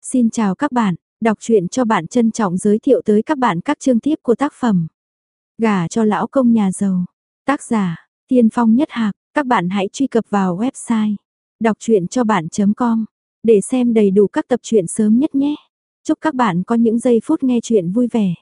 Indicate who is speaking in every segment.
Speaker 1: Xin chào các bạn, đọc truyện cho bạn trân trọng giới thiệu tới các bạn các chương tiếp của tác phẩm Gả cho lão công nhà giàu. Tác giả, Tiên Phong Nhất Hạc. Các bạn hãy truy cập vào website đọc truyện cho bạn.com để xem đầy đủ các tập truyện sớm nhất nhé. Chúc các bạn có những giây phút nghe truyện vui vẻ.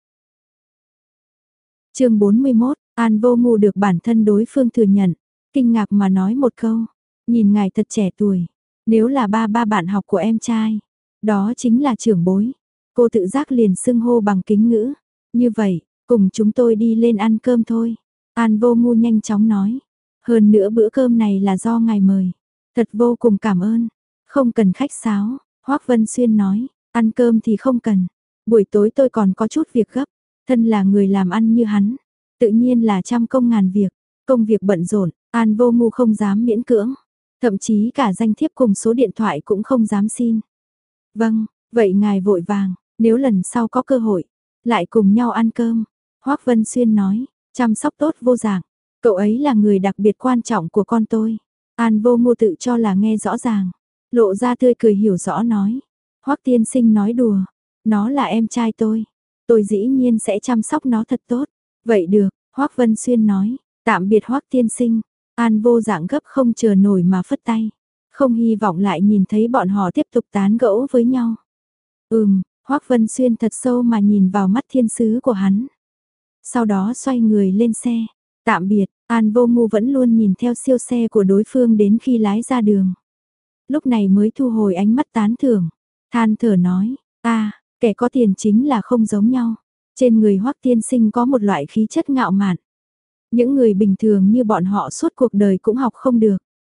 Speaker 1: Chương 41, An Vô Ngu được bản thân đối phương thừa nhận, kinh ngạc mà nói một câu, nhìn ngài thật trẻ tuổi, nếu là ba bạn học của em trai, đó chính là trưởng bối. Cô tự giác liền xưng hô bằng kính ngữ, như vậy, cùng chúng tôi đi lên ăn cơm thôi. An Vô Ngu nhanh chóng nói, hơn nữa bữa cơm này là do ngài mời, thật vô cùng cảm ơn, không cần khách sáo. Hoắc Vân Xuyên nói, ăn cơm thì không cần, buổi tối tôi còn có chút việc gấp. Thân là người làm ăn như hắn, tự nhiên là trăm công ngàn việc, công việc bận rộn, An Vô Ngu không dám miễn cưỡng, thậm chí cả danh thiếp cùng số điện thoại cũng không dám xin. Vâng, vậy ngài vội vàng, nếu lần sau có cơ hội, lại cùng nhau ăn cơm. Hoắc Vân Xuyên nói, chăm sóc tốt Vô Dạng, cậu ấy là người đặc biệt quan trọng của con tôi. An Vô Ngu tự cho là nghe rõ ràng, lộ ra tươi cười hiểu rõ nói, Hoắc tiên sinh nói đùa, nó là em trai tôi dĩ nhiên sẽ chăm sóc nó thật tốt. Vậy được, Hoắc Vân Xuyên nói, tạm biệt Hoắc tiên sinh. An Vô Dạng gấp không chờ nổi mà phất tay, không hy vọng lại nhìn thấy bọn họ tiếp tục tán gẫu với nhau. Hoắc Vân Xuyên thật sâu mà nhìn vào mắt thiên sứ của hắn. Sau đó xoay người lên xe, tạm biệt. An Vô Ngu vẫn luôn nhìn theo siêu xe của đối phương đến khi lái ra đường. Lúc này mới thu hồi ánh mắt tán thưởng, than thở nói, kẻ có tiền chính là không giống nhau. Trên người Hoắc tiên sinh có một loại khí chất ngạo mạn. Những người bình thường như bọn họ suốt cuộc đời cũng học không được.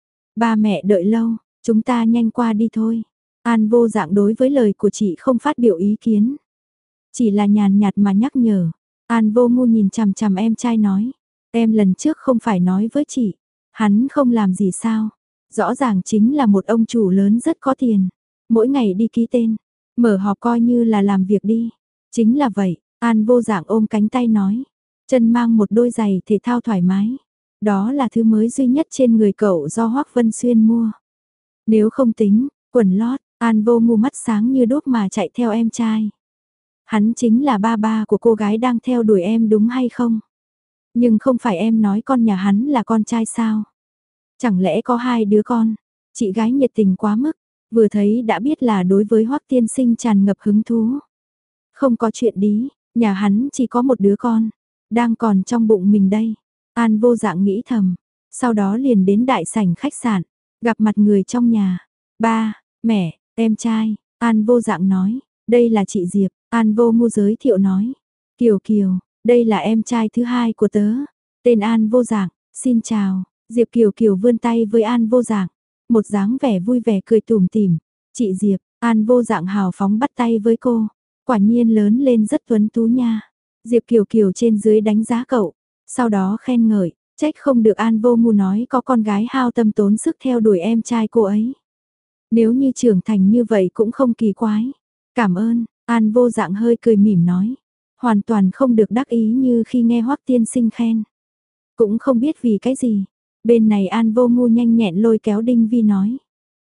Speaker 1: Ba mẹ đợi lâu, chúng ta nhanh qua đi thôi. An Vô Dạng đối với lời của chị không phát biểu ý kiến, chỉ là nhàn nhạt mà nhắc nhở. An Vô Ngu nhìn chằm chằm em trai nói, em lần trước không phải nói với chị, hắn không làm gì sao? Rõ ràng chính là một ông chủ lớn rất có tiền, mỗi ngày đi ký tên, mở họp coi như là làm việc đi. Chính là vậy, An Vô Dạng ôm cánh tay nói, chân mang một đôi giày thể thao thoải mái. Đó là thứ mới duy nhất trên người cậu do Hoắc Vân Xuyên mua. Nếu không tính, quần lót, An Vô Ngu mắt sáng như đuốc mà chạy theo em trai. Hắn chính là ba của cô gái đang theo đuổi em đúng hay không? Nhưng không phải em nói con nhà hắn là con trai sao? Chẳng lẽ có 2 đứa con? Chị gái nhiệt tình quá mức, vừa thấy đã biết là đối với Hoắc tiên sinh tràn ngập hứng thú. Không có chuyện đí, nhà hắn chỉ có một đứa con, đang còn trong bụng mình đây. An Vô Dạng nghĩ thầm, sau đó liền đến đại sảnh khách sạn, gặp mặt người trong nhà. Ba, mẹ, em trai, An Vô Dạng nói, đây là chị Diệp. An Vô Ngu giới thiệu nói, Kiều Kiều, đây là em trai thứ hai của tớ, tên An Vô Dạng, xin chào. Diệp Kiều Kiều vươn tay với An Vô Dạng, một dáng vẻ vui vẻ cười tủm tỉm. Chị Diệp, An Vô Dạng hào phóng bắt tay với cô, quả nhiên lớn lên rất tuấn tú nha. Diệp Kiều Kiều trên dưới đánh giá cậu, sau đó khen ngợi, trách không được An Vô Ngu nói có con gái hao tâm tốn sức theo đuổi em trai cô ấy. Nếu như trưởng thành như vậy cũng không kỳ quái. Cảm ơn, An Vô Dạng hơi cười mỉm nói, hoàn toàn không được đắc ý như khi nghe Hoắc tiên sinh khen. Cũng không biết vì cái gì, bên này An Vô Ngu nhanh nhẹn lôi kéo Đinh Vi nói,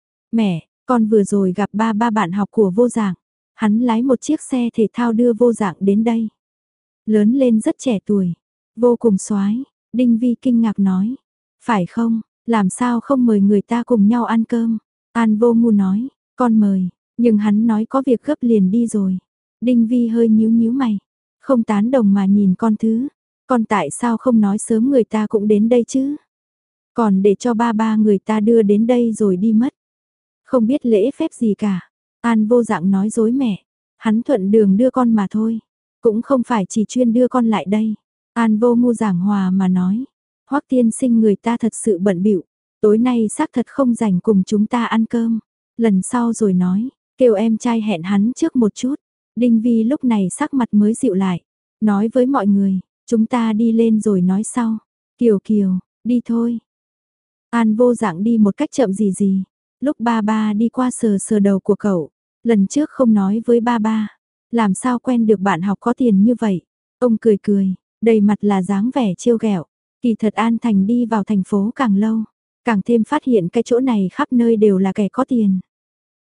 Speaker 1: mẹ, con vừa rồi gặp ba bạn học của Vô Dạng, hắn lái một chiếc xe thể thao đưa Vô Dạng đến đây. Lớn lên rất trẻ tuổi, vô cùng soái. Đinh Vi kinh ngạc nói, phải không, làm sao không mời người ta cùng nhau ăn cơm? An Vô Ngu nói, con mời, nhưng hắn nói có việc gấp liền đi rồi. Đinh Vi hơi nhíu mày, không tán đồng mà nhìn con thứ, con tại sao không nói sớm người ta cũng đến đây chứ? Còn để cho ba người ta đưa đến đây rồi đi mất. Không biết lễ phép gì cả. An Vô Dạng nói dối mẹ, hắn thuận đường đưa con mà thôi, cũng không phải chỉ chuyên đưa con lại đây. An Vô Ngu giảng hòa mà nói, Hoắc tiên sinh người ta thật sự bận bịu, tối nay xác thật không rảnh cùng chúng ta ăn cơm, lần sau rồi nói, kêu em trai hẹn hắn trước một chút. Đinh Vi lúc này sắc mặt mới dịu lại, nói với mọi người, chúng ta đi lên rồi nói sau. Kiều Kiều, đi thôi. An Vô Dạng đi một cách chậm gì, lúc ba đi qua sờ đầu của cậu, lần trước không nói với ba, làm sao quen được bạn học có tiền như vậy. Ông cười, đầy mặt là dáng vẻ trêu ghẹo. Kỳ thật An Thành đi vào thành phố càng lâu, càng thêm phát hiện cái chỗ này khắp nơi đều là kẻ có tiền.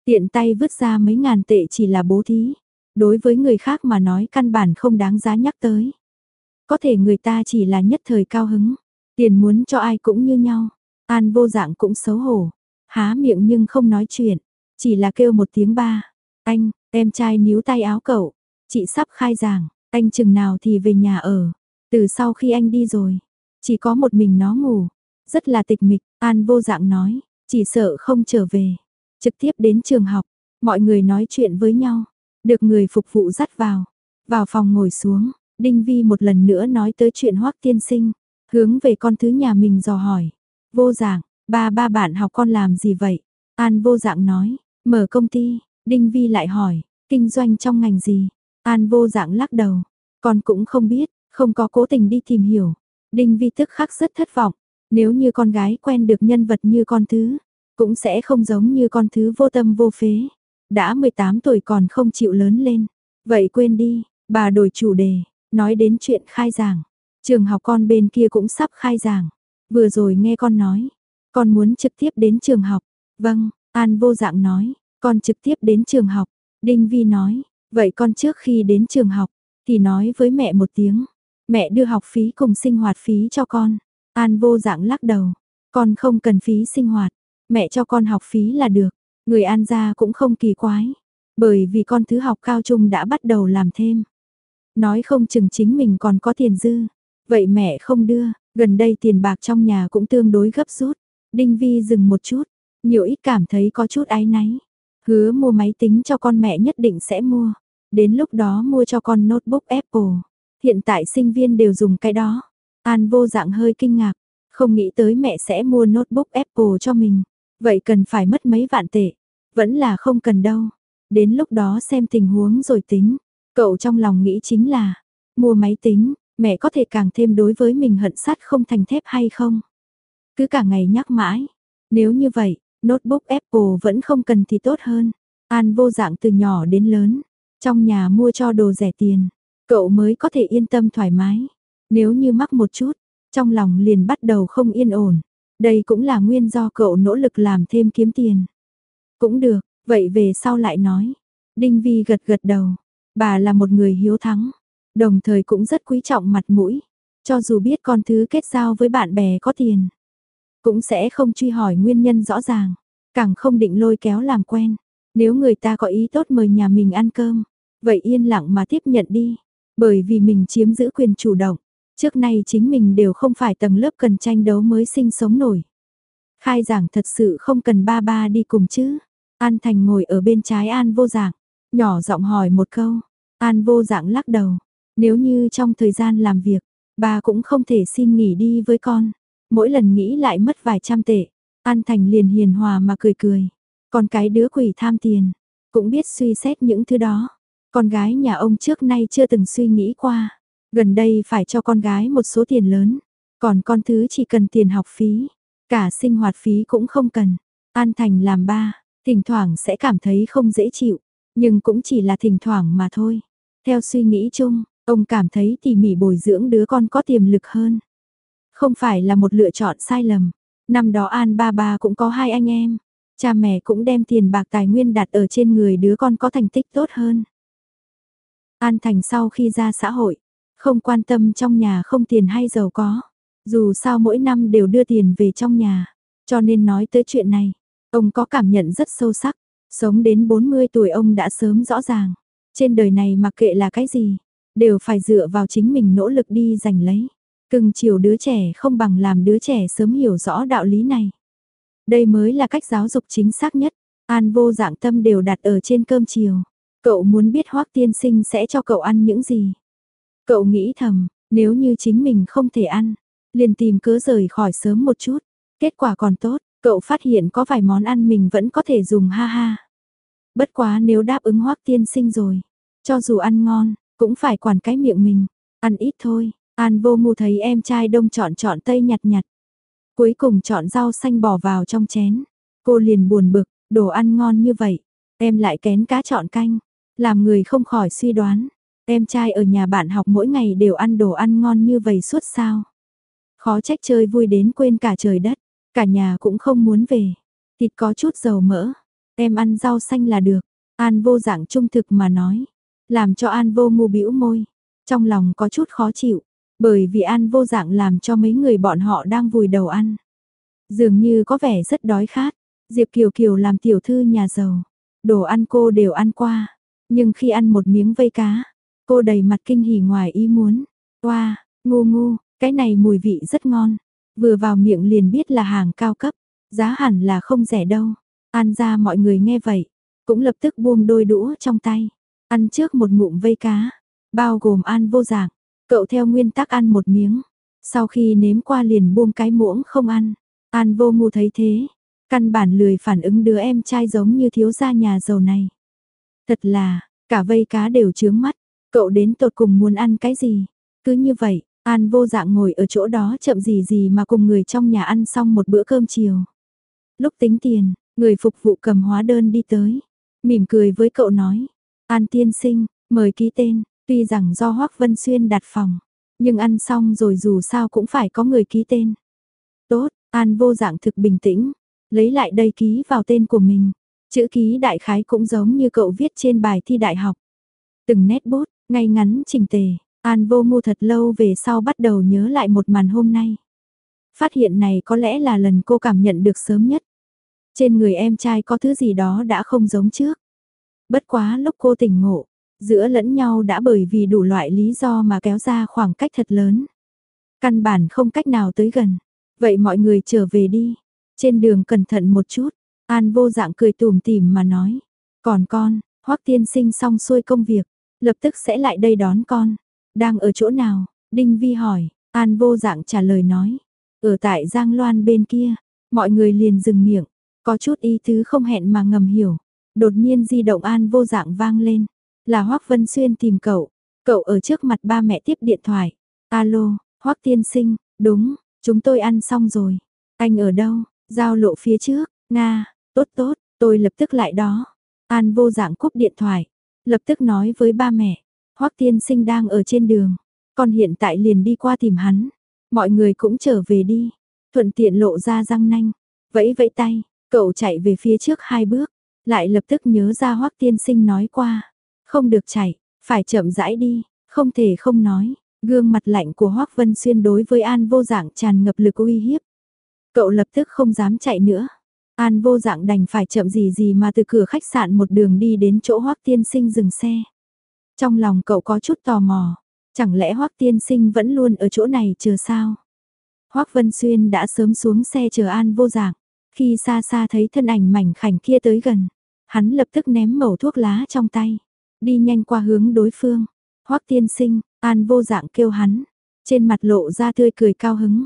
Speaker 1: Tiện tay vứt ra mấy ngàn tệ chỉ là bố thí. Đối với người khác mà nói căn bản không đáng giá nhắc tới. Có thể người ta chỉ là nhất thời cao hứng. Tiền muốn cho ai cũng như nhau. An Vô Dạng cũng xấu hổ. Há miệng nhưng không nói chuyện. Chỉ là kêu một tiếng ba. Anh, em trai níu tay áo cậu. Chị sắp khai giảng. Anh chừng nào thì về nhà ở. Từ sau khi anh đi rồi. Chỉ có một mình nó ngủ. Rất là tịch mịch. An Vô Dạng nói. Chỉ sợ không trở về. Trực tiếp đến trường học. Mọi người nói chuyện với nhau. Được người phục vụ dắt vào. Vào phòng ngồi xuống. Đinh Vi một lần nữa nói tới chuyện Hoắc tiên sinh. Hướng về con thứ nhà mình dò hỏi. Vô Dạng, ba bạn học con làm gì vậy? An Vô Dạng nói. Mở công ty. Đinh Vi lại hỏi. Kinh doanh trong ngành gì? An Vô Dạng lắc đầu. Con cũng không biết. Không có cố tình đi tìm hiểu. Đinh Vi tức khắc rất thất vọng. Nếu như con gái quen được nhân vật như con thứ. Cũng sẽ không giống như con thứ vô tâm vô phế. Đã 18 tuổi còn không chịu lớn lên. Vậy quên đi. Bà đổi chủ đề. Nói đến chuyện khai giảng. Trường học con bên kia cũng sắp khai giảng. Vừa rồi nghe con nói. Con muốn trực tiếp đến trường học. Vâng, An Vô Dạng nói. Con trực tiếp đến trường học. Đinh Vi nói. Vậy con trước khi đến trường học. Thì nói với mẹ một tiếng. Mẹ đưa học phí cùng sinh hoạt phí cho con. An Vô Dạng lắc đầu. Con không cần phí sinh hoạt. Mẹ cho con học phí là được. Người An gia cũng không kỳ quái. Bởi vì con thứ học cao trung đã bắt đầu làm thêm. Nói không chừng chính mình còn có tiền dư. Vậy mẹ không đưa, gần đây tiền bạc trong nhà cũng tương đối gấp rút. Đinh Vi dừng một chút, nhiều ít cảm thấy có chút áy náy. Hứa mua máy tính cho con mẹ nhất định sẽ mua. Đến lúc đó mua cho con notebook Apple. Hiện tại sinh viên đều dùng cái đó. An Vô Dạng hơi kinh ngạc, không nghĩ tới mẹ sẽ mua notebook Apple cho mình. Vậy cần phải mất mấy vạn tệ. Vẫn là không cần đâu. Đến lúc đó xem tình huống rồi tính. Cậu trong lòng nghĩ chính là, mua máy tính, mẹ có thể càng thêm đối với mình hận sắt không thành thép hay không? Cứ cả ngày nhắc mãi. Nếu như vậy, notebook Apple vẫn không cần thì tốt hơn. An Vô Dạng từ nhỏ đến lớn, trong nhà mua cho đồ rẻ tiền, cậu mới có thể yên tâm thoải mái. Nếu như mắc một chút, trong lòng liền bắt đầu không yên ổn. Đây cũng là nguyên do cậu nỗ lực làm thêm kiếm tiền. Cũng được, vậy về sau lại nói. Đinh Vi gật gật đầu. Bà là một người hiếu thắng, đồng thời cũng rất quý trọng mặt mũi. Cho dù biết con thứ kết giao với bạn bè có tiền, cũng sẽ không truy hỏi nguyên nhân rõ ràng, càng không định lôi kéo làm quen. Nếu người ta có ý tốt mời nhà mình ăn cơm, vậy yên lặng mà tiếp nhận đi, bởi vì mình chiếm giữ quyền chủ động. Trước nay chính mình đều không phải tầng lớp cần tranh đấu mới sinh sống nổi. Khai giảng thật sự không cần ba đi cùng chứ? An Thành ngồi ở bên trái An Vô Dạng, nhỏ giọng hỏi một câu. An Vô Dạng lắc đầu. Nếu như trong thời gian làm việc, ba cũng không thể xin nghỉ đi với con. Mỗi lần nghĩ lại mất vài trăm tệ. An Thành liền hiền hòa mà cười cười. Con cái đứa quỷ tham tiền, cũng biết suy xét những thứ đó. Con gái nhà ông trước nay chưa từng suy nghĩ qua. Gần đây phải cho con gái một số tiền lớn. Còn con thứ chỉ cần tiền học phí. Cả sinh hoạt phí cũng không cần. An Thành làm ba, thỉnh thoảng sẽ cảm thấy không dễ chịu. Nhưng cũng chỉ là thỉnh thoảng mà thôi. Theo suy nghĩ chung, ông cảm thấy tỉ mỉ bồi dưỡng đứa con có tiềm lực hơn. Không phải là một lựa chọn sai lầm. Năm đó An ba cũng có hai anh em. Cha mẹ cũng đem tiền bạc tài nguyên đặt ở trên người đứa con có thành tích tốt hơn. An Thành sau khi ra xã hội, không quan tâm trong nhà không tiền hay giàu có. Dù sao mỗi năm đều đưa tiền về trong nhà. Cho nên nói tới chuyện này, ông có cảm nhận rất sâu sắc. Sống đến 40 tuổi ông đã sớm rõ ràng. Trên đời này mặc kệ là cái gì, đều phải dựa vào chính mình nỗ lực đi giành lấy. Cưng chiều đứa trẻ không bằng làm đứa trẻ sớm hiểu rõ đạo lý này. Đây mới là cách giáo dục chính xác nhất. An Vô Dạng tâm đều đặt ở trên cơm chiều. Cậu muốn biết Hoắc tiên sinh sẽ cho cậu ăn những gì. Cậu nghĩ thầm, nếu như chính mình không thể ăn, liền tìm cớ rời khỏi sớm một chút. Kết quả còn tốt, cậu phát hiện có vài món ăn mình vẫn có thể dùng ha ha. Bất quá nếu đáp ứng Hoắc tiên sinh rồi, cho dù ăn ngon, cũng phải quản cái miệng mình, ăn ít thôi. An Vô Mưu thấy em trai đông chọn tây nhặt nhặt. Cuối cùng chọn rau xanh bỏ vào trong chén. Cô liền buồn bực, đồ ăn ngon như vậy, em lại kén cá chọn canh. Làm người không khỏi suy đoán, em trai ở nhà bạn học mỗi ngày đều ăn đồ ăn ngon như vậy suốt sao. Khó trách chơi vui đến quên cả trời đất, cả nhà cũng không muốn về. Thịt có chút dầu mỡ, em ăn rau xanh là được. An Vô Dạng trung thực mà nói, làm cho An Vô Ngu bĩu môi, trong lòng có chút khó chịu, bởi vì An Vô Dạng làm cho mấy người bọn họ đang vùi đầu ăn. Dường như có vẻ rất đói khát, Diệp Kiều Kiều làm tiểu thư nhà giàu, đồ ăn cô đều ăn qua, nhưng khi ăn một miếng vây cá, cô đầy mặt kinh hỉ ngoài ý muốn. Oa, ngu ngu, cái này mùi vị rất ngon, vừa vào miệng liền biết là hàng cao cấp, giá hẳn là không rẻ đâu. An ra mọi người nghe vậy, cũng lập tức buông đôi đũa trong tay, ăn trước một ngụm vây cá, bao gồm An Vô Dạng, cậu theo nguyên tắc ăn một miếng, sau khi nếm qua liền buông cái muỗng không ăn. An Vô Ngu thấy thế, căn bản lười phản ứng đứa em trai giống như thiếu gia nhà giàu này. Thật là, cả vây cá đều chướng mắt, cậu đến tột cùng muốn ăn cái gì? Cứ như vậy, An Vô Dạng ngồi ở chỗ đó chậm gì gì mà cùng người trong nhà ăn xong một bữa cơm chiều. Lúc tính tiền, người phục vụ cầm hóa đơn đi tới, mỉm cười với cậu nói, An tiên sinh, mời ký tên, tuy rằng do Hoắc Vân Xuyên đặt phòng, nhưng ăn xong rồi dù sao cũng phải có người ký tên. Tốt, An Vô Dạng thực bình tĩnh, lấy lại đây ký vào tên của mình, chữ ký đại khái cũng giống như cậu viết trên bài thi đại học. Từng nét bút, ngay ngắn chỉnh tề, An Vô Ngu thật lâu về sau bắt đầu nhớ lại một màn hôm nay. Phát hiện này có lẽ là lần cô cảm nhận được sớm nhất. Trên người em trai có thứ gì đó đã không giống trước. Bất quá lúc cô tỉnh ngộ, giữa lẫn nhau đã bởi vì đủ loại lý do mà kéo ra khoảng cách thật lớn. Căn bản không cách nào tới gần. Vậy mọi người trở về đi. Trên đường cẩn thận một chút. An Vô Dạng cười tủm tỉm mà nói. Còn con, Hoắc tiên sinh xong xuôi công việc, lập tức sẽ lại đây đón con. Đang ở chỗ nào? Đinh Vi hỏi. An Vô Dạng trả lời nói. Ở tại Giang Loan bên kia. Mọi người liền dừng miệng. Có chút ý tứ không hẹn mà ngầm hiểu. Đột nhiên di động An Vô Dạng vang lên. Là Hoắc Vân Xuyên tìm cậu. Cậu ở trước mặt ba mẹ tiếp điện thoại. Alo, Hoắc tiên sinh, đúng, chúng tôi ăn xong rồi. Anh ở đâu? Giao lộ phía trước, Nga, tốt tốt, tôi lập tức lại đó. An Vô Dạng cúp điện thoại, lập tức nói với ba mẹ. Hoắc tiên sinh đang ở trên đường. Con hiện tại liền đi qua tìm hắn. Mọi người cũng trở về đi. Thuận tiện lộ ra răng nanh. Vẫy vẫy tay, cậu chạy về phía trước 2 bước. Lại lập tức nhớ ra Hoắc tiên sinh nói qua. Không được chạy, phải chậm rãi đi, không thể không nói. Gương mặt lạnh của Hoắc Vân Xuyên đối với An Vô Dạng tràn ngập lực uy hiếp. Cậu lập tức không dám chạy nữa. An Vô Dạng đành phải chậm gì gì mà từ cửa khách sạn một đường đi đến chỗ Hoắc tiên sinh dừng xe. Trong lòng cậu có chút tò mò, chẳng lẽ Hoắc tiên sinh vẫn luôn ở chỗ này chờ sao? Hoắc Vân Xuyên đã sớm xuống xe chờ An Vô Dạng, khi xa xa thấy thân ảnh mảnh khảnh kia tới gần, hắn lập tức ném mẩu thuốc lá trong tay, đi nhanh qua hướng đối phương. Hoắc tiên sinh, An Vô Dạng kêu hắn, trên mặt lộ ra tươi cười cao hứng.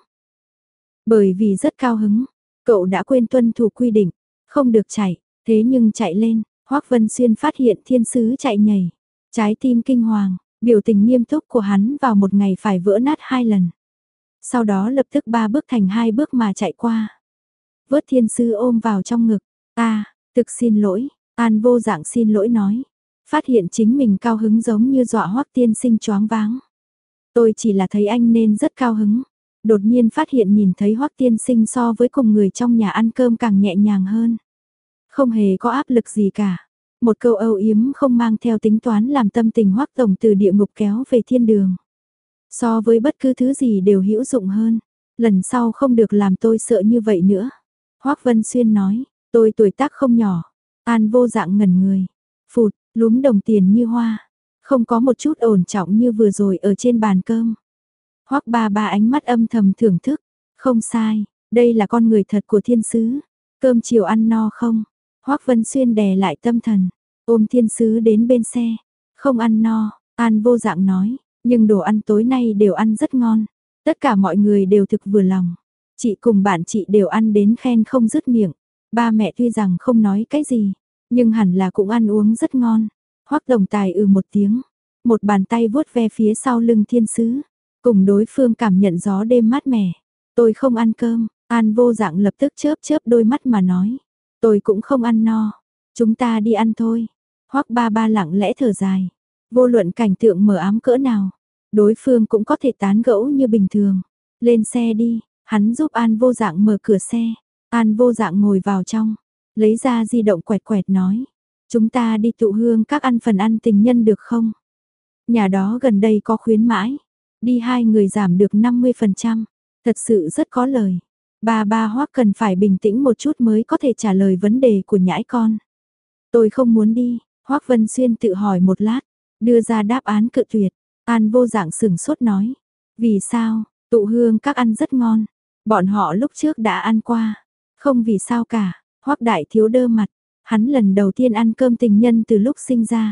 Speaker 1: Bởi vì rất cao hứng, cậu đã quên tuân thủ quy định, không được chạy, thế nhưng chạy lên, Hoắc Vân Xuyên phát hiện thiên sứ chạy nhảy, trái tim kinh hoàng, biểu tình nghiêm túc của hắn vào một ngày phải vỡ nát 2 lần. Sau đó lập tức 3 bước thành 2 bước mà chạy qua. Vớt thiên sứ ôm vào trong ngực, thực xin lỗi, An Vô Dạng xin lỗi nói. Phát hiện chính mình cao hứng giống như dọa Hoắc tiên sinh choáng váng. Tôi chỉ là thấy anh nên rất cao hứng. Đột nhiên phát hiện nhìn thấy Hoắc tiên sinh so với cùng người trong nhà ăn cơm càng nhẹ nhàng hơn. Không hề có áp lực gì cả. Một câu âu yếm không mang theo tính toán làm tâm tình Hoắc tổng từ địa ngục kéo về thiên đường. So với bất cứ thứ gì đều hữu dụng hơn. Lần sau không được làm tôi sợ như vậy nữa. Hoắc Vân Xuyên nói, tôi tuổi tác không nhỏ. An Vô Dạng ngẩn người. Phụt, lúm đồng tiền như hoa. Không có một chút ổn trọng như vừa rồi ở trên bàn cơm. Hoắc ba ba ánh mắt âm thầm thưởng thức. Không sai, đây là con người thật của thiên sứ. Cơm chiều ăn no không? Hoắc Vân Xuyên đè lại tâm thần. Ôm thiên sứ đến bên xe. Không ăn no, An Vô Dạng nói. Nhưng đồ ăn tối nay đều ăn rất ngon. Tất cả mọi người đều thực vừa lòng. Chị cùng bạn chị đều ăn đến khen không dứt miệng. Ba mẹ tuy rằng không nói cái gì, nhưng hẳn là cũng ăn uống rất ngon. Hoắc Tổng Tài một tiếng, một bàn tay vuốt ve phía sau lưng thiên sứ, cùng đối phương cảm nhận gió đêm mát mẻ. Tôi không ăn cơm, An Vô Dạng lập tức chớp chớp đôi mắt mà nói. Tôi cũng không ăn no, chúng ta đi ăn thôi. Hoắc ba ba lặng lẽ thở dài, vô luận cảnh tượng mờ ám cỡ nào, đối phương cũng có thể tán gẫu như bình thường. Lên xe đi, hắn giúp An Vô Dạng mở cửa xe. An Vô Dạng ngồi vào trong, lấy ra di động quẹt quẹt nói. Chúng ta đi tụ hương các ăn phần ăn tình nhân được không? Nhà đó gần đây có khuyến mãi. Đi 2 người giảm được 50%. Thật sự rất có lời. Ba Hoắc cần phải bình tĩnh một chút mới có thể trả lời vấn đề của nhãi con. Tôi không muốn đi. Hoắc Vân Xuyên tự hỏi một lát. Đưa ra đáp án cự tuyệt. An Vô Dạng sửng sốt nói. Vì sao? Tụ hương các ăn rất ngon. Bọn họ lúc trước đã ăn qua. Không vì sao cả. Hoắc Đại Thiếu đơ mặt. Hắn lần đầu tiên ăn cơm tình nhân từ lúc sinh ra.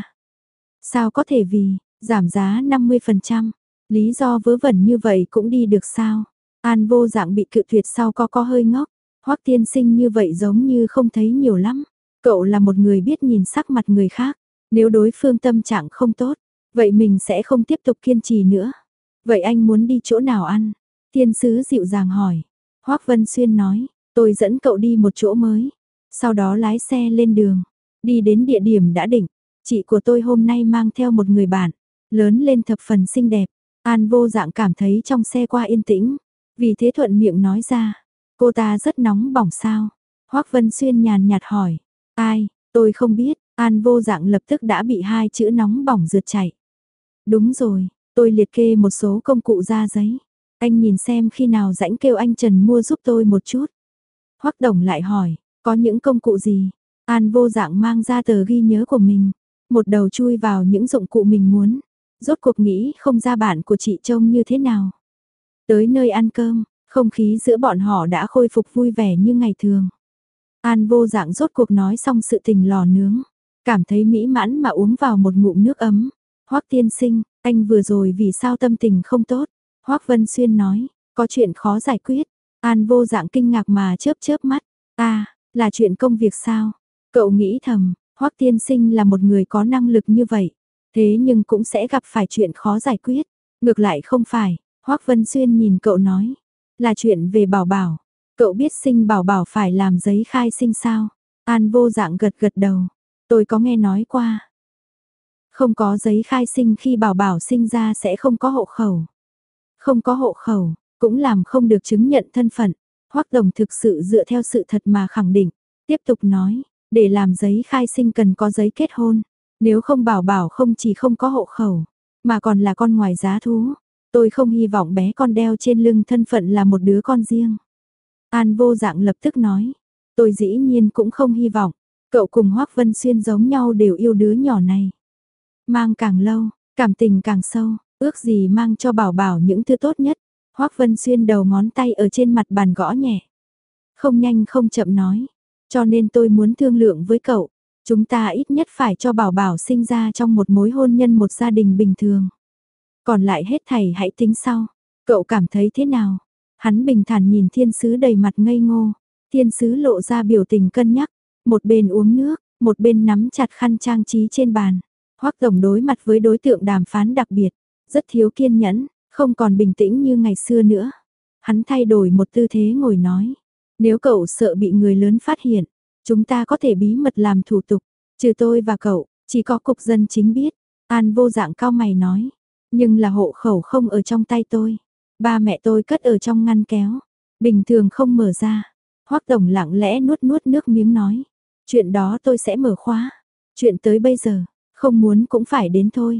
Speaker 1: Sao có thể vì, giảm giá 50%. Lý do vớ vẩn như vậy cũng đi được sao? An Vô Dạng bị cự tuyệt sau có hơi ngốc. Hoắc tiên sinh như vậy giống như không thấy nhiều lắm. Cậu là một người biết nhìn sắc mặt người khác. Nếu đối phương tâm trạng không tốt, vậy mình sẽ không tiếp tục kiên trì nữa. Vậy anh muốn đi chỗ nào ăn? Thiên sứ dịu dàng hỏi. Hoắc Vân Xuyên nói, tôi dẫn cậu đi một chỗ mới. Sau đó lái xe lên đường. Đi đến địa điểm đã định. Chị của tôi hôm nay mang theo một người bạn. Lớn lên thập phần xinh đẹp. An Vô Dạng cảm thấy trong xe qua yên tĩnh. Vì thế thuận miệng nói ra. Cô ta rất nóng bỏng sao? Hoắc Vân Xuyên nhàn nhạt hỏi. Ai, tôi không biết. An Vô Dạng lập tức đã bị 2 chữ nóng bỏng rượt chạy. Đúng rồi, tôi liệt kê một số công cụ ra giấy. Anh nhìn xem khi nào rãnh kêu anh Trần mua giúp tôi một chút. Hoắc Đồng lại hỏi, có những công cụ gì? An Vô Dạng mang ra tờ ghi nhớ của mình. Một đầu chui vào những dụng cụ mình muốn. Rốt cuộc nghĩ không ra bạn của chị trông như thế nào. Tới nơi ăn cơm, không khí giữa bọn họ đã khôi phục vui vẻ như ngày thường. An Vô Dạng rốt cuộc nói xong sự tình lò nướng. Cảm thấy mỹ mãn mà uống vào một ngụm nước ấm. Hoắc tiên sinh, anh vừa rồi vì sao tâm tình không tốt? Hoắc Vân Xuyên nói, có chuyện khó giải quyết. An Vô Dạng kinh ngạc mà chớp chớp mắt. Là chuyện công việc sao? Cậu nghĩ thầm, Hoắc tiên sinh là một người có năng lực như vậy. Thế nhưng cũng sẽ gặp phải chuyện khó giải quyết. Ngược lại không phải, Hoắc Vân Xuyên nhìn cậu nói. Là chuyện về Bảo Bảo. Cậu biết sinh Bảo Bảo phải làm giấy khai sinh sao? An Vô Dạng gật gật đầu. Tôi có nghe nói qua. Không có giấy khai sinh khi Bảo Bảo sinh ra sẽ không có hộ khẩu. Không có hộ khẩu, cũng làm không được chứng nhận thân phận. Hoắc Đồng thực sự dựa theo sự thật mà khẳng định. Tiếp tục nói, để làm giấy khai sinh cần có giấy kết hôn. Nếu không Bảo Bảo không chỉ không có hộ khẩu, mà còn là con ngoài giá thú. Tôi không hy vọng bé con đeo trên lưng thân phận là một đứa con riêng. An Vô Dạng lập tức nói, tôi dĩ nhiên cũng không hy vọng. Cậu cùng Hoắc Vân Xuyên giống nhau đều yêu đứa nhỏ này. Mang càng lâu, cảm tình càng sâu, ước gì mang cho Bảo Bảo những thứ tốt nhất. Hoắc Vân Xuyên đầu ngón tay ở trên mặt bàn gõ nhẹ. Không nhanh không chậm nói, cho nên tôi muốn thương lượng với cậu. Chúng ta ít nhất phải cho Bảo Bảo sinh ra trong một mối hôn nhân một gia đình bình thường. Còn lại hết thảy hãy tính sau. Cậu cảm thấy thế nào? Hắn bình thản nhìn thiên sứ đầy mặt ngây ngô. Thiên sứ lộ ra biểu tình cân nhắc. Một bên uống nước, một bên nắm chặt khăn trang trí trên bàn. Hoắc Tổng đối mặt với đối tượng đàm phán đặc biệt. Rất thiếu kiên nhẫn, không còn bình tĩnh như ngày xưa nữa. Hắn thay đổi một tư thế ngồi nói. Nếu cậu sợ bị người lớn phát hiện, chúng ta có thể bí mật làm thủ tục. Trừ tôi và cậu, chỉ có cục dân chính biết. An Vô Dạng cao mày nói. Nhưng là hộ khẩu không ở trong tay tôi. Ba mẹ tôi cất ở trong ngăn kéo. Bình thường không mở ra. Hoắc Tổng lặng lẽ nuốt nuốt nước miếng nói. Chuyện đó tôi sẽ mở khóa. Chuyện tới bây giờ, không muốn cũng phải đến thôi.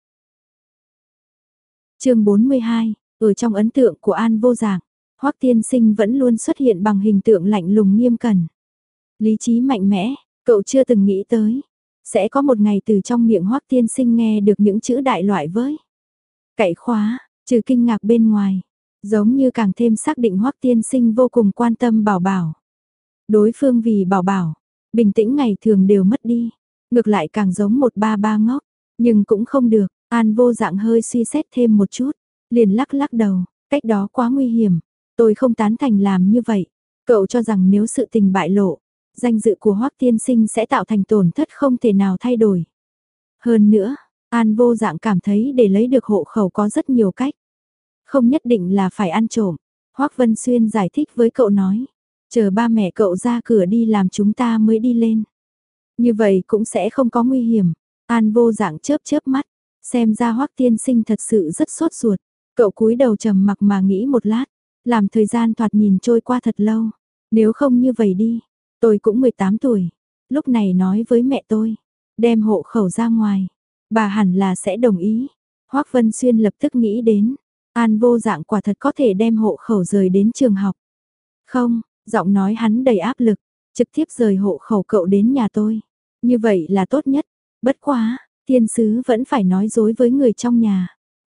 Speaker 1: Chương 42, ở trong ấn tượng của An Vô Dạng, Hoắc tiên sinh vẫn luôn xuất hiện bằng hình tượng lạnh lùng nghiêm cẩn. Lý trí mạnh mẽ, cậu chưa từng nghĩ tới. Sẽ có một ngày từ trong miệng Hoắc tiên sinh nghe được những chữ đại loại với. Cậy khóa, trừ kinh ngạc bên ngoài. Giống như càng thêm xác định Hoắc tiên sinh vô cùng quan tâm Bảo Bảo. Đối phương vì Bảo Bảo, bình tĩnh ngày thường đều mất đi. Ngược lại càng giống một ba ngốc. Nhưng cũng không được, An Vô Dạng hơi suy xét thêm một chút. Liền lắc lắc đầu, cách đó quá nguy hiểm. Tôi không tán thành làm như vậy. Cậu cho rằng nếu sự tình bại lộ, danh dự của Hoắc tiên sinh sẽ tạo thành tổn thất không thể nào thay đổi. Hơn nữa, An Vô Dạng cảm thấy để lấy được hộ khẩu có rất nhiều cách. Không nhất định là phải ăn trộm. Hoắc Vân Xuyên giải thích với cậu nói. Chờ ba mẹ cậu ra cửa đi làm chúng ta mới đi lên. Như vậy cũng sẽ không có nguy hiểm. An Vô Dạng chớp chớp mắt. Xem ra Hoắc tiên sinh thật sự rất sốt ruột. Cậu cúi đầu trầm mặc mà nghĩ một lát. Làm thời gian thoạt nhìn trôi qua thật lâu. Nếu không như vậy đi. Tôi cũng 18 tuổi. Lúc này nói với mẹ tôi, đem hộ khẩu ra ngoài. Bà hẳn là sẽ đồng ý. Hoắc Vân Xuyên lập tức nghĩ đến, An Vô Dạng quả thật có thể đem hộ khẩu rời đến trường học. Không, giọng nói hắn đầy áp lực, trực tiếp rời hộ khẩu cậu đến nhà tôi. Như vậy là tốt nhất. Bất quá, thiên sứ vẫn phải nói dối với người trong nhà.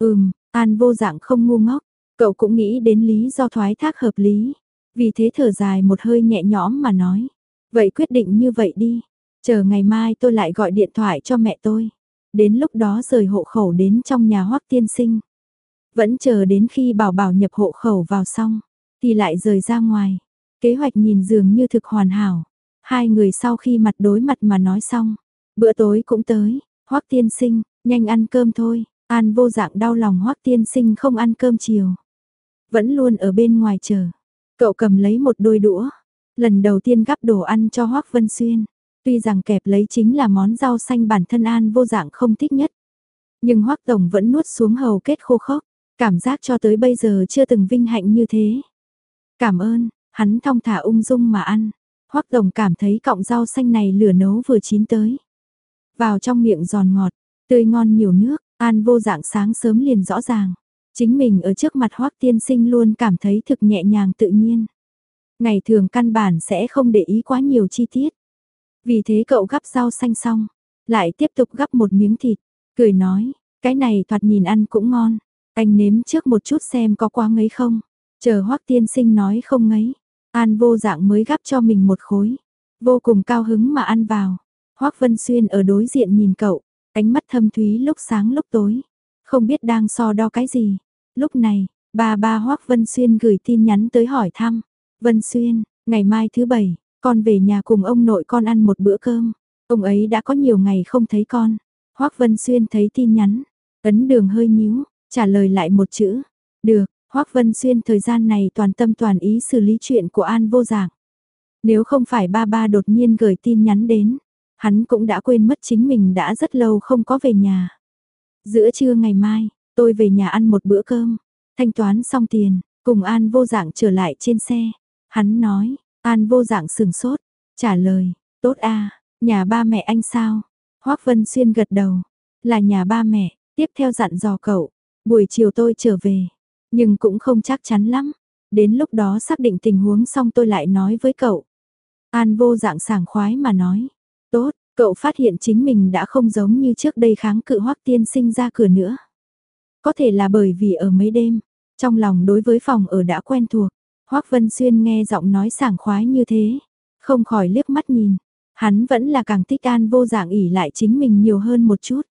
Speaker 1: An Vô Dạng không ngu ngốc, cậu cũng nghĩ đến lý do thoái thác hợp lý. Vì thế thở dài một hơi nhẹ nhõm mà nói. Vậy quyết định như vậy đi. Chờ ngày mai tôi lại gọi điện thoại cho mẹ tôi. Đến lúc đó rời hộ khẩu đến trong nhà Hoắc tiên sinh. Vẫn chờ đến khi Bảo Bảo nhập hộ khẩu vào xong, thì lại rời ra ngoài. Kế hoạch nhìn dường như thực hoàn hảo. Hai người sau khi mặt đối mặt mà nói xong, bữa tối cũng tới. Hoắc tiên sinh, nhanh ăn cơm thôi. An Vô Dạng đau lòng Hoắc tiên sinh không ăn cơm chiều. Vẫn luôn ở bên ngoài chờ. Cậu cầm lấy một đôi đũa. Lần đầu tiên gắp đồ ăn cho Hoắc Vân Xuyên. Tuy rằng kẹp lấy chính là món rau xanh bản thân An Vô Dạng không thích nhất. Nhưng Hoắc Tổng vẫn nuốt xuống hầu kết khô khốc. Cảm giác cho tới bây giờ chưa từng vinh hạnh như thế. Cảm ơn, hắn thong thả ung dung mà ăn. Hoắc Tổng cảm thấy cọng rau xanh này lửa nấu vừa chín tới. Vào trong miệng giòn ngọt, tươi ngon nhiều nước, An Vô Dạng sáng sớm liền rõ ràng. Chính mình ở trước mặt Hoắc tiên sinh luôn cảm thấy thực nhẹ nhàng tự nhiên. Ngày thường căn bản sẽ không để ý quá nhiều chi tiết. Vì thế cậu gắp rau xanh xong, lại tiếp tục gắp một miếng thịt, cười nói, cái này thoạt nhìn ăn cũng ngon. Anh nếm trước một chút xem có quá ngấy không. Chờ Hoắc tiên sinh nói không ngấy, An Vô Dạng mới gắp cho mình một khối. Vô cùng cao hứng mà ăn vào. Hoắc Vân Xuyên ở đối diện nhìn cậu, ánh mắt thâm thúy lúc sáng lúc tối. Không biết đang so đo cái gì. Lúc này, ba Hoắc Vân Xuyên gửi tin nhắn tới hỏi thăm. Vân Xuyên, ngày mai thứ bảy, con về nhà cùng ông nội con ăn một bữa cơm. Ông ấy đã có nhiều ngày không thấy con. Hoắc Vân Xuyên thấy tin nhắn, ấn đường hơi nhíu, trả lời lại một chữ. Được, Hoắc Vân Xuyên thời gian này toàn tâm toàn ý xử lý chuyện của An Vô Dạng. Nếu không phải ba đột nhiên gửi tin nhắn đến, hắn cũng đã quên mất chính mình đã rất lâu không có về nhà. Giữa trưa ngày mai, tôi về nhà ăn một bữa cơm, thanh toán xong tiền, cùng An Vô Dạng trở lại trên xe. Hắn nói, An Vô Dạng sừng sốt, trả lời, tốt a, nhà ba mẹ anh sao? Hoắc Vân Xuyên gật đầu, là nhà ba mẹ, tiếp theo dặn dò cậu, buổi chiều tôi trở về, nhưng cũng không chắc chắn lắm, đến lúc đó xác định tình huống xong tôi lại nói với cậu. An Vô Dạng sảng khoái mà nói, tốt, cậu phát hiện chính mình đã không giống như trước đây kháng cự Hoắc tiên sinh ra cửa nữa. Có thể là bởi vì ở mấy đêm, trong lòng đối với phòng ở đã quen thuộc. Hoắc Vân Xuyên nghe giọng nói sảng khoái như thế, không khỏi liếc mắt nhìn, hắn vẫn là càng thích An Vô Dạng ỷ lại chính mình nhiều hơn một chút.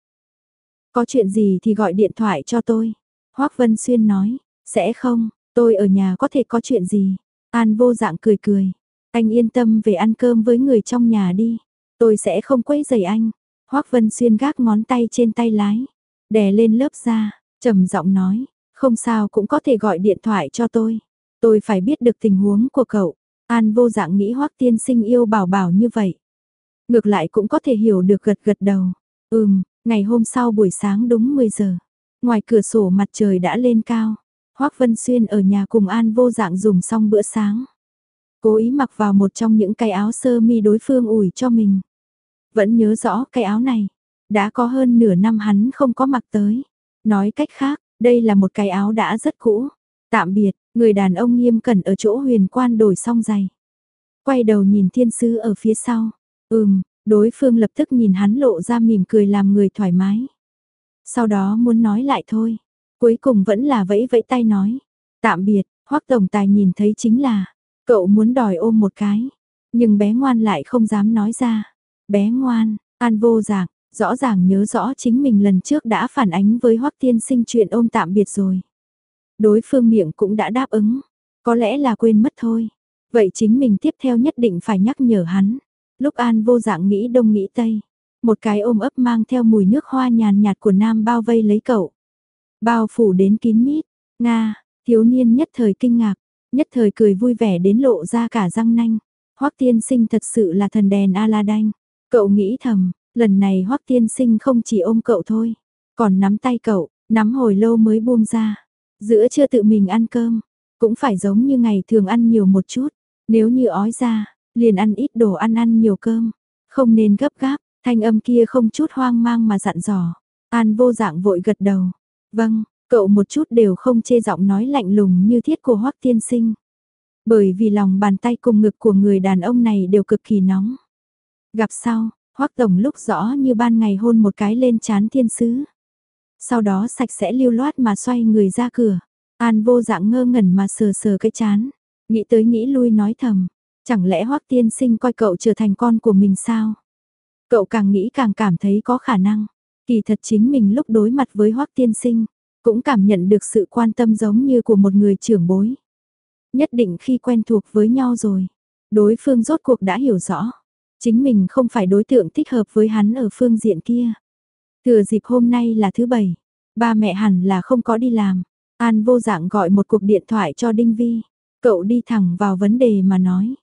Speaker 1: Có chuyện gì thì gọi điện thoại cho tôi. Hoắc Vân Xuyên nói, sẽ không, tôi ở nhà có thể có chuyện gì. An Vô Dạng cười cười, anh yên tâm về ăn cơm với người trong nhà đi, tôi sẽ không quấy rầy anh. Hoắc Vân Xuyên gác ngón tay trên tay lái, đè lên lớp da, trầm giọng nói, không sao cũng có thể gọi điện thoại cho tôi phải biết được tình huống của cậu. An Vô Dạng nghĩ Hoắc tiên sinh yêu Bảo Bảo như vậy. Ngược lại cũng có thể hiểu được gật gật đầu. Ngày hôm sau buổi sáng đúng 10 giờ, ngoài cửa sổ mặt trời đã lên cao. Hoắc Vân Xuyên ở nhà cùng An Vô Dạng dùng xong bữa sáng. Cố ý mặc vào một trong những cái áo sơ mi đối phương ủi cho mình. Vẫn nhớ rõ cái áo này, đã có hơn nửa năm hắn không có mặc tới. Nói cách khác, đây là một cái áo đã rất cũ. Tạm biệt, người đàn ông nghiêm cẩn ở chỗ Huyền Quan đổi xong giày. Quay đầu nhìn thiên sứ ở phía sau. Đối phương lập tức nhìn hắn lộ ra mỉm cười làm người thoải mái. Sau đó muốn nói lại thôi. Cuối cùng vẫn là vẫy vẫy tay nói. Tạm biệt, Hoắc tổng tài nhìn thấy chính là, cậu muốn đòi ôm một cái. Nhưng bé ngoan lại không dám nói ra. Bé ngoan, An Vô Dạng, rõ ràng nhớ rõ chính mình lần trước đã phản ánh với Hoắc tiên sinh chuyện ôm tạm biệt rồi. Đối phương miệng cũng đã đáp ứng, có lẽ là quên mất thôi. Vậy chính mình tiếp theo nhất định phải nhắc nhở hắn. Lúc An Vô Dạng nghĩ đông nghĩ tây, một cái ôm ấp mang theo mùi nước hoa nhàn nhạt của nam bao vây lấy cậu. Bao phủ đến kín mít, Nga, thiếu niên nhất thời kinh ngạc, nhất thời cười vui vẻ đến lộ ra cả răng nanh. Hoắc tiên sinh thật sự là thần đèn Aladdin. Cậu nghĩ thầm, lần này Hoắc tiên sinh không chỉ ôm cậu thôi, còn nắm tay cậu, nắm hồi lâu mới buông ra. Giữa trưa tự mình ăn cơm, cũng phải giống như ngày thường ăn nhiều một chút, nếu như ói ra, liền ăn ít đồ ăn nhiều cơm, không nên gấp gáp, thanh âm kia không chút hoang mang mà dặn dò. An Vô Dạng vội gật đầu. Vâng, cậu một chút đều không chê giọng nói lạnh lùng như thiết của Hoắc tiên sinh. Bởi vì lòng bàn tay cùng ngực của người đàn ông này đều cực kỳ nóng. Gặp sau, Hoắc tổng lúc rõ như ban ngày hôn một cái lên trán thiên sứ. Sau đó sạch sẽ lưu loát mà xoay người ra cửa. An Vô Dạng ngơ ngẩn mà sờ sờ cái trán, nghĩ tới nghĩ lui nói thầm, chẳng lẽ Hoắc tiên sinh coi cậu trở thành con của mình sao? Cậu càng nghĩ càng cảm thấy có khả năng. Kỳ thật chính mình lúc đối mặt với Hoắc tiên sinh, cũng cảm nhận được sự quan tâm giống như của một người trưởng bối. Nhất định khi quen thuộc với nhau rồi, đối phương rốt cuộc đã hiểu rõ, chính mình không phải đối tượng thích hợp với hắn ở phương diện kia. Thừa dịp hôm nay là thứ bảy, ba mẹ hẳn là không có đi làm. An Vô Dạng gọi một cuộc điện thoại cho Đinh Vi. Cậu đi thẳng vào vấn đề mà nói.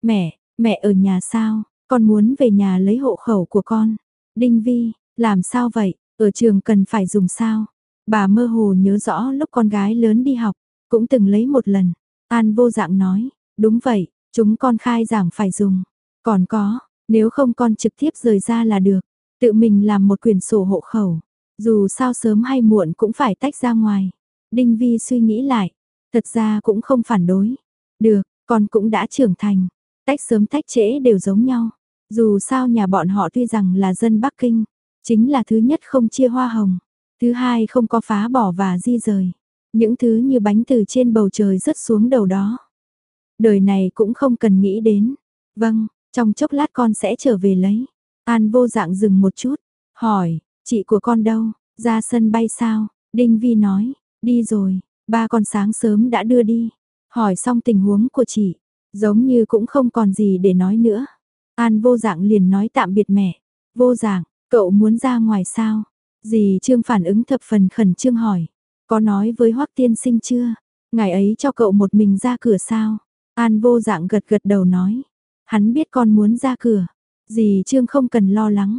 Speaker 1: Mẹ ở nhà sao? Con muốn về nhà lấy hộ khẩu của con. Đinh Vi, làm sao vậy? Ở trường cần phải dùng sao? Bà mơ hồ nhớ rõ lúc con gái lớn đi học, cũng từng lấy một lần. An Vô Dạng nói, đúng vậy, chúng con khai giảng phải dùng. Còn có, nếu không con trực tiếp rời ra là được. Tự mình làm một quyển sổ hộ khẩu. Dù sao sớm hay muộn cũng phải tách ra ngoài. Đinh Vi suy nghĩ lại, thật ra cũng không phản đối. Được, con cũng đã trưởng thành, tách sớm tách trễ đều giống nhau. Dù sao nhà bọn họ tuy rằng là dân Bắc Kinh, chính là thứ nhất không chia hoa hồng, thứ hai không có phá bỏ và di rời. Những thứ như bánh từ trên bầu trời rớt xuống đầu đó. Đời này cũng không cần nghĩ đến. Vâng, trong chốc lát con sẽ trở về lấy. An Vô Dạng dừng một chút, hỏi, chị của con đâu, ra sân bay sao? Đinh Vi nói, đi rồi, ba con sáng sớm đã đưa đi. Hỏi xong tình huống của chị, giống như cũng không còn gì để nói nữa. An Vô Dạng liền nói tạm biệt mẹ. Vô Dạng, cậu muốn ra ngoài sao? Dì Trương phản ứng thập phần khẩn trương hỏi. Có nói với Hoắc tiên sinh chưa? Ngày ấy cho cậu một mình ra cửa sao? An Vô Dạng gật gật đầu nói. Hắn biết con muốn ra cửa. Dì Trương không cần lo lắng.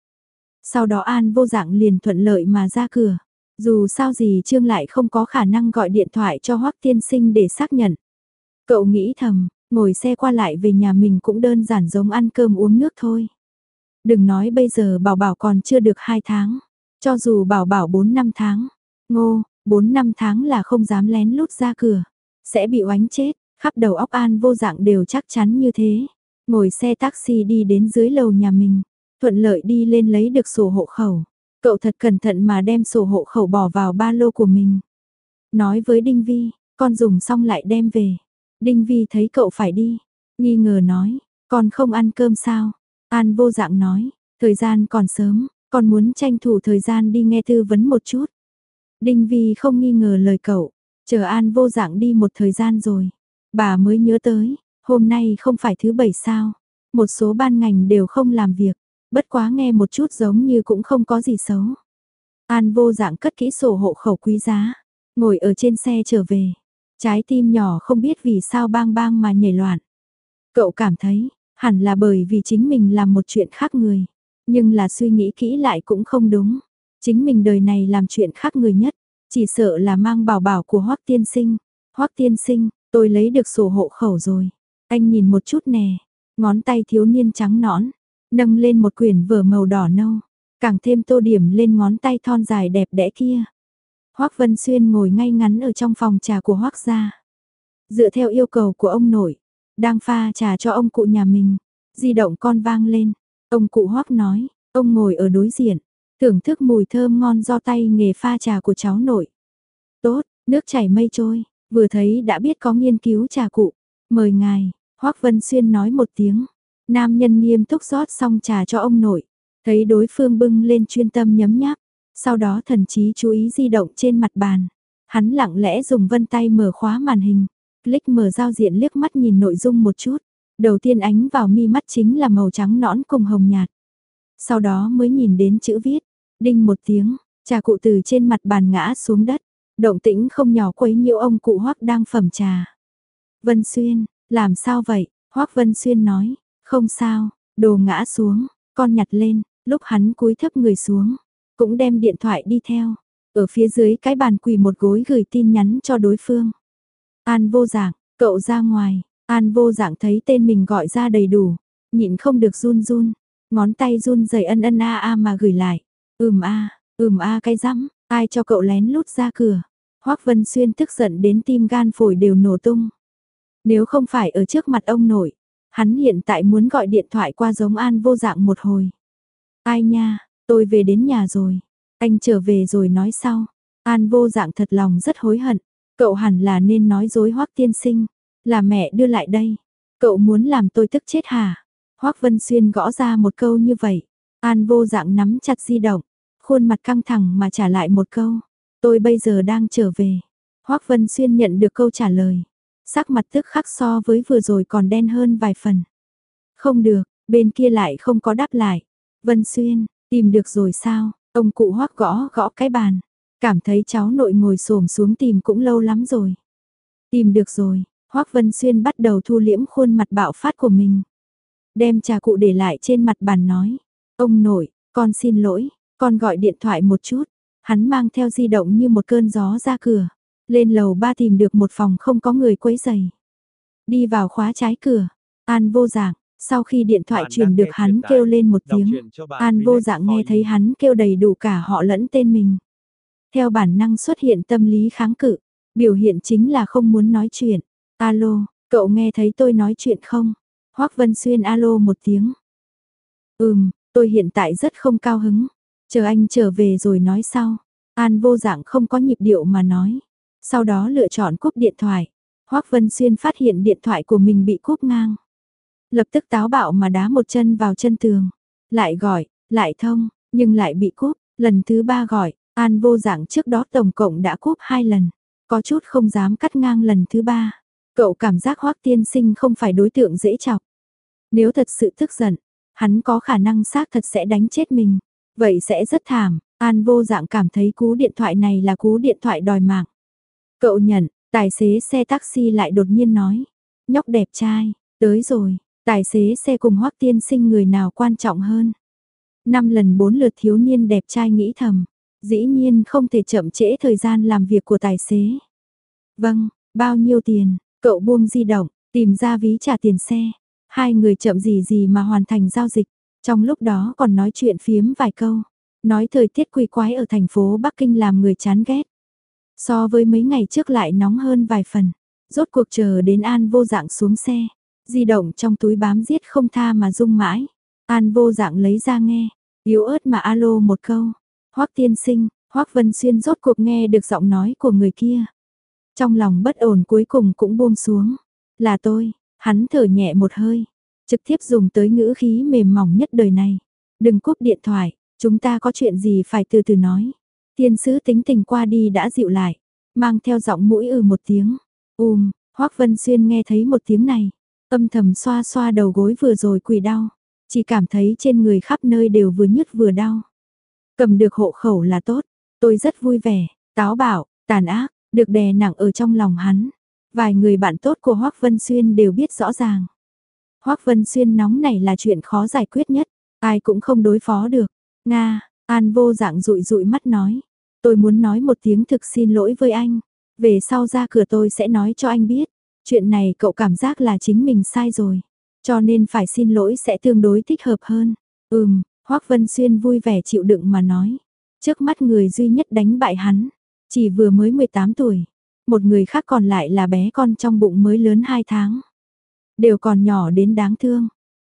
Speaker 1: Sau đó An Vô Dạng liền thuận lợi mà ra cửa. Dù sao dì Trương lại không có khả năng gọi điện thoại cho Hoắc tiên sinh để xác nhận. Cậu nghĩ thầm, ngồi xe qua lại về nhà mình cũng đơn giản giống ăn cơm uống nước thôi. Đừng nói bây giờ Bảo Bảo còn chưa được 2 tháng. Cho dù Bảo Bảo 4-5 tháng. Ngô, 4-5 tháng là không dám lén lút ra cửa. Sẽ bị oánh chết, khắp đầu óc An Vô Dạng đều chắc chắn như thế. Ngồi xe taxi đi đến dưới lầu nhà mình. Thuận lợi đi lên lấy được sổ hộ khẩu. Cậu thật cẩn thận mà đem sổ hộ khẩu bỏ vào ba lô của mình. Nói với Đinh Vi, con dùng xong lại đem về. Đinh Vi thấy cậu phải đi, nghi ngờ nói, con không ăn cơm sao? An Vô Dạng nói, thời gian còn sớm, con muốn tranh thủ thời gian đi nghe tư vấn một chút. Đinh Vi không nghi ngờ lời cậu, chờ An Vô Dạng đi một thời gian rồi. Bà mới nhớ tới, hôm nay không phải thứ bảy sao? Một số ban ngành đều không làm việc, bất quá nghe một chút giống như cũng không có gì xấu. An Vô Dạng cất kỹ sổ hộ khẩu quý giá, ngồi ở trên xe trở về. Trái tim nhỏ không biết vì sao bang bang mà nhảy loạn. Cậu cảm thấy, hẳn là bởi vì chính mình làm một chuyện khác người. Nhưng là suy nghĩ kỹ lại cũng không đúng. Chính mình đời này làm chuyện khác người nhất, chỉ sợ là mang Bảo Bảo của Hoắc tiên sinh. Hoắc tiên sinh, tôi lấy được sổ hộ khẩu rồi. Anh nhìn một chút nè, ngón tay thiếu niên trắng nõn, nâng lên một quyển vở màu đỏ nâu, càng thêm tô điểm lên ngón tay thon dài đẹp đẽ kia. Hoắc Vân Xuyên ngồi ngay ngắn ở trong phòng trà của Hoắc gia. Dựa theo yêu cầu của ông nội, đang pha trà cho ông cụ nhà mình. Di động con vang lên, ông cụ Hoắc nói, ông ngồi ở đối diện, thưởng thức mùi thơm ngon do tay nghề pha trà của cháu nội. Tốt, nước chảy mây trôi, vừa thấy đã biết có nghiên cứu trà cụ. Mời ngài, Hoắc Vân Xuyên nói một tiếng. Nam nhân nghiêm túc rót xong trà cho ông nội, thấy đối phương bưng lên chuyên tâm nhấm nháp. Sau đó thần trí chú ý di động trên mặt bàn. Hắn lặng lẽ dùng vân tay mở khóa màn hình. Click mở giao diện liếc mắt nhìn nội dung một chút. Đầu tiên ánh vào mi mắt chính là màu trắng nõn cùng hồng nhạt. Sau đó mới nhìn đến chữ viết. Đinh một tiếng, trà cụ từ trên mặt bàn ngã xuống đất. Động tĩnh không nhỏ quấy nhiễu ông cụ Hoắc đang phẩm trà. Vân Xuyên, làm sao vậy? Hoắc Vân Xuyên nói, không sao, đồ ngã xuống, con nhặt lên. Lúc hắn cúi thấp người xuống, cũng đem điện thoại đi theo. Ở phía dưới cái bàn quỳ một gối gửi tin nhắn cho đối phương. An Vô Dạng, cậu ra ngoài, An Vô Dạng thấy tên mình gọi ra đầy đủ, nhịn không được run run, ngón tay run rẩy ân ân a a mà gửi lại. A, cái rắm, ai cho cậu lén lút ra cửa. Hoắc Vân Xuyên tức giận đến tim gan phổi đều nổ tung. Nếu không phải ở trước mặt ông nội, hắn hiện tại muốn gọi điện thoại qua giống An Vô Dạng một hồi. Ai nha, tôi về đến nhà rồi. Anh trở về rồi nói sau. An Vô Dạng thật lòng rất hối hận. Cậu hẳn là nên nói dối Hoắc tiên sinh. Là mẹ đưa lại đây. Cậu muốn làm tôi tức chết hả? Hoắc Vân Xuyên gõ ra một câu như vậy. An Vô Dạng nắm chặt di động. Khuôn mặt căng thẳng mà trả lại một câu. Tôi bây giờ đang trở về. Hoắc Vân Xuyên nhận được câu trả lời. Sắc mặt tức khắc so với vừa rồi còn đen hơn vài phần. Không được, bên kia lại không có đáp lại. Vân Xuyên, tìm được rồi sao? Ông cụ Hoắc gõ gõ cái bàn. Cảm thấy cháu nội ngồi xổm xuống tìm cũng lâu lắm rồi. Tìm được rồi, Hoắc Vân Xuyên bắt đầu thu liễm khuôn mặt bạo phát của mình. Đem trà cụ để lại trên mặt bàn nói. Ông nội, con xin lỗi, con gọi điện thoại một chút. Hắn mang theo di động như một cơn gió ra cửa. Lên lầu 3 tìm được một phòng không có người quấy rầy. Đi vào khóa trái cửa. An Vô Dạng, sau khi điện thoại truyền được hắn kêu lên một tiếng. An Vô Dạng nghe thấy hắn kêu đầy đủ cả họ lẫn tên mình. Theo bản năng xuất hiện tâm lý kháng cự. Biểu hiện chính là không muốn nói chuyện. Alo, cậu nghe thấy tôi nói chuyện không? Hoắc Vân Xuyên alo một tiếng. Tôi hiện tại rất không cao hứng. Chờ anh trở về rồi nói sau. An Vô Dạng không có nhịp điệu mà nói. Sau đó lựa chọn cúp điện thoại. Hoắc Vân Xuyên phát hiện điện thoại của mình bị cúp ngang. Lập tức táo bạo mà đá một chân vào chân tường. Lại gọi, lại thông, nhưng lại bị cúp. Lần thứ 3 gọi, An Vô Dạng trước đó tổng cộng đã cúp 2 lần. Có chút không dám cắt ngang lần thứ 3. Cậu cảm giác Hoắc tiên sinh không phải đối tượng dễ chọc. Nếu thật sự tức giận, hắn có khả năng xác thật sẽ đánh chết mình. Vậy sẽ rất thảm. An Vô Dạng cảm thấy cú điện thoại này là cú điện thoại đòi mạng. Cậu nhận, tài xế xe taxi lại đột nhiên nói. Nhóc đẹp trai, tới rồi. Tài xế xe cùng Hoắc tiên sinh người nào quan trọng hơn. 5 lần 4 lượt thiếu niên đẹp trai nghĩ thầm. Dĩ nhiên không thể chậm trễ thời gian làm việc của tài xế. Vâng, bao nhiêu tiền? Cậu buông di động, tìm ra ví trả tiền xe. Hai người chậm gì gì mà hoàn thành giao dịch. Trong lúc đó còn nói chuyện phiếm vài câu. Nói thời tiết quỷ quái ở thành phố Bắc Kinh làm người chán ghét. So với mấy ngày trước lại nóng hơn vài phần. Rốt cuộc chờ đến An Vô Dạng xuống xe. Di động trong túi bám giết không tha mà rung mãi. An Vô Dạng lấy ra nghe. Yếu ớt mà alo một câu. Hoắc tiên sinh, Hoắc Vân Xuyên rốt cuộc nghe được giọng nói của người kia. Trong lòng bất ổn cuối cùng cũng buông xuống. Là tôi, hắn thở nhẹ một hơi. Trực tiếp dùng tới ngữ khí mềm mỏng nhất đời này. Đừng cúp điện thoại, chúng ta có chuyện gì phải từ từ nói. Tiên sứ tính tình qua đi đã dịu lại. Mang theo giọng mũi một tiếng. Hoắc Vân Xuyên nghe thấy một tiếng này. Âm thầm xoa xoa đầu gối vừa rồi quỳ đau. Chỉ cảm thấy trên người khắp nơi đều vừa nhức vừa đau. Cầm được hộ khẩu là tốt. Tôi rất vui vẻ, táo bạo, tàn ác, được đè nặng ở trong lòng hắn. Vài người bạn tốt của Hoắc Vân Xuyên đều biết rõ ràng. Hoắc Vân Xuyên nóng này là chuyện khó giải quyết nhất. Ai cũng không đối phó được. Nga, An Vô Dạng dụi dụi mắt nói. Tôi muốn nói một tiếng thực xin lỗi với anh. Về sau ra cửa tôi sẽ nói cho anh biết. Chuyện này cậu cảm giác là chính mình sai rồi. Cho nên phải xin lỗi sẽ tương đối thích hợp hơn. Hoắc Vân Xuyên vui vẻ chịu đựng mà nói. Trước mắt người duy nhất đánh bại hắn. Chỉ vừa mới 18 tuổi. Một người khác còn lại là bé con trong bụng mới lớn 2 tháng. Đều còn nhỏ đến đáng thương.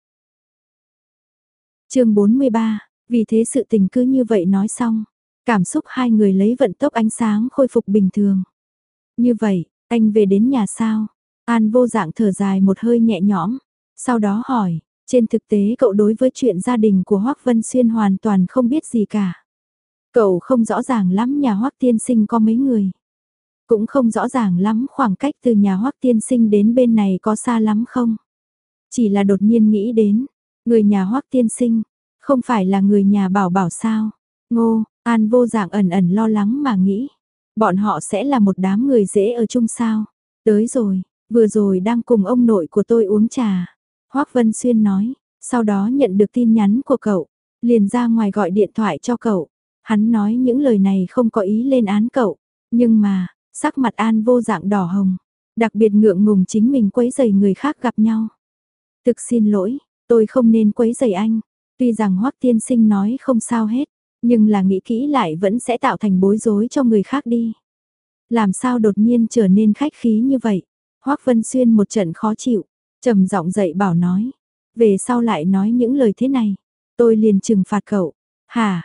Speaker 1: Chương 43, vì thế sự tình cứ như vậy nói xong. Cảm xúc hai người lấy vận tốc ánh sáng khôi phục bình thường. Như vậy, anh về đến nhà sao? An Vô Dạng thở dài một hơi nhẹ nhõm. Sau đó hỏi, trên thực tế cậu đối với chuyện gia đình của Hoắc Vân Xuyên hoàn toàn không biết gì cả. Cậu không rõ ràng lắm nhà Hoắc tiên sinh có mấy người. Cũng không rõ ràng lắm khoảng cách từ nhà Hoắc tiên sinh đến bên này có xa lắm không. Chỉ là đột nhiên nghĩ đến, người nhà Hoắc tiên sinh, không phải là người nhà Bảo Bảo sao? Ngô, An Vô Dạng ẩn ẩn lo lắng mà nghĩ. Bọn họ sẽ là một đám người dễ ở chung sao? Tới rồi, vừa rồi đang cùng ông nội của tôi uống trà. Hoắc Vân Xuyên nói, sau đó nhận được tin nhắn của cậu, liền ra ngoài gọi điện thoại cho cậu. Hắn nói những lời này không có ý lên án cậu, nhưng mà, sắc mặt An Vô Dạng đỏ hồng. Đặc biệt ngượng ngùng chính mình quấy rầy người khác gặp nhau. Thực xin lỗi, tôi không nên quấy rầy anh. Tuy rằng Hoắc tiên sinh nói không sao hết, nhưng là nghĩ kỹ lại vẫn sẽ tạo thành bối rối cho người khác đi. Làm sao đột nhiên trở nên khách khí như vậy? Hoắc Vân Xuyên một trận khó chịu, trầm giọng dậy bảo nói. Về sau lại nói những lời thế này, tôi liền trừng phạt cậu. Hả,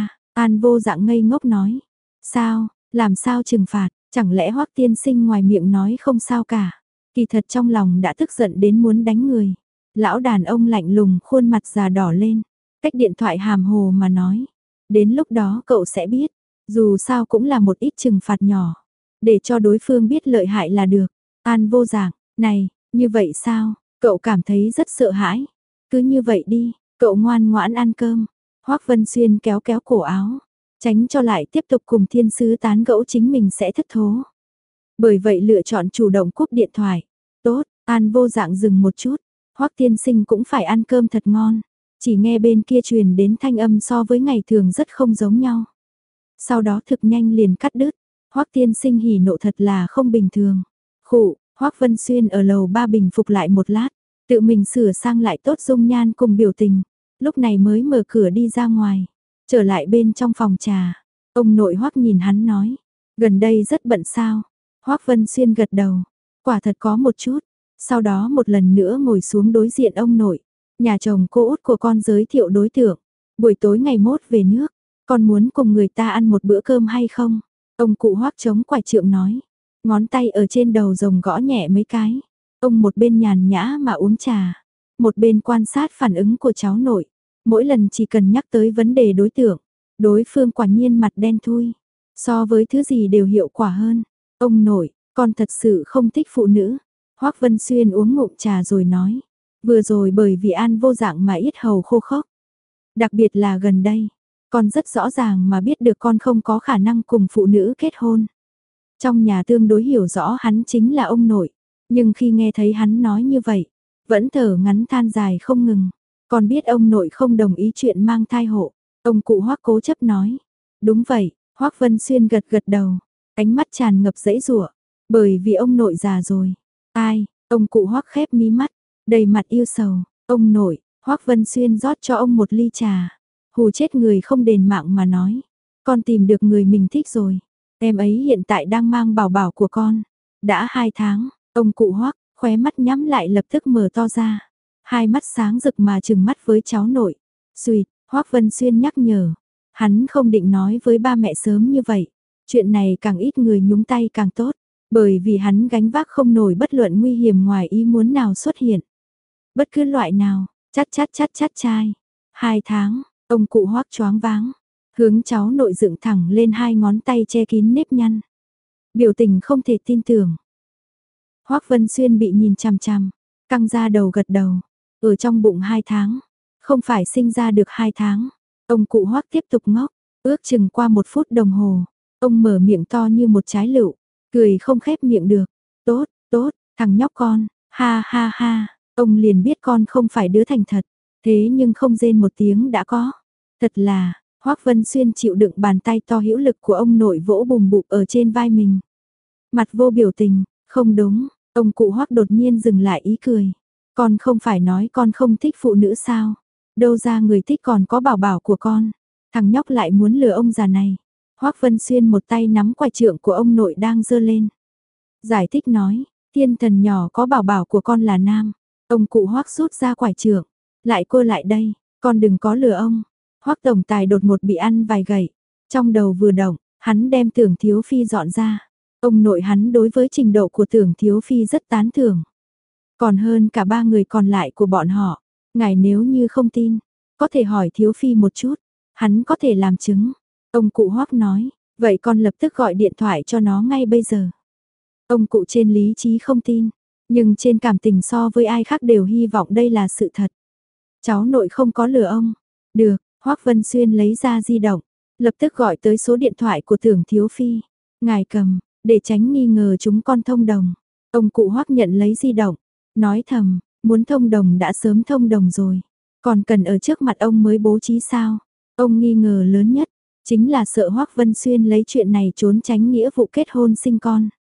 Speaker 1: An Vô Dạng ngây ngốc nói. Sao, làm sao trừng phạt, chẳng lẽ Hoắc tiên sinh ngoài miệng nói không sao cả. Kỳ thật trong lòng đã tức giận đến muốn đánh người. Lão đàn ông lạnh lùng khuôn mặt già đỏ lên, cách điện thoại hàm hồ mà nói. Đến lúc đó cậu sẽ biết, dù sao cũng là một ít trừng phạt nhỏ, để cho đối phương biết lợi hại là được. An Vô Dạng, này, như vậy sao, cậu cảm thấy rất sợ hãi. Cứ như vậy đi, cậu ngoan ngoãn ăn cơm. Hoắc Vân Xuyên kéo kéo cổ áo, tránh cho lại tiếp tục cùng thiên sứ tán gẫu chính mình sẽ thất thố. Bởi vậy lựa chọn chủ động cúp điện thoại. Tốt, An Vô Dạng dừng một chút. Hoắc tiên sinh cũng phải ăn cơm thật ngon. Chỉ nghe bên kia truyền đến thanh âm so với ngày thường rất không giống nhau. Sau đó thực nhanh liền cắt đứt. Hoắc tiên sinh hỉ nộ thật là không bình thường. Khụ, Hoắc Vân Xuyên ở lầu 3 bình phục lại một lát, tự mình sửa sang lại tốt dung nhan cùng biểu tình, lúc này mới mở cửa đi ra ngoài, trở lại bên trong phòng trà. Ông nội Hoắc nhìn hắn nói, gần đây rất bận sao? Hoắc Vân Xuyên gật đầu, quả thật có một chút. Sau đó một lần nữa ngồi xuống đối diện ông nội, nhà chồng cô út của con giới thiệu đối tượng, buổi tối ngày mốt về nước, con muốn cùng người ta ăn một bữa cơm hay không? Ông cụ Hoắc chống quải trượng nói, ngón tay ở trên đầu rồng gõ nhẹ mấy cái. Ông một bên nhàn nhã mà uống trà, một bên quan sát phản ứng của cháu nội. Mỗi lần chỉ cần nhắc tới vấn đề đối tượng, đối phương quả nhiên mặt đen thui. So với thứ gì đều hiệu quả hơn. Ông nội, con thật sự không thích phụ nữ. Hoắc Vân Xuyên uống ngụm trà rồi nói. Vừa rồi bởi vì An Vô Dạng mà yết hầu khô khốc. Đặc biệt là gần đây, con rất rõ ràng mà biết được con không có khả năng cùng phụ nữ kết hôn. Trong nhà tương đối hiểu rõ hắn chính là ông nội, nhưng khi nghe thấy hắn nói như vậy, vẫn thở ngắn than dài không ngừng. Còn biết ông nội không đồng ý chuyện mang thai hộ, ông cụ Hoắc cố chấp nói. Đúng vậy, Hoắc Vân Xuyên gật gật đầu, ánh mắt tràn ngập giãy giụa, bởi vì ông nội già rồi. Ai, ông cụ Hoắc khép mí mắt, đầy mặt yêu sầu. Ông nội, Hoắc Vân Xuyên rót cho ông một ly trà, hù chết người không đền mạng mà nói. Con tìm được người mình thích rồi. Em ấy hiện tại đang mang bảo bảo của con. Đã 2 tháng, ông cụ Hoắc, khóe mắt nhắm lại lập tức mở to ra. Hai mắt sáng rực mà trừng mắt với cháu nội. Xùi, Hoắc Vân Xuyên nhắc nhở. Hắn không định nói với ba mẹ sớm như vậy. Chuyện này càng ít người nhúng tay càng tốt. Bởi vì hắn gánh vác không nổi bất luận nguy hiểm ngoài ý muốn nào xuất hiện. Bất cứ loại nào, chát chai. 2 tháng, ông cụ Hoắc choáng váng. Hướng cháu nội dựng thẳng lên hai ngón tay che kín nếp nhăn. Biểu tình không thể tin tưởng. Hoắc Vân Xuyên bị nhìn chằm chằm, căng ra đầu gật đầu. Ở trong bụng 2 tháng, không phải sinh ra được 2 tháng. Ông cụ Hoắc tiếp tục ngốc, ước chừng qua 1 phút đồng hồ. Ông mở miệng to như một trái lựu, cười không khép miệng được. Tốt, tốt, thằng nhóc con, ha ha ha. Ông liền biết con không phải đứa thành thật. Thế nhưng không rên một tiếng đã có. Thật là, Hoắc Vân Xuyên chịu đựng bàn tay to hữu lực của ông nội vỗ bùm bụp ở trên vai mình. Mặt vô biểu tình, không đúng, ông cụ Hoắc đột nhiên dừng lại ý cười. Con không phải nói con không thích phụ nữ sao? Đâu ra người thích còn có bảo bảo của con. Thằng nhóc lại muốn lừa ông già này. Hoắc Vân Xuyên một tay nắm quải trượng của ông nội đang giơ lên. Giải thích nói, thiên thần nhỏ có bảo bảo của con là nam. Ông cụ Hoắc rút ra quải trượng. Lại cô lại đây, con đừng có lừa ông. Hoắc tổng tài đột ngột bị ăn vài gậy. Trong đầu vừa động, hắn đem Tưởng Thiếu Phi dọn ra. Ông nội hắn đối với trình độ của Tưởng Thiếu Phi rất tán thưởng. Còn hơn cả 3 người còn lại của bọn họ. Ngài nếu như không tin, có thể hỏi Thiếu Phi một chút. Hắn có thể làm chứng. Ông cụ Hoắc nói, vậy con lập tức gọi điện thoại cho nó ngay bây giờ. Ông cụ trên lý trí không tin, nhưng trên cảm tình so với ai khác đều hy vọng đây là sự thật. Cháu nội không có lừa ông. Được, Hoắc Vân Xuyên lấy ra di động, lập tức gọi tới số điện thoại của Tưởng Thiếu Phi. Ngài cầm, để tránh nghi ngờ chúng con thông đồng. Ông cụ Hoắc nhận lấy di động, nói thầm, muốn thông đồng đã sớm thông đồng rồi. Còn cần ở trước mặt ông mới bố trí sao? Ông nghi ngờ lớn nhất, chính là sợ Hoắc Vân Xuyên lấy chuyện này trốn tránh nghĩa vụ kết hôn sinh con.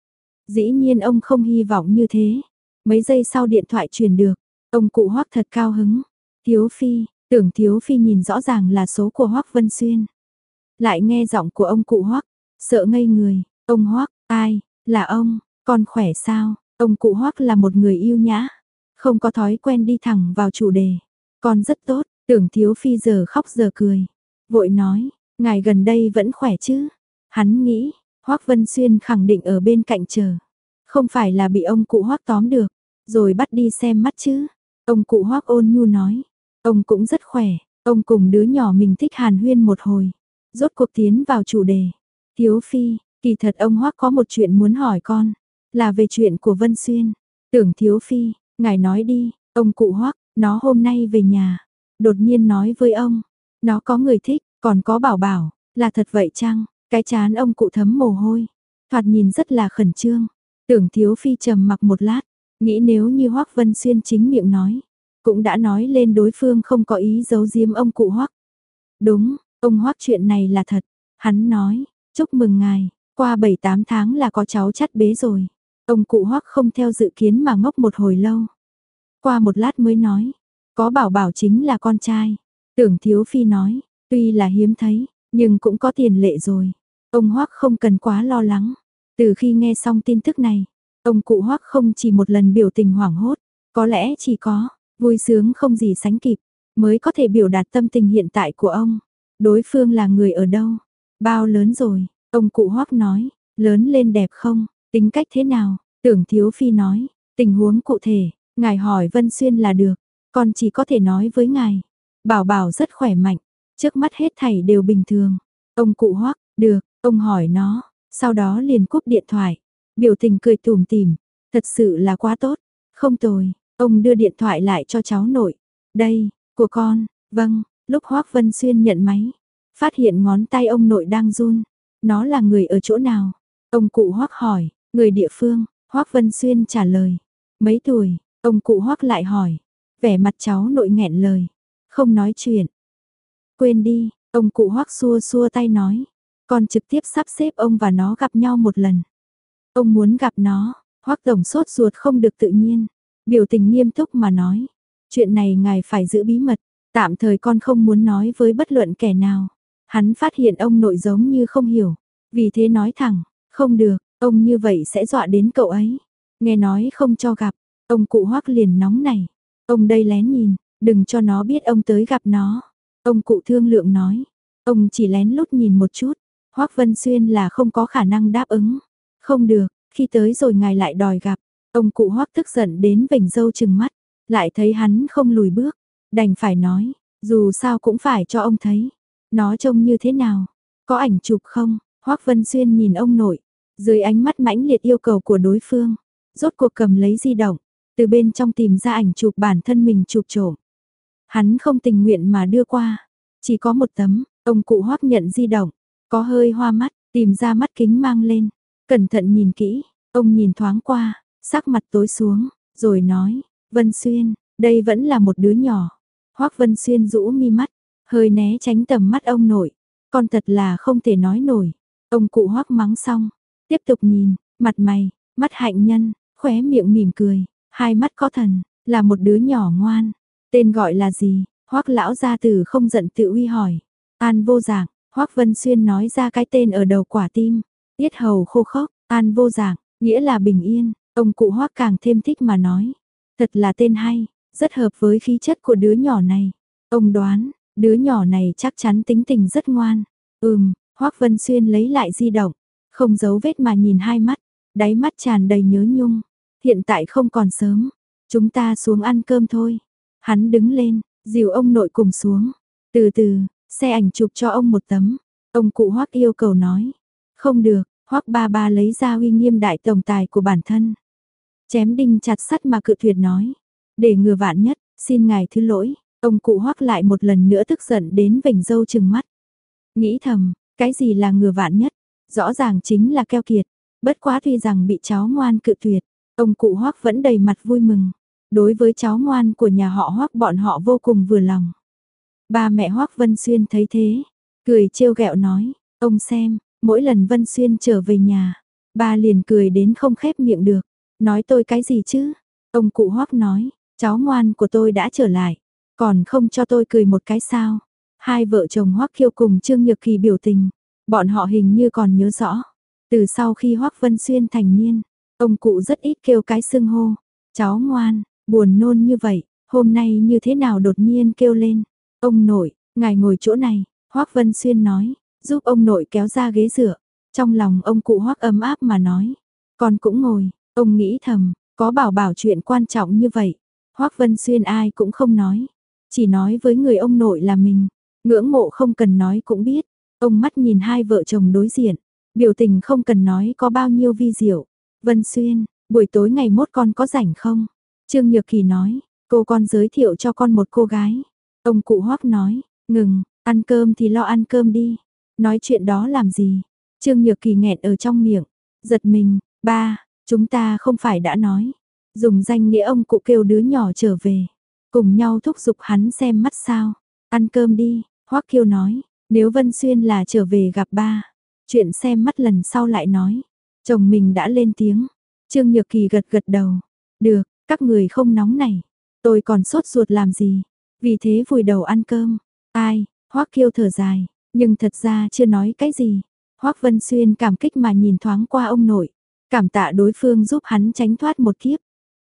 Speaker 1: Dĩ nhiên ông không hy vọng như thế. Mấy giây sau điện thoại truyền được, ông cụ Hoắc thật cao hứng. Thiếu Phi, tưởng Thiếu Phi nhìn rõ ràng là số của Hoắc Vân Xuyên. Lại nghe giọng của ông cụ Hoắc, sợ ngây người, ông Hoắc, ai, là ông, con khỏe sao? Ông cụ Hoắc là một người yêu nhã, không có thói quen đi thẳng vào chủ đề. Con rất tốt, tưởng Thiếu Phi giờ khóc giờ cười. Vội nói, ngài gần đây vẫn khỏe chứ? Hắn nghĩ, Hoắc Vân Xuyên khẳng định ở bên cạnh chờ. Không phải là bị ông cụ Hoắc tóm được, rồi bắt đi xem mắt chứ. Ông cụ Hoắc ôn nhu nói, ông cũng rất khỏe, ông cùng đứa nhỏ mình thích hàn huyên một hồi. Rốt cuộc tiến vào chủ đề. Thiếu Phi, kỳ thật ông Hoắc có một chuyện muốn hỏi con, là về chuyện của Vân Xuyên. Tưởng Thiếu Phi, ngài nói đi, ông cụ Hoắc, nó hôm nay về nhà, đột nhiên nói với ông, nó có người thích, còn có bảo bảo, là thật vậy chăng? Cái trán ông cụ thấm mồ hôi, thoạt nhìn rất là khẩn trương. Tưởng Thiếu Phi trầm mặc một lát, nghĩ nếu như Hoắc Vân Xuyên chính miệng nói, cũng đã nói lên đối phương không có ý giấu giếm ông cụ Hoắc. Đúng, ông Hoắc chuyện này là thật. Hắn nói, chúc mừng ngài, qua 7-8 tháng là có cháu chắt bế rồi. Ông cụ Hoắc không theo dự kiến mà ngốc một hồi lâu. Qua một lát mới nói, có bảo bảo chính là con trai. Tưởng Thiếu Phi nói, tuy là hiếm thấy, nhưng cũng có tiền lệ rồi. Ông Hoắc không cần quá lo lắng. Từ khi nghe xong tin tức này, ông cụ Hoắc không chỉ một lần biểu tình hoảng hốt, có lẽ chỉ có vui sướng không gì sánh kịp, mới có thể biểu đạt tâm tình hiện tại của ông. Đối phương là người ở đâu? Bao lớn rồi? Ông cụ Hoắc nói, lớn lên đẹp không? Tính cách thế nào? Tưởng Thiếu Phi nói, tình huống cụ thể, ngài hỏi Vân Xuyên là được, con chỉ có thể nói với ngài. Bảo bảo rất khỏe mạnh, trước mắt hết thảy đều bình thường. Ông cụ Hoắc, được, ông hỏi nó, sau đó liền cúp điện thoại. Biểu tình cười tủm tỉm, thật sự là quá tốt, không tồi. Ông đưa điện thoại lại cho cháu nội. Đây, của con, vâng, lúc Hoắc Vân Xuyên nhận máy, phát hiện ngón tay ông nội đang run. Nó là người ở chỗ nào? Ông cụ Hoắc hỏi, người địa phương, Hoắc Vân Xuyên trả lời. Mấy tuổi? Ông cụ Hoắc lại hỏi. Vẻ mặt cháu nội nghẹn lời, không nói chuyện. Quên đi, ông cụ Hoắc xua xua tay nói. Con trực tiếp sắp xếp ông và nó gặp nhau một lần. Ông muốn gặp nó, Hoắc tổng sốt ruột không được tự nhiên. Biểu tình nghiêm túc mà nói. Chuyện này ngài phải giữ bí mật, tạm thời con không muốn nói với bất luận kẻ nào. Hắn phát hiện ông nội giống như không hiểu, vì thế nói thẳng, không được, ông như vậy sẽ dọa đến cậu ấy. Nghe nói không cho gặp, ông cụ Hoắc liền nóng nảy. Ông đây lén nhìn, đừng cho nó biết ông tới gặp nó. Ông cụ thương lượng nói, ông chỉ lén lút nhìn một chút. Hoắc Vân Xuyên là không có khả năng đáp ứng. Không được, khi tới rồi ngài lại đòi gặp. Ông cụ Hoắc tức giận đến vểnh râu trừng mắt, lại thấy hắn không lùi bước, đành phải nói, dù sao cũng phải cho ông thấy. Nó trông như thế nào? Có ảnh chụp không? Hoắc Vân Xuyên nhìn ông nội, dưới ánh mắt mãnh liệt yêu cầu của đối phương, rốt cuộc cầm lấy di động, từ bên trong tìm ra ảnh chụp bản thân mình chụp trộm. Hắn không tình nguyện mà đưa qua, chỉ có một tấm. Ông cụ Hoắc nhận di động, có hơi hoa mắt, tìm ra mắt kính mang lên, cẩn thận nhìn kỹ. Ông nhìn thoáng qua, sắc mặt tối xuống, rồi nói, Vân Xuyên, đây vẫn là một đứa nhỏ. Hoắc Vân Xuyên rũ mi mắt, hơi né tránh tầm mắt ông nội. Con thật là không thể nói nổi. Ông cụ Hoắc mắng xong, tiếp tục nhìn, mặt mày, mắt hạnh nhân, khóe miệng mỉm cười, hai mắt có thần, là một đứa nhỏ ngoan. Tên gọi là gì? Hoắc lão gia tử không giận tự uy hỏi. An Vô Dạng. Hoắc Vân Xuyên nói ra cái tên ở đầu quả tim, yết hầu khô khốc. An Vô Dạng, nghĩa là bình yên. Ông cụ Hoắc càng thêm thích mà nói, thật là tên hay, rất hợp với khí chất của đứa nhỏ này. Ông đoán, đứa nhỏ này chắc chắn tính tình rất ngoan. Hoắc Vân Xuyên lấy lại di động, không giấu vết mà nhìn hai mắt, đáy mắt tràn đầy nhớ nhung. Hiện tại không còn sớm, chúng ta xuống ăn cơm thôi. Hắn đứng lên, dìu ông nội cùng xuống. Từ từ, xe ảnh chụp cho ông một tấm. Ông cụ Hoắc yêu cầu nói. Không được, Hoắc ba ba lấy ra uy nghiêm đại tổng tài của bản thân. Chém đinh chặt sắt mà cự tuyệt nói. Để ngừa vạn nhất, xin ngài thứ lỗi. Ông cụ Hoắc lại một lần nữa tức giận đến vểnh râu trừng mắt. Nghĩ thầm, cái gì là ngừa vạn nhất? Rõ ràng chính là keo kiệt. Bất quá tuy rằng bị cháu ngoan cự tuyệt, ông cụ Hoắc vẫn đầy mặt vui mừng. Đối với cháu ngoan của nhà họ Hoắc bọn họ vô cùng vừa lòng. Ba mẹ Hoắc Vân Xuyên thấy thế, cười trêu ghẹo nói, ông xem, mỗi lần Vân Xuyên trở về nhà, Ba liền cười đến không khép miệng được. Nói tôi cái gì chứ? Ông cụ Hoắc nói, cháu ngoan của tôi đã trở lại. Còn không cho tôi cười một cái sao? Hai vợ chồng Hoắc Kiêu cùng Trương Nhược Kỳ biểu tình. Bọn họ hình như còn nhớ rõ. Từ sau khi Hoắc Vân Xuyên thành niên, ông cụ rất ít kêu cái xưng hô. Cháu ngoan, buồn nôn như vậy, hôm nay như thế nào đột nhiên kêu lên. Ông nội, ngài ngồi chỗ này, Hoắc Vân Xuyên nói, giúp ông nội kéo ra ghế dựa. Trong lòng ông cụ Hoắc ấm áp mà nói, con cũng ngồi, ông nghĩ thầm, có bảo bảo chuyện quan trọng như vậy. Hoắc Vân Xuyên ai cũng không nói, chỉ nói với người ông nội là mình, ngưỡng mộ không cần nói cũng biết. Ông mắt nhìn hai vợ chồng đối diện, biểu tình không cần nói có bao nhiêu vi diệu. Vân Xuyên, buổi tối ngày mốt con có rảnh không? Trương Nhược Kỳ nói, cô con giới thiệu cho con một cô gái. Ông cụ Hoắc nói, ngừng, ăn cơm thì lo ăn cơm đi. Nói chuyện đó làm gì? Trương Nhược Kỳ nghẹn ở trong miệng, giật mình, ba, chúng ta không phải đã nói. Dùng danh nghĩa ông cụ kêu đứa nhỏ trở về, cùng nhau thúc giục hắn xem mắt sao. Ăn cơm đi, Hoắc Kiêu nói, nếu Vân Xuyên là trở về gặp ba, chuyện xem mắt lần sau lại nói. Chồng mình đã lên tiếng, Trương Nhược Kỳ gật gật đầu, được, các người không nóng này, tôi còn sốt ruột làm gì, vì thế vùi đầu ăn cơm. Ai, Hoắc Kiêu thở dài, nhưng thật ra chưa nói cái gì. Hoắc Vân Xuyên cảm kích mà nhìn thoáng qua ông nội, cảm tạ đối phương giúp hắn tránh thoát một kiếp.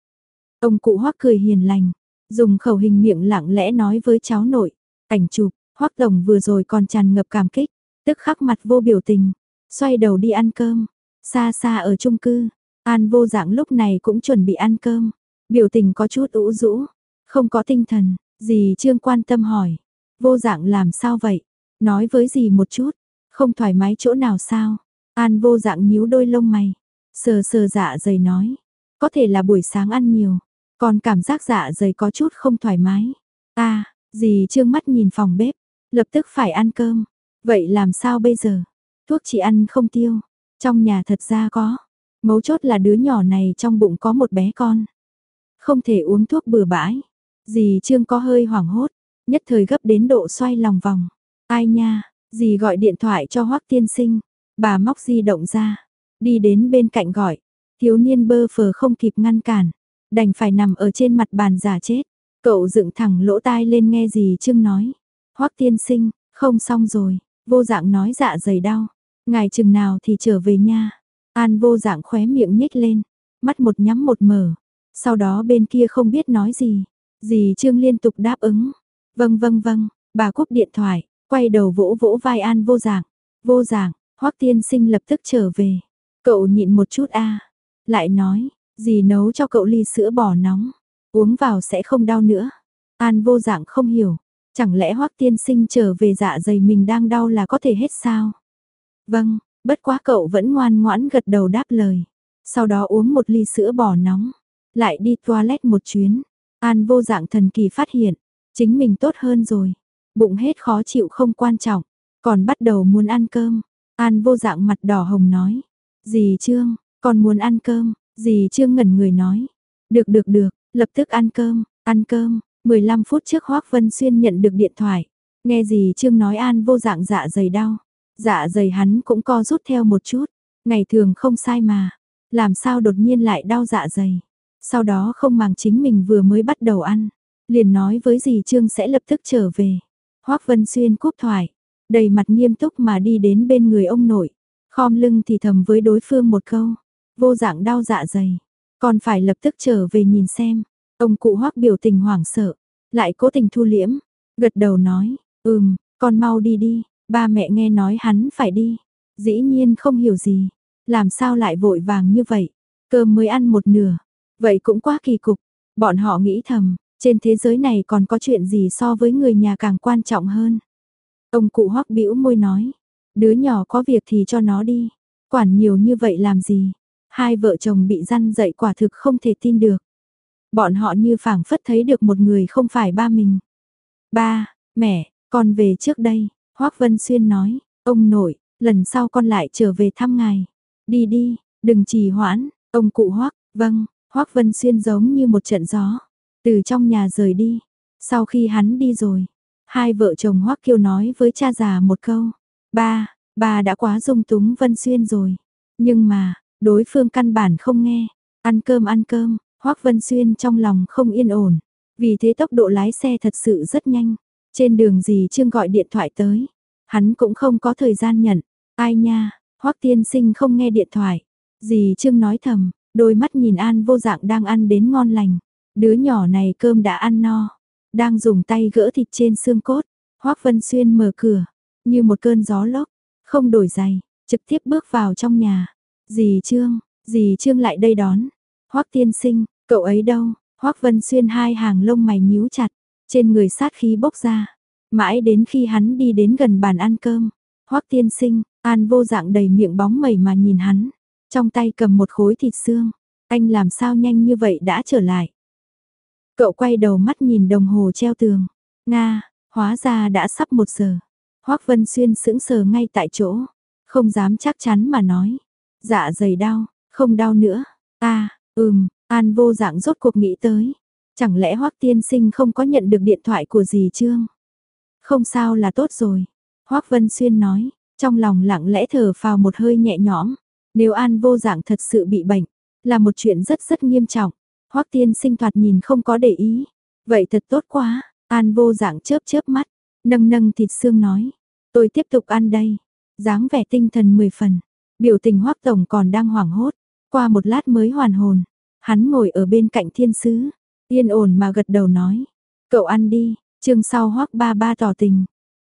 Speaker 1: Ông cụ Hoắc cười hiền lành, dùng khẩu hình miệng lặng lẽ nói với cháu nội, ảnh chụp, Hoắc tổng vừa rồi còn tràn ngập cảm kích, tức khắc mặt vô biểu tình, xoay đầu đi ăn cơm. Xa xa ở chung cư, An Vô Dạng lúc này cũng chuẩn bị ăn cơm, biểu tình có chút ủ rũ, không có tinh thần. Dì Trương quan tâm hỏi, Vô Dạng làm sao vậy? Nói với dì một chút, không thoải mái chỗ nào sao? An Vô Dạng nhíu đôi lông mày, sờ sờ dạ dày nói, có thể là buổi sáng ăn nhiều, còn cảm giác dạ dày có chút không thoải mái. Dì Trương mắt nhìn phòng bếp, lập tức phải ăn cơm, vậy làm sao bây giờ? Thuốc chỉ ăn không tiêu, trong nhà thật ra có, mấu chốt là đứa nhỏ này trong bụng có một bé con, không thể uống thuốc bừa bãi. Dì Trương có hơi hoảng hốt, nhất thời gấp đến độ xoay lòng vòng. Ai nha, dì gọi điện thoại cho Hoắc tiên sinh, bà móc di động ra, đi đến bên cạnh gọi, thiếu niên bơ phờ không kịp ngăn cản, đành phải nằm ở trên mặt bàn giả chết. Cậu dựng thẳng lỗ tai lên nghe dì Trương nói, Hoắc tiên sinh, không xong rồi. Vô Dạng nói dạ dày đau, ngài chừng nào thì trở về nha. An Vô Dạng khóe miệng nhếch lên, mắt một nhắm một mở, sau đó bên kia không biết nói gì. Dì Trương liên tục đáp ứng, vâng vâng vâng. Bà cúp điện thoại, quay đầu vỗ vỗ vai An Vô Dạng. Vô Dạng, Hoắc tiên sinh lập tức trở về, cậu nhịn một chút a. Lại nói, dì nấu cho cậu ly sữa bò nóng, uống vào sẽ không đau nữa. An Vô Dạng không hiểu, chẳng lẽ Hoắc tiên sinh trở về dạ dày mình đang đau là có thể hết sao? Vâng, bất quá cậu vẫn ngoan ngoãn gật đầu đáp lời. Sau đó uống một ly sữa bò nóng, lại đi toilet một chuyến. An Vô Dạng thần kỳ phát hiện, chính mình tốt hơn rồi. Bụng hết khó chịu không quan trọng, còn bắt đầu muốn ăn cơm. An Vô Dạng mặt đỏ hồng nói, dì Trương, con muốn ăn cơm. Dì Trương ngẩn người nói, được được được, lập tức ăn cơm, ăn cơm. 15 phút trước Hoắc Vân Xuyên nhận được điện thoại, nghe dì Trương nói An Vô Dạng dạ dày đau, dạ dày hắn cũng co rút theo một chút, ngày thường không sai mà, làm sao đột nhiên lại đau dạ dày. Sau đó không màng chính mình vừa mới bắt đầu ăn, liền nói với dì Trương sẽ lập tức trở về. Hoắc Vân Xuyên cúp thoại, đầy mặt nghiêm túc mà đi đến bên người ông nội, khom lưng thì thầm với đối phương một câu, Vô Dạng đau dạ dày, còn phải lập tức trở về nhìn xem. Ông cụ Hoắc biểu tình hoảng sợ, lại cố tình thu liễm, gật đầu nói, con mau đi đi, ba mẹ nghe nói hắn phải đi, dĩ nhiên không hiểu gì, làm sao lại vội vàng như vậy, cơm mới ăn một nửa, vậy cũng quá kỳ cục, bọn họ nghĩ thầm, trên thế giới này còn có chuyện gì so với người nhà càng quan trọng hơn. Ông cụ Hoắc bĩu môi nói, đứa nhỏ có việc thì cho nó đi, quản nhiều như vậy làm gì. Hai vợ chồng bị răn dạy quả thực không thể tin được. Bọn họ như phảng phất thấy được một người không phải ba mình. Ba, mẹ, con về trước đây, Hoắc Vân Xuyên nói, ông nội, lần sau con lại trở về thăm ngài. Đi đi, đừng trì hoãn, ông cụ Hoắc, vâng, Hoắc Vân Xuyên giống như một trận gió, từ trong nhà rời đi. Sau khi hắn đi rồi, hai vợ chồng Hoắc Kiêu nói với cha già một câu, ba đã quá dung túng Vân Xuyên rồi. Nhưng mà, Đối phương căn bản không nghe. Ăn cơm, Hoắc Vân Xuyên trong lòng không yên ổn. Vì thế tốc độ lái xe thật sự rất nhanh. Trên đường dì Trương gọi điện thoại tới. Hắn cũng không có thời gian nhận. Ai nha, Hoắc tiên sinh không nghe điện thoại. Dì Trương nói thầm, đôi mắt nhìn An Vô Dạng đang ăn đến ngon lành. Đứa nhỏ này cơm đã ăn no. Đang dùng tay gỡ thịt trên xương cốt. Hoắc Vân Xuyên mở cửa. Như một cơn gió lốc. Không đổi giày. Trực tiếp bước vào trong nhà. Dì Trương lại đây đón. Hoắc tiên sinh, cậu ấy đâu? Hoắc Vân Xuyên hai hàng lông mày nhíu chặt, trên người sát khí bốc ra. Mãi đến khi hắn đi đến gần bàn ăn cơm, Hoắc tiên sinh, An Vô Dạng đầy miệng bóng mẩy mà nhìn hắn, trong tay cầm một khối thịt xương. Anh làm sao nhanh như vậy đã trở lại? Cậu quay đầu mắt nhìn đồng hồ treo tường. Nga, hóa ra đã sắp 1 giờ. Hoắc Vân Xuyên sững sờ ngay tại chỗ, không dám chắc chắn mà nói. Dạ dày đau, không đau nữa. An Vô Dạng rốt cuộc nghĩ tới. Chẳng lẽ Hoắc tiên sinh không có nhận được điện thoại của dì Trương? Không sao là tốt rồi. Hoắc Vân Xuyên nói, trong lòng lặng lẽ thở phào một hơi nhẹ nhõm. Nếu An Vô Dạng thật sự bị bệnh, là một chuyện rất nghiêm trọng. Hoắc tiên sinh thoạt nhìn không có để ý. Vậy thật tốt quá. An Vô Dạng chớp mắt, nâng thịt xương nói. Tôi tiếp tục ăn đây. Dáng vẻ tinh thần 10 phần. Biểu tình Hoắc tổng còn đang hoảng hốt. Qua một lát mới hoàn hồn. Hắn ngồi ở bên cạnh thiên sứ. Yên ổn mà gật đầu nói. Cậu ăn đi. Chương sau Hoắc ba ba tỏ tình.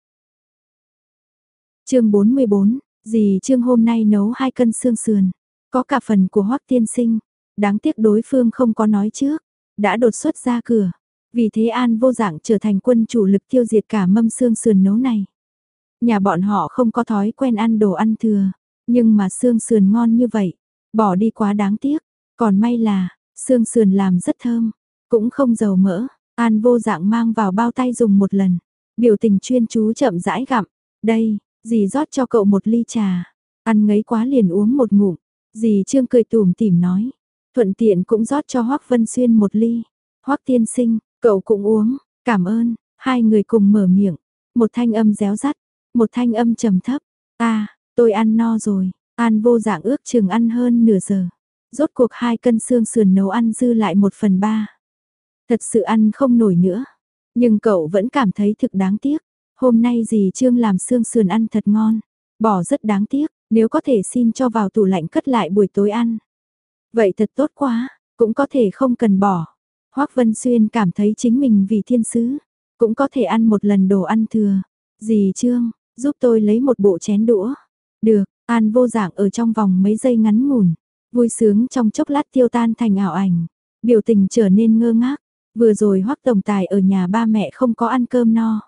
Speaker 1: Chương 44. Dì Trương hôm nay nấu 2 cân xương sườn. Có cả phần của Hoắc tiên sinh. Đáng tiếc đối phương không có nói trước. Đã đột xuất ra cửa. Vì thế An Vô Dạng trở thành quân chủ lực tiêu diệt cả mâm xương sườn nấu này. Nhà bọn họ không có thói quen ăn đồ ăn thừa. Nhưng mà xương sườn ngon như vậy. Bỏ đi quá đáng tiếc. Còn may là, xương sườn làm rất thơm. Cũng không dầu mỡ. An Vô Dạng mang vào bao tay dùng một lần. Biểu tình chuyên chú chậm rãi gặm. Đây, dì rót cho cậu một ly trà. Ăn ngấy quá liền uống một ngụm. Dì Trương cười tủm tỉm nói. Thuận tiện cũng rót cho Hoắc Vân Xuyên một ly. Hoắc tiên sinh, cậu cũng uống. Cảm ơn. Hai người cùng mở miệng. Một thanh âm réo rắt. Một thanh âm trầm thấp. Tôi ăn no rồi. An Vô Dạng ước chừng ăn hơn nửa giờ. Rốt cuộc 2 cân xương sườn nấu ăn dư lại 1/3. Thật sự ăn không nổi nữa. Nhưng cậu vẫn cảm thấy thực đáng tiếc. Hôm nay dì Trương làm xương sườn ăn thật ngon. Bỏ rất đáng tiếc, nếu có thể xin cho vào tủ lạnh cất lại buổi tối ăn. Vậy thật tốt quá, cũng có thể không cần bỏ. Hoắc Vân Xuyên cảm thấy chính mình vì thiên sứ, cũng có thể ăn một lần đồ ăn thừa. Dì Trương, giúp tôi lấy một bộ chén đũa. Được, An Vô Dạng ở trong vòng mấy giây ngắn ngủn. Vui sướng trong chốc lát tiêu tan thành ảo ảnh. Biểu tình trở nên ngơ ngác. Vừa rồi Hoắc tổng tài ở nhà ba mẹ không có ăn cơm no.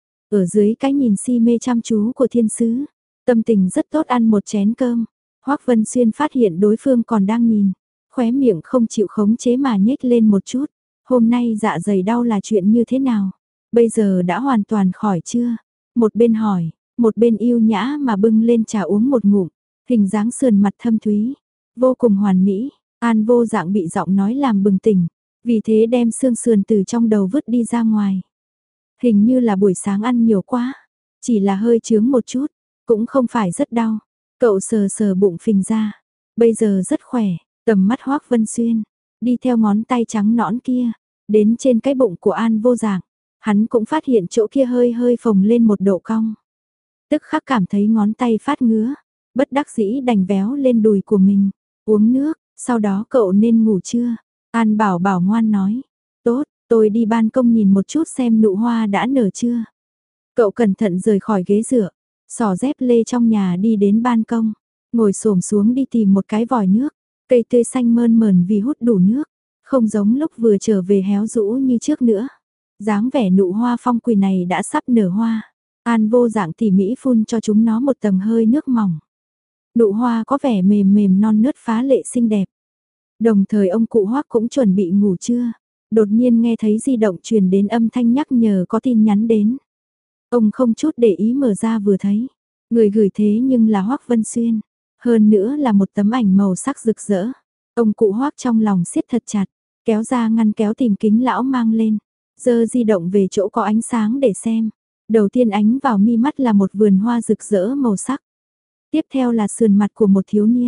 Speaker 1: Ở dưới cái nhìn si mê chăm chú của thiên sứ, tâm tình rất tốt ăn một chén cơm. Hoắc Vân Xuyên phát hiện đối phương còn đang nhìn, khóe miệng không chịu khống chế mà nhếch lên một chút. Hôm nay dạ dày đau là chuyện như thế nào? Bây giờ đã hoàn toàn khỏi chưa? Một bên hỏi, một bên yêu nhã mà bưng lên trà uống một ngụm. Hình dáng sườn mặt thâm thúy, vô cùng hoàn mỹ. An Vô Dạng bị giọng nói làm bừng tỉnh, vì thế đem xương sườn từ trong đầu vứt đi ra ngoài. Hình như là buổi sáng ăn nhiều quá, chỉ là hơi chướng một chút, cũng không phải rất đau. Cậu sờ sờ bụng phình ra, bây giờ rất khỏe. Tầm mắt Hoắc Vân Xuyên đi theo ngón tay trắng nõn kia đến trên cái bụng của An Vô Dạng, hắn cũng phát hiện chỗ kia hơi hơi phồng lên một độ cong. Tức khắc cảm thấy ngón tay phát ngứa, bất đắc dĩ đành véo lên đùi của mình, uống nước, sau đó cậu nên ngủ chưa? An Bảo Bảo ngoan nói, tốt, tôi đi ban công nhìn một chút xem nụ hoa đã nở chưa. Cậu cẩn thận rời khỏi ghế dựa, xỏ dép lê trong nhà đi đến ban công, ngồi xổm xuống đi tìm một cái vòi nước, cây tươi xanh mơn mởn vì hút đủ nước, không giống lúc vừa trở về héo rũ như trước nữa. Dáng vẻ nụ hoa phong quỳ này đã sắp nở hoa. An Vô Dạng tỉ mỉ phun cho chúng nó một tầng hơi nước mỏng. Nụ hoa có vẻ mềm mềm non nớt phá lệ xinh đẹp. Đồng thời ông cụ Hoắc cũng chuẩn bị ngủ trưa. Đột nhiên nghe thấy di động truyền đến âm thanh nhắc nhở có tin nhắn đến. Ông không chút để ý mở ra vừa thấy. Người gửi thế nhưng là Hoắc Vân Xuyên. Hơn nữa là một tấm ảnh màu sắc rực rỡ. Ông cụ Hoắc trong lòng siết thật chặt. Kéo ra ngăn kéo tìm kính lão mang lên. Giơ di động về chỗ có ánh sáng để xem. Đầu tiên ánh vào mi mắt là một vườn hoa rực rỡ màu sắc. Tiếp theo là sườn mặt của một thiếu niên.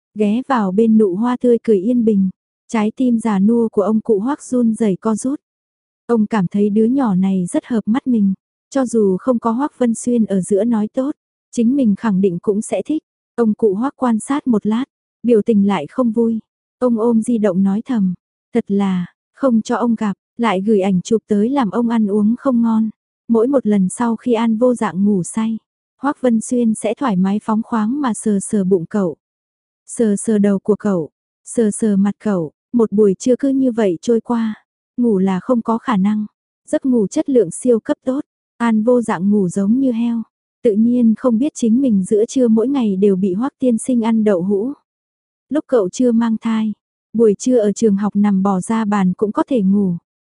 Speaker 1: ghé vào bên nụ hoa tươi cười yên bình. Trái tim già nua của ông cụ Hoắc run rẩy co rút. Ông cảm thấy đứa nhỏ này rất hợp mắt mình, cho dù không có Hoắc Vân Xuyên ở giữa nói tốt, chính mình khẳng định cũng sẽ thích. Ông cụ Hoắc quan sát một lát, biểu tình lại không vui. Ông ôm di động nói thầm, thật là, không cho ông gặp, lại gửi ảnh chụp tới làm ông ăn uống không ngon. Mỗi một lần sau khi An Vô Dạng ngủ say, Hoắc Vân Xuyên sẽ thoải mái phóng khoáng mà sờ sờ bụng cậu, sờ sờ đầu của cậu, sờ sờ mặt cậu, một buổi trưa cứ như vậy trôi qua. Ngủ là không có khả năng, giấc ngủ chất lượng siêu cấp tốt, An Vô Dạng ngủ giống như heo, tự nhiên không biết chính mình giữa trưa mỗi ngày đều bị Hoắc tiên sinh ăn đậu hũ. Lúc cậu chưa mang thai, buổi trưa ở trường học nằm bò ra bàn cũng có thể ngủ.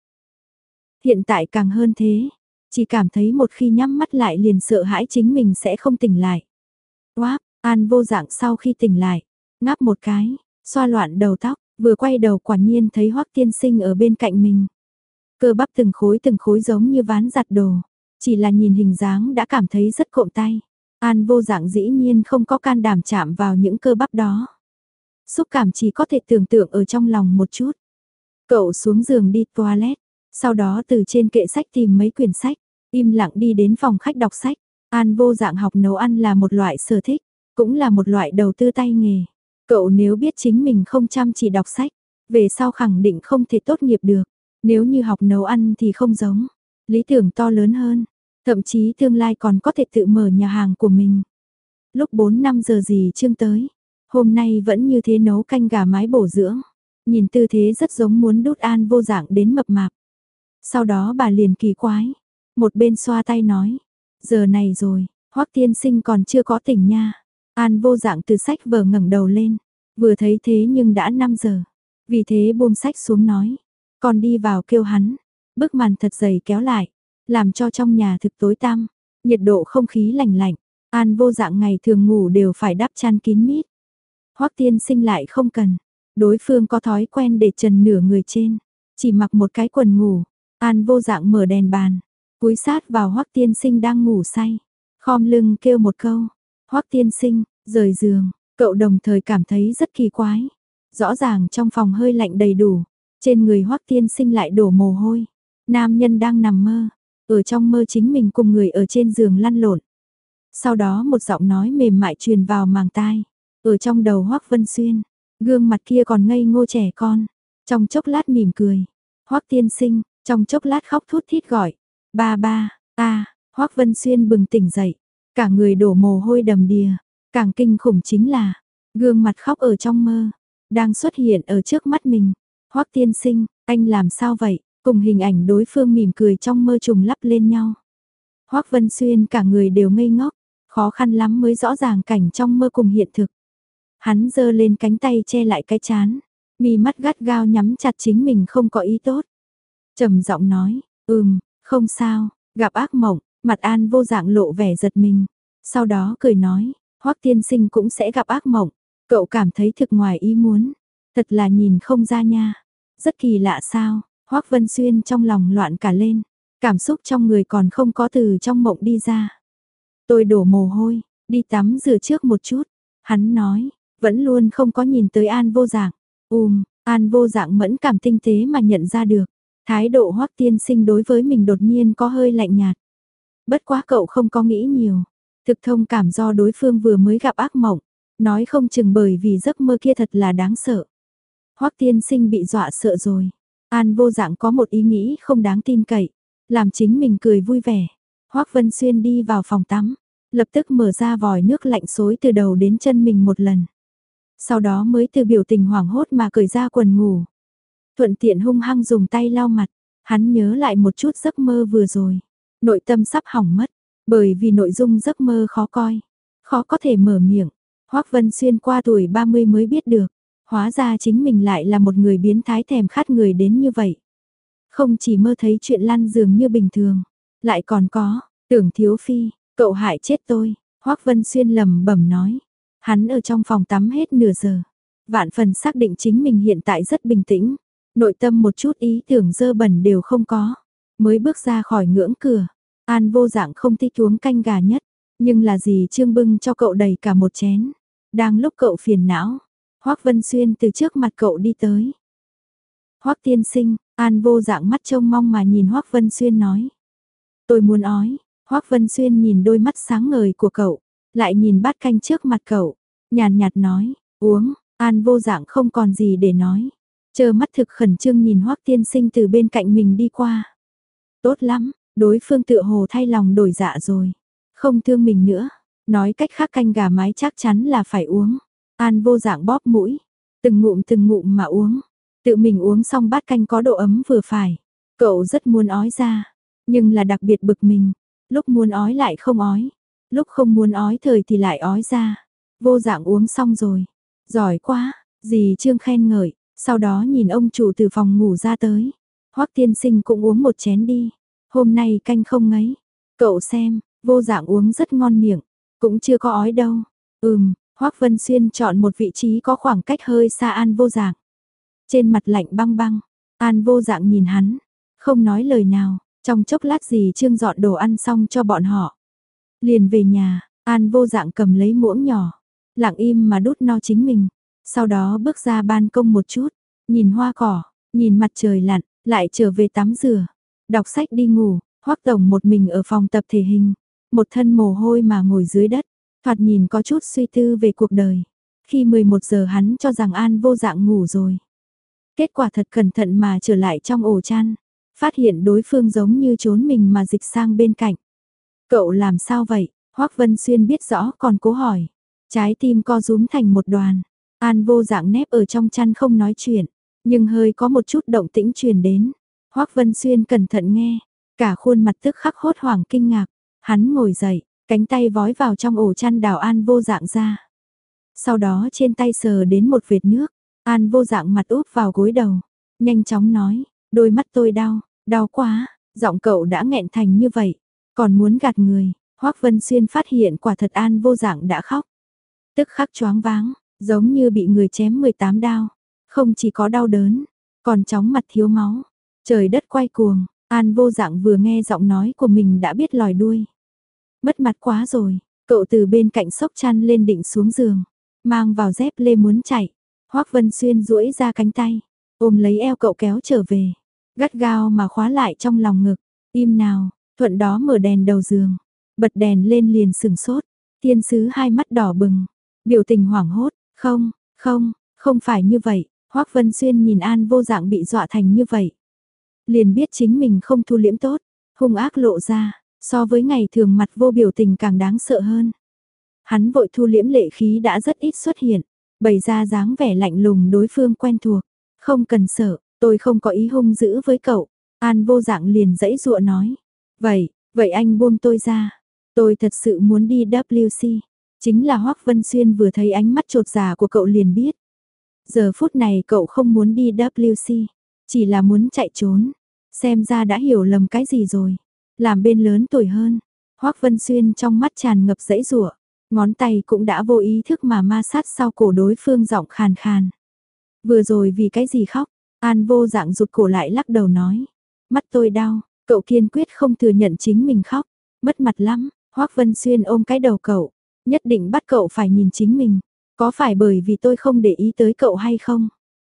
Speaker 1: Hiện tại càng hơn thế, chỉ cảm thấy một khi nhắm mắt lại liền sợ hãi chính mình sẽ không tỉnh lại. Oáp, An Vô Dạng sau khi tỉnh lại, ngáp một cái, xoa loạn đầu tóc, vừa quay đầu quả nhiên thấy Hoắc tiên sinh ở bên cạnh mình. Cơ bắp từng khối giống như ván giặt đồ, chỉ là nhìn hình dáng đã cảm thấy rất cộm tay. An Vô Dạng dĩ nhiên không có can đảm chạm vào những cơ bắp đó. Xúc cảm chỉ có thể tưởng tượng ở trong lòng một chút. Cậu xuống giường đi toilet, sau đó từ trên kệ sách tìm mấy quyển sách, im lặng đi đến phòng khách đọc sách. An Vô Dạng học nấu ăn là một loại sở thích, cũng là một loại đầu tư tay nghề. Cậu nếu biết chính mình không chăm chỉ đọc sách, về sau khẳng định không thể tốt nghiệp được. Nếu như học nấu ăn thì không giống, lý tưởng to lớn hơn, thậm chí tương lai còn có thể tự mở nhà hàng của mình. Lúc 4-5 giờ gì Trương tới, hôm nay vẫn như thế nấu canh gà mái bổ dưỡng, nhìn tư thế rất giống muốn đút An Vô Dạng đến mập mạp. Sau đó bà liền kỳ quái, một bên xoa tay nói, giờ này rồi, Hoắc tiên sinh còn chưa có tỉnh nha. An Vô Dạng từ sách vở ngẩng đầu lên, vừa thấy thế nhưng đã 5 giờ, vì thế buông sách xuống nói, còn đi vào kêu hắn. Bức màn thật dày kéo lại, làm cho trong nhà thực tối tăm, nhiệt độ không khí lạnh lạnh. An Vô Dạng ngày thường ngủ đều phải đắp chăn kín mít. Hoắc tiên sinh lại không cần, đối phương có thói quen để trần nửa người trên, chỉ mặc một cái quần ngủ. An Vô Dạng mở đèn bàn, cúi sát vào Hoắc tiên sinh đang ngủ say, khom lưng kêu một câu, Hoắc tiên sinh, rời giường. Cậu đồng thời cảm thấy rất kỳ quái, rõ ràng trong phòng hơi lạnh đầy đủ, trên người Hoắc tiên sinh lại đổ mồ hôi. Nam nhân đang nằm mơ, ở trong mơ chính mình cùng người ở trên giường lăn lộn. Sau đó một giọng nói mềm mại truyền vào màng tai, ở trong đầu Hoắc Vân Xuyên, gương mặt kia còn ngây ngô trẻ con, trong chốc lát mỉm cười. Hoắc tiên sinh, trong chốc lát khóc thút thít gọi, ba ba, Hoắc Vân Xuyên bừng tỉnh dậy, cả người đổ mồ hôi đầm đìa, càng kinh khủng chính là, gương mặt khóc ở trong mơ, đang xuất hiện ở trước mắt mình. Hoắc tiên sinh, anh làm sao vậy? Cùng hình ảnh đối phương mỉm cười trong mơ trùng lắp lên nhau. Hoắc Vân Xuyên cả người đều ngây ngốc, khó khăn lắm mới rõ ràng cảnh trong mơ cùng hiện thực. Hắn giơ lên cánh tay che lại cái trán, mi mắt gắt gao nhắm chặt chính mình không có ý tốt. Trầm giọng nói, không sao, gặp ác mộng. Mặt An Vô Dạng lộ vẻ giật mình, sau đó cười nói, Hoắc tiên sinh cũng sẽ gặp ác mộng. Cậu cảm thấy thực ngoài ý muốn, thật là nhìn không ra nha. Rất kỳ lạ sao? Hoắc Vân Xuyên trong lòng loạn cả lên, cảm xúc trong người còn không có từ trong mộng đi ra. Tôi đổ mồ hôi, đi tắm rửa trước một chút. Hắn nói, vẫn luôn không có nhìn tới An Vô Dạng. An Vô Dạng mẫn cảm tinh tế mà nhận ra được, thái độ Hoắc tiên sinh đối với mình đột nhiên có hơi lạnh nhạt. Bất quá cậu không có nghĩ nhiều, thực thông cảm do đối phương vừa mới gặp ác mộng, nói không chừng bởi vì giấc mơ kia thật là đáng sợ. Hoắc tiên sinh bị dọa sợ rồi. An Vô Dạng có một ý nghĩ không đáng tin cậy, làm chính mình cười vui vẻ. Hoắc Vân Xuyên đi vào phòng tắm, lập tức mở ra vòi nước lạnh xối từ đầu đến chân mình một lần. Sau đó mới từ biểu tình hoảng hốt mà cởi ra quần ngủ. Thuận tiện hung hăng dùng tay lau mặt, hắn nhớ lại một chút giấc mơ vừa rồi. Nội tâm sắp hỏng mất, bởi vì nội dung giấc mơ khó coi, khó có thể mở miệng. Hoắc Vân Xuyên qua tuổi 30 mới biết được, hóa ra chính mình lại là một người biến thái thèm khát người đến như vậy. Không chỉ mơ thấy chuyện lăn giường như bình thường, lại còn có, Tưởng Thiếu Phi, cậu hại chết tôi, Hoắc Vân Xuyên lẩm bẩm nói. Hắn ở trong phòng tắm hết nửa giờ, vạn phần xác định chính mình hiện tại rất bình tĩnh, nội tâm một chút ý tưởng dơ bẩn đều không có. Mới bước ra khỏi ngưỡng cửa, An Vô Dạng không thích uống canh gà nhất, nhưng là gì Trương bưng cho cậu đầy cả một chén. Đang lúc cậu phiền não, Hoắc Vân Xuyên từ trước mặt cậu đi tới. Hoắc tiên sinh, An Vô Dạng mắt trông mong mà nhìn Hoắc Vân Xuyên nói. Tôi muốn ói. Hoắc Vân Xuyên nhìn đôi mắt sáng ngời của cậu, lại nhìn bát canh trước mặt cậu, nhàn nhạt nói, uống. An Vô Dạng không còn gì để nói, trơ mắt thực khẩn trương nhìn Hoắc tiên sinh từ bên cạnh mình đi qua. Tốt lắm, đối phương tựa hồ thay lòng đổi dạ rồi, không thương mình nữa. Nói cách khác canh gà mái chắc chắn là phải uống. An Vô Dạng bóp mũi, từng ngụm mà uống. Tự mình uống xong bát canh có độ ấm vừa phải. Cậu rất muốn ói ra, nhưng là đặc biệt bực mình. Lúc muốn ói lại không ói, lúc không muốn ói thời thì lại ói ra. Vô Dạng uống xong rồi. Giỏi quá, dì Trương khen ngợi, sau đó nhìn ông chủ từ phòng ngủ ra tới. Hoắc tiên sinh cũng uống một chén đi, hôm nay canh không ngấy. Cậu xem, Vô Dạng uống rất ngon miệng, cũng chưa có ói đâu. Hoắc Vân Xuyên chọn một vị trí có khoảng cách hơi xa An Vô Dạng. Trên mặt lạnh băng băng, An Vô Dạng nhìn hắn, không nói lời nào. Trong chốc lát dì Trương dọn đồ ăn xong cho bọn họ. Liền về nhà, An Vô Dạng cầm lấy muỗng nhỏ, lặng im mà đút no chính mình. Sau đó bước ra ban công một chút, nhìn hoa cỏ, nhìn mặt trời lặn, lại trở về tắm rửa, đọc sách đi ngủ. Hoắc tổng một mình ở phòng tập thể hình, một thân mồ hôi mà ngồi dưới đất, thoạt nhìn có chút suy tư về cuộc đời. Khi 11 giờ hắn cho rằng An Vô Dạng ngủ rồi. Kết quả thật cẩn thận mà trở lại trong ổ chăn, phát hiện đối phương giống như trốn mình mà dịch sang bên cạnh. Cậu làm sao vậy? Hoắc Vân Xuyên biết rõ còn cố hỏi. Trái tim co rúm thành một đoàn. An Vô Dạng nép ở trong chăn không nói chuyện, nhưng hơi có một chút động tĩnh truyền đến. Hoắc Vân Xuyên cẩn thận nghe, cả khuôn mặt tức khắc hốt hoảng kinh ngạc. Hắn ngồi dậy, cánh tay vói vào trong ổ chăn đảo An Vô Dạng ra. Sau đó trên tay sờ đến một vệt nước. An Vô Dạng mặt úp vào gối đầu, nhanh chóng nói, đôi mắt tôi đau, đau quá. Giọng cậu đã nghẹn thành như vậy, còn muốn gạt người. Hoắc Vân Xuyên phát hiện quả thật An Vô Dạng đã khóc, tức khắc choáng váng, giống như bị người chém 18 đao, không chỉ có đau đớn, còn chóng mặt thiếu máu. Trời đất quay cuồng, An Vô Dạng vừa nghe giọng nói của mình đã biết lòi đuôi. Mất mặt quá rồi, cậu từ bên cạnh xốc chăn lên định xuống giường, mang vào dép lê muốn chạy. Hoắc Vân Xuyên duỗi ra cánh tay, ôm lấy eo cậu kéo trở về, gắt gao mà khóa lại trong lòng ngực. Im nào, thuận đó mở đèn đầu giường, bật đèn lên liền sừng sốt. Thiên sứ hai mắt đỏ bừng, biểu tình hoảng hốt. Không phải như vậy. Hoắc Vân Xuyên nhìn An Vô Dạng bị dọa thành như vậy, liền biết chính mình không thu liễm tốt, hung ác lộ ra, so với ngày thường mặt vô biểu tình càng đáng sợ hơn. Hắn vội thu liễm lệ khí đã rất ít xuất hiện, bày ra dáng vẻ lạnh lùng đối phương quen thuộc. Không cần sợ, tôi không có ý hung dữ với cậu. An Vô Dạng liền giãy giụa nói. Vậy anh buông tôi ra. Tôi thật sự muốn đi WC. Chính là Hoắc Vân Xuyên vừa thấy ánh mắt chột dạ của cậu liền biết. Giờ phút này cậu không muốn đi WC, chỉ là muốn chạy trốn. Xem ra đã hiểu lầm cái gì rồi. Làm bên lớn tuổi hơn. Hoắc Vân Xuyên trong mắt tràn ngập giãy giụa, ngón tay cũng đã vô ý thức mà ma sát sau cổ đối phương giọng khàn khàn. Vừa rồi vì cái gì khóc? An Vô Dạng rụt cổ lại lắc đầu nói. Mắt tôi đau. Cậu kiên quyết không thừa nhận chính mình khóc. Mất mặt lắm. Hoắc Vân Xuyên ôm cái đầu cậu, nhất định bắt cậu phải nhìn chính mình. Có phải bởi vì tôi không để ý tới cậu hay không?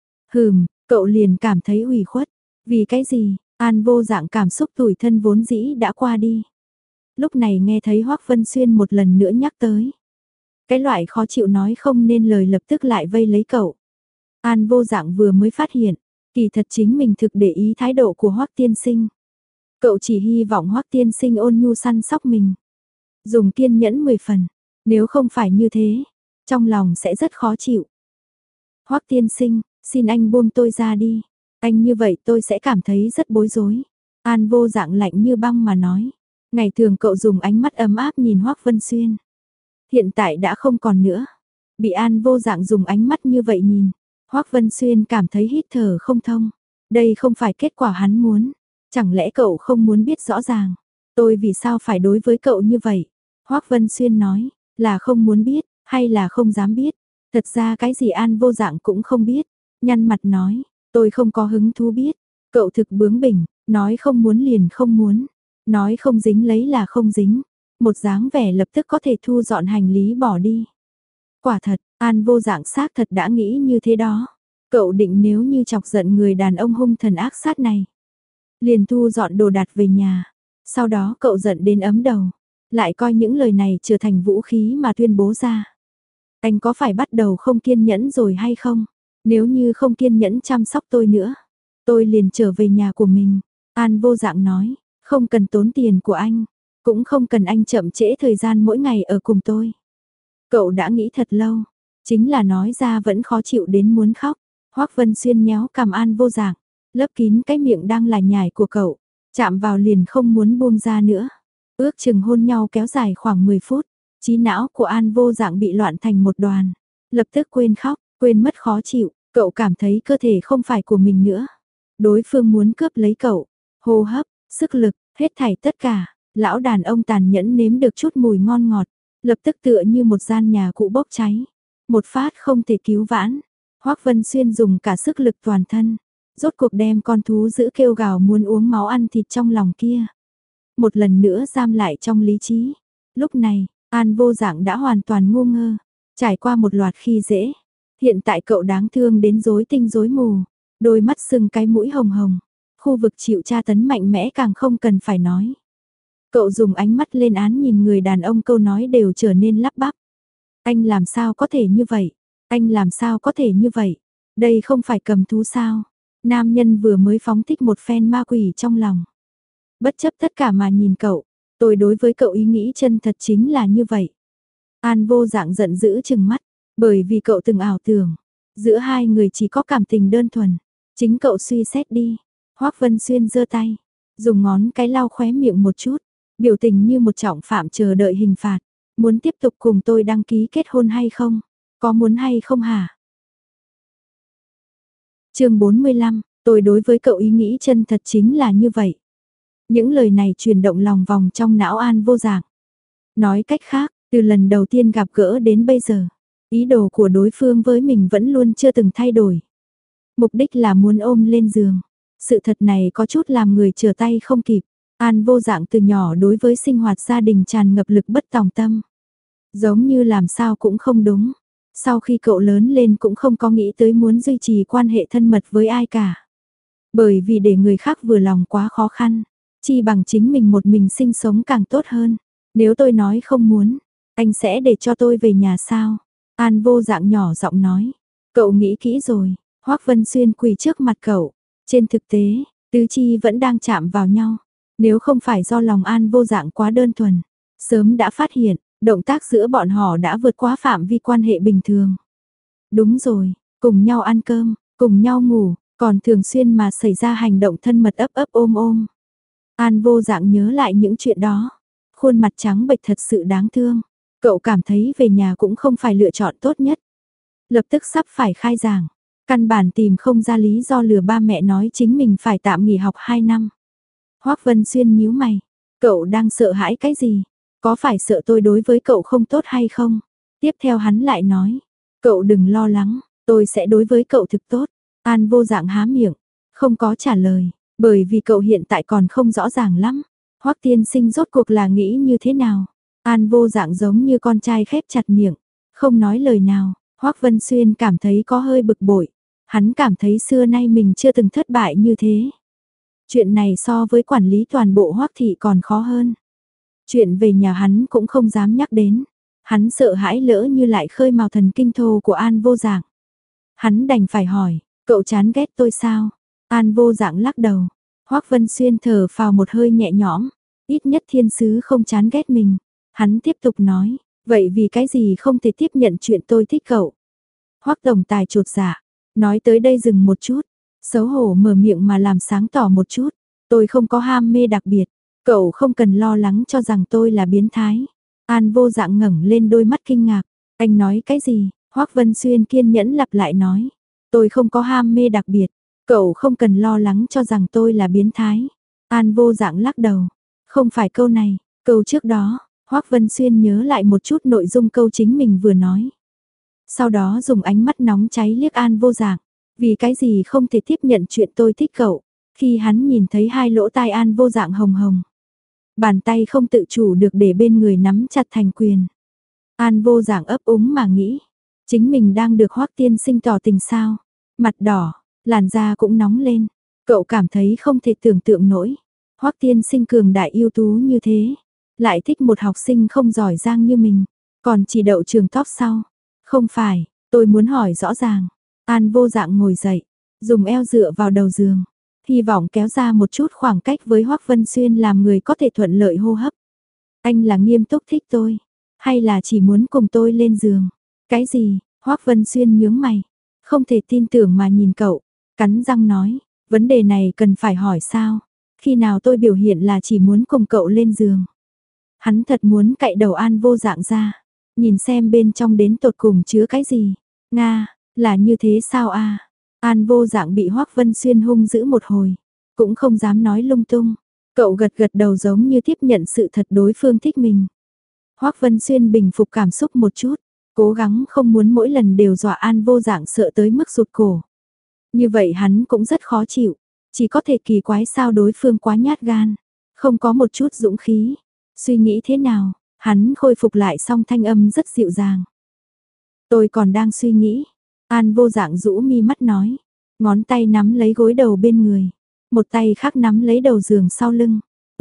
Speaker 1: Cậu liền cảm thấy ủy khuất. Vì cái gì? An Vô Dạng cảm xúc tủi thân vốn dĩ đã qua đi. Lúc này nghe thấy Hoắc Vân Xuyên một lần nữa nhắc tới. Cái loại khó chịu nói không nên lời lập tức lại vây lấy cậu. An Vô Dạng vừa mới phát hiện, kỳ thật chính mình thực để ý thái độ của Hoắc tiên sinh. Cậu chỉ hy vọng Hoắc tiên sinh ôn nhu săn sóc mình, dùng kiên nhẫn 10 phần, nếu không phải như thế, trong lòng sẽ rất khó chịu. Hoắc tiên sinh, xin anh buông tôi ra đi, anh như vậy tôi sẽ cảm thấy rất bối rối. An Vô Dạng lạnh như băng mà nói. Ngày thường cậu dùng ánh mắt ấm áp nhìn Hoắc Vân Xuyên, hiện tại đã không còn nữa. Bị An Vô Dạng dùng ánh mắt như vậy nhìn, Hoắc Vân Xuyên cảm thấy hít thở không thông. Đây không phải kết quả hắn muốn. Chẳng lẽ cậu không muốn biết rõ ràng, tôi vì sao phải đối với cậu như vậy? Hoắc Vân Xuyên nói, là không muốn biết, hay là không dám biết? Thật ra cái gì An Vô Dạng cũng không biết. Nhăn mặt nói, tôi không có hứng thú biết. Cậu thực bướng bỉnh, nói không muốn liền không muốn. Nói không dính lấy là không dính. Một dáng vẻ lập tức có thể thu dọn hành lý bỏ đi. Quả thật, An Vô Dạng xác thật đã nghĩ như thế đó. Cậu định nếu như chọc giận người đàn ông hung thần ác sát này, liền thu dọn đồ đạc về nhà. Sau đó cậu giận đến ấm đầu, lại coi những lời này trở thành vũ khí mà tuyên bố ra. Anh có phải bắt đầu không kiên nhẫn rồi hay không? Nếu như không kiên nhẫn chăm sóc tôi nữa, tôi liền trở về nhà của mình. An Vô Dạng nói, không cần tốn tiền của anh, cũng không cần anh chậm trễ thời gian mỗi ngày ở cùng tôi. Cậu đã nghĩ thật lâu, chính là nói ra vẫn khó chịu đến muốn khóc. Hoắc Vân Xuyên nhéo cằm An Vô Dạng, lấp kín cái miệng đang lải nhải của cậu, chạm vào liền không muốn buông ra nữa. Ước chừng hôn nhau kéo dài khoảng 10 phút, trí não của An Vô Dạng bị loạn thành một đoàn, lập tức quên khóc, quên mất khó chịu, cậu cảm thấy cơ thể không phải của mình nữa. Đối phương muốn cướp lấy cậu, hô hấp, sức lực, hết thảy tất cả, lão đàn ông tàn nhẫn nếm được chút mùi ngon ngọt, lập tức tựa như một gian nhà cũ bốc cháy, một phát không thể cứu vãn. Hoắc Vân Xuyên dùng cả sức lực toàn thân, rốt cuộc đem con thú dữ kêu gào muốn uống máu ăn thịt trong lòng kia một lần nữa giam lại trong lý trí. Lúc này, An Vô Dạng đã hoàn toàn ngu ngơ, trải qua một loạt khi dễ. Hiện tại cậu đáng thương đến rối tinh rối mù, đôi mắt sưng cái mũi hồng hồng, khu vực chịu tra tấn mạnh mẽ càng không cần phải nói. Cậu dùng ánh mắt lên án nhìn người đàn ông, câu nói đều trở nên lắp bắp. Anh làm sao có thể như vậy? Anh làm sao có thể như vậy? Đây không phải cầm thú sao? Nam nhân vừa mới phóng thích một phen ma quỷ trong lòng. Bất chấp tất cả mà nhìn cậu, tôi đối với cậu ý nghĩ chân thật chính là như vậy. An Vô Dạng giận dữ trừng mắt, bởi vì cậu từng ảo tưởng, giữa hai người chỉ có cảm tình đơn thuần. Chính cậu suy xét đi. Hoắc Vân Xuyên giơ tay, dùng ngón cái lau khóe miệng một chút, biểu tình như một trọng phạm chờ đợi hình phạt. Muốn tiếp tục cùng tôi đăng ký kết hôn hay không? Có muốn hay không hả? Chương 45, tôi đối với cậu ý nghĩ chân thật chính là như vậy. Những lời này chuyển động lòng vòng trong não An Vô Dạng. Nói cách khác, từ lần đầu tiên gặp gỡ đến bây giờ, ý đồ của đối phương với mình vẫn luôn chưa từng thay đổi. Mục đích là muốn ôm lên giường. Sự thật này có chút làm người trở tay không kịp. An Vô Dạng từ nhỏ đối với sinh hoạt gia đình tràn ngập lực bất tòng tâm. Giống như làm sao cũng không đúng. Sau khi cậu lớn lên cũng không có nghĩ tới muốn duy trì quan hệ thân mật với ai cả. Bởi vì để người khác vừa lòng quá khó khăn. Chi bằng chính mình một mình sinh sống càng tốt hơn. Nếu tôi nói không muốn, anh sẽ để cho tôi về nhà sao? An Vô Dạng nhỏ giọng nói. Cậu nghĩ kỹ rồi. Hoắc Vân Xuyên quỳ trước mặt cậu. Trên thực tế, tứ chi vẫn đang chạm vào nhau. Nếu không phải do lòng An Vô Dạng quá đơn thuần, sớm đã phát hiện, động tác giữa bọn họ đã vượt quá phạm vi quan hệ bình thường. Đúng rồi, cùng nhau ăn cơm, cùng nhau ngủ, còn thường xuyên mà xảy ra hành động thân mật ấp ấp ôm ôm. An Vô Dạng nhớ lại những chuyện đó, khuôn mặt trắng bệch thật sự đáng thương. Cậu cảm thấy về nhà cũng không phải lựa chọn tốt nhất. Lập tức sắp phải khai giảng, căn bản tìm không ra lý do lừa ba mẹ nói chính mình phải tạm nghỉ học 2 năm. Hoắc Vân Xuyên nhíu mày, cậu đang sợ hãi cái gì? Có phải sợ tôi đối với cậu không tốt hay không? Tiếp theo hắn lại nói, cậu đừng lo lắng, tôi sẽ đối với cậu thực tốt. An Vô Dạng há miệng, không có trả lời, bởi vì cậu hiện tại còn không rõ ràng lắm. Hoắc tiên sinh rốt cuộc là nghĩ như thế nào? An Vô Dạng giống như con trai khép chặt miệng, không nói lời nào. Hoắc Vân Xuyên cảm thấy có hơi bực bội. Hắn cảm thấy xưa nay mình chưa từng thất bại như thế. Chuyện này so với quản lý toàn bộ Hoắc thị còn khó hơn. Chuyện về nhà hắn cũng không dám nhắc đến. Hắn sợ hãi lỡ như lại khơi mào thần kinh thô của An Vô Dạng. Hắn đành phải hỏi, cậu chán ghét tôi sao? An Vô Dạng lắc đầu. Hoắc Vân Xuyên thở phào một hơi nhẹ nhõm. Ít nhất thiên sứ không chán ghét mình. Hắn tiếp tục nói, vậy vì cái gì không thể tiếp nhận chuyện tôi thích cậu? Hoắc tổng tài chột dạ, nói tới đây dừng một chút, xấu hổ mở miệng mà làm sáng tỏ một chút. Tôi không có ham mê đặc biệt, cậu không cần lo lắng cho rằng tôi là biến thái. An Vô Dạng ngẩng lên đôi mắt kinh ngạc, anh nói cái gì? Hoắc Vân Xuyên kiên nhẫn lặp lại nói, tôi không có ham mê đặc biệt, cậu không cần lo lắng cho rằng tôi là biến thái. An Vô Dạng lắc đầu, không phải câu này, câu trước đó. Hoắc Vân Xuyên nhớ lại một chút nội dung câu chính mình vừa nói. Sau đó dùng ánh mắt nóng cháy liếc An Vô Dạng, vì cái gì không thể tiếp nhận chuyện tôi thích cậu. Khi hắn nhìn thấy hai lỗ tai An Vô Dạng hồng hồng, bàn tay không tự chủ được để bên người nắm chặt thành quyền. An Vô Dạng ấp úng mà nghĩ, Chính mình đang được Hoắc tiên sinh tỏ tình sao? Mặt đỏ, làn da cũng nóng lên. Cậu cảm thấy không thể tưởng tượng nổi. Hoắc tiên sinh cường đại ưu tú như thế, lại thích một học sinh không giỏi giang như mình, còn chỉ đậu trường top sau. Không phải, tôi muốn hỏi rõ ràng. An Vô Dạng ngồi dậy, dùng eo dựa vào đầu giường, hy vọng kéo ra một chút khoảng cách với Hoắc Vân Xuyên làm người có thể thuận lợi hô hấp. Anh là nghiêm túc thích tôi, hay là chỉ muốn cùng tôi lên giường? Cái gì? Hoắc Vân Xuyên nhướng mày, không thể tin tưởng mà nhìn cậu, cắn răng nói, vấn đề này cần phải hỏi sao? Khi nào tôi biểu hiện là chỉ muốn cùng cậu lên giường? Hắn thật muốn cạy đầu An Vô Dạng ra, nhìn xem bên trong đến tột cùng chứa cái gì. Nga, là như thế sao a? An Vô Dạng bị Hoắc Vân Xuyên hung dữ một hồi, cũng không dám nói lung tung. Cậu gật gật đầu giống như tiếp nhận sự thật đối phương thích mình. Hoắc Vân Xuyên bình phục cảm xúc một chút, cố gắng không muốn mỗi lần đều dọa An Vô Dạng sợ tới mức rụt cổ. Như vậy hắn cũng rất khó chịu, chỉ có thể kỳ quái sao đối phương quá nhát gan, không có một chút dũng khí. Suy nghĩ thế nào, hắn khôi phục lại xong thanh âm rất dịu dàng. Tôi còn đang suy nghĩ. An Vô Dạng rũ mi mắt nói, ngón tay nắm lấy gối đầu bên người, một tay khác nắm lấy đầu giường sau lưng.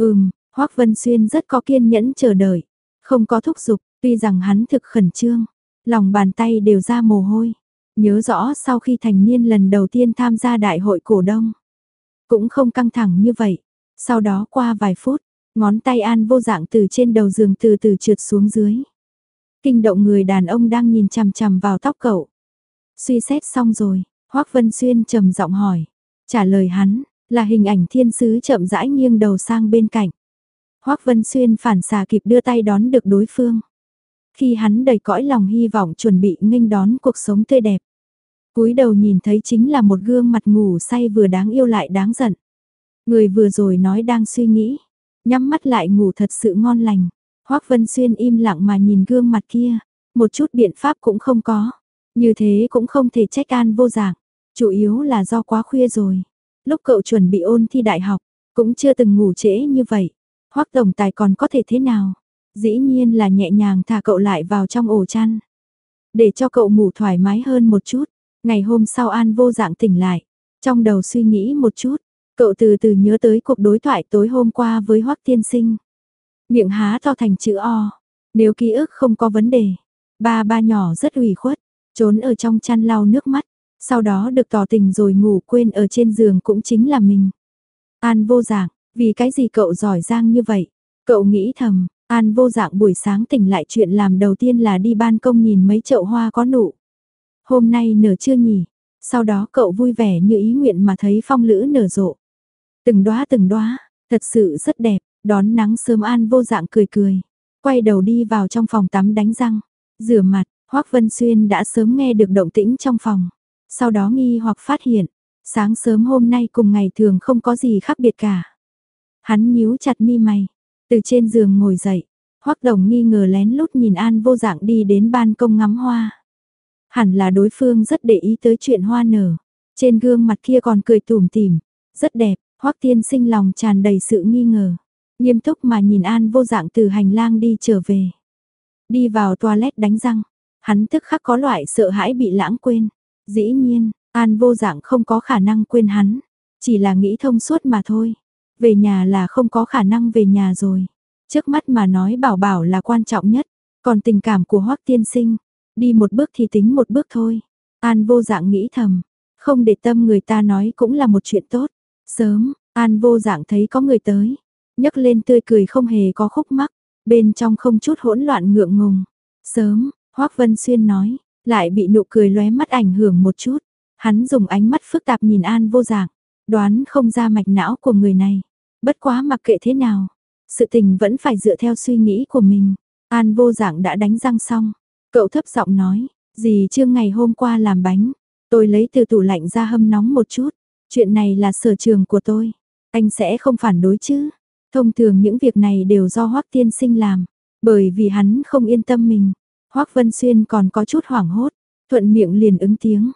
Speaker 1: Hoắc Vân Xuyên rất có kiên nhẫn chờ đợi, không có thúc giục, tuy rằng hắn thực khẩn trương, lòng bàn tay đều ra mồ hôi. Nhớ rõ sau khi thành niên lần đầu tiên tham gia đại hội cổ đông, cũng không căng thẳng như vậy. Sau đó qua vài phút, ngón tay An Vô Dạng từ trên đầu giường từ từ trượt xuống dưới. Kinh động người đàn ông đang nhìn chằm chằm vào tóc cậu. Suy xét xong rồi, Hoắc Vân Xuyên trầm giọng hỏi. Trả lời hắn, là hình ảnh thiên sứ chậm rãi nghiêng đầu sang bên cạnh. Hoắc Vân Xuyên phản xạ kịp đưa tay đón được đối phương. Khi hắn đầy cõi lòng hy vọng chuẩn bị nghênh đón cuộc sống tươi đẹp, cúi đầu nhìn thấy chính là một gương mặt ngủ say vừa đáng yêu lại đáng giận. Người vừa rồi nói đang suy nghĩ, nhắm mắt lại ngủ thật sự ngon lành. Hoắc Vân Xuyên im lặng mà nhìn gương mặt kia, một chút biện pháp cũng không có. Như thế cũng không thể trách An Vô Dạng, chủ yếu là do quá khuya rồi. Lúc cậu chuẩn bị ôn thi đại học, cũng chưa từng ngủ trễ như vậy. Hoắc tổng tài còn có thể thế nào? Dĩ nhiên là nhẹ nhàng thả cậu lại vào trong ổ chăn, để cho cậu ngủ thoải mái hơn một chút. Ngày hôm sau An Vô Dạng tỉnh lại, trong đầu suy nghĩ một chút, cậu từ từ nhớ tới cuộc đối thoại tối hôm qua với Hoắc tiên sinh. Miệng há to thành chữ O, nếu ký ức không có vấn đề. Ba nhỏ rất ủy khuất, trốn ở trong chăn lau nước mắt, sau đó được tỏ tình rồi ngủ quên ở trên giường cũng chính là mình. An Vô Dạng, vì cái gì cậu giỏi giang như vậy? Cậu nghĩ thầm. An Vô Dạng buổi sáng tỉnh lại chuyện làm đầu tiên là đi ban công nhìn mấy chậu hoa có nụ. Hôm nay nở chưa nhỉ? Sau đó cậu vui vẻ như ý nguyện mà thấy phong lữ nở rộ. Từng đóa, thật sự rất đẹp. Đón nắng sớm An Vô Dạng cười cười, quay đầu đi vào trong phòng tắm đánh răng, rửa mặt. Hoắc Vân Xuyên đã sớm nghe được động tĩnh trong phòng, sau đó nghi hoặc phát hiện, sáng sớm hôm nay cùng ngày thường không có gì khác biệt cả. Hắn nhíu chặt mi mày, từ trên giường ngồi dậy. Hoắc Đồng nghi ngờ lén lút nhìn An Vô Dạng đi đến ban công ngắm hoa. Hẳn là đối phương rất để ý tới chuyện hoa nở, trên gương mặt kia còn cười tủm tỉm, rất đẹp. Hoắc tiên sinh lòng tràn đầy sự nghi ngờ, nghiêm túc mà nhìn An Vô Dạng từ hành lang đi trở về. Đi vào toilet đánh răng, hắn tức khắc có loại sợ hãi bị lãng quên. Dĩ nhiên, An Vô Dạng không có khả năng quên hắn, chỉ là nghĩ thông suốt mà thôi. Về nhà là không có khả năng về nhà rồi. Trước mắt mà nói bảo là quan trọng nhất, còn tình cảm của Hoắc tiên sinh, đi một bước thì tính một bước thôi. An Vô Dạng nghĩ thầm, không để tâm người ta nói cũng là một chuyện tốt. Sớm, An Vô Dạng thấy có người tới, nhấc lên tươi cười không hề có khúc mắc, bên trong không chút hỗn loạn ngượng ngùng. Sớm, Hoắc Vân Xuyên nói, lại bị nụ cười lóe mắt ảnh hưởng một chút. Hắn dùng ánh mắt phức tạp nhìn An Vô Dạng, đoán không ra mạch não của người này. Bất quá mặc kệ thế nào, sự tình vẫn phải dựa theo suy nghĩ của mình. An Vô Dạng đã đánh răng xong, cậu thấp giọng nói, dì Trương ngày hôm qua làm bánh, tôi lấy từ tủ lạnh ra hâm nóng một chút, chuyện này là sở trường của tôi, anh sẽ không phản đối chứ? Thông thường những việc này đều do Hoắc tiên sinh làm, bởi vì hắn không yên tâm mình. Hoắc Vân Xuyên còn có chút hoảng hốt, thuận miệng liền ứng tiếng,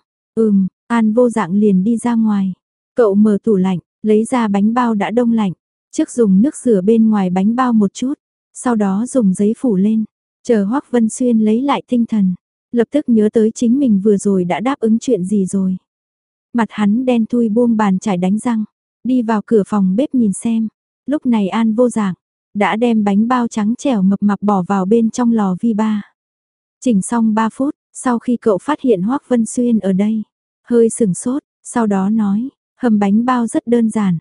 Speaker 1: An Vô Dạng liền đi ra ngoài. Cậu mở tủ lạnh, lấy ra bánh bao đã đông lạnh, trước dùng nước rửa bên ngoài bánh bao một chút, sau đó dùng giấy phủ lên, chờ Hoắc Vân Xuyên lấy lại tinh thần, lập tức nhớ tới chính mình vừa rồi đã đáp ứng chuyện gì rồi. Mặt hắn đen thui buông bàn chải đánh răng, đi vào cửa phòng bếp nhìn xem. Lúc này An Vô Dạng đã đem bánh bao trắng trẻo mập mạp bỏ vào bên trong lò vi ba. Chỉnh xong 3 phút, sau khi cậu phát hiện Hoắc Vân Xuyên ở đây, hơi sửng sốt, sau đó nói, hầm bánh bao rất đơn giản.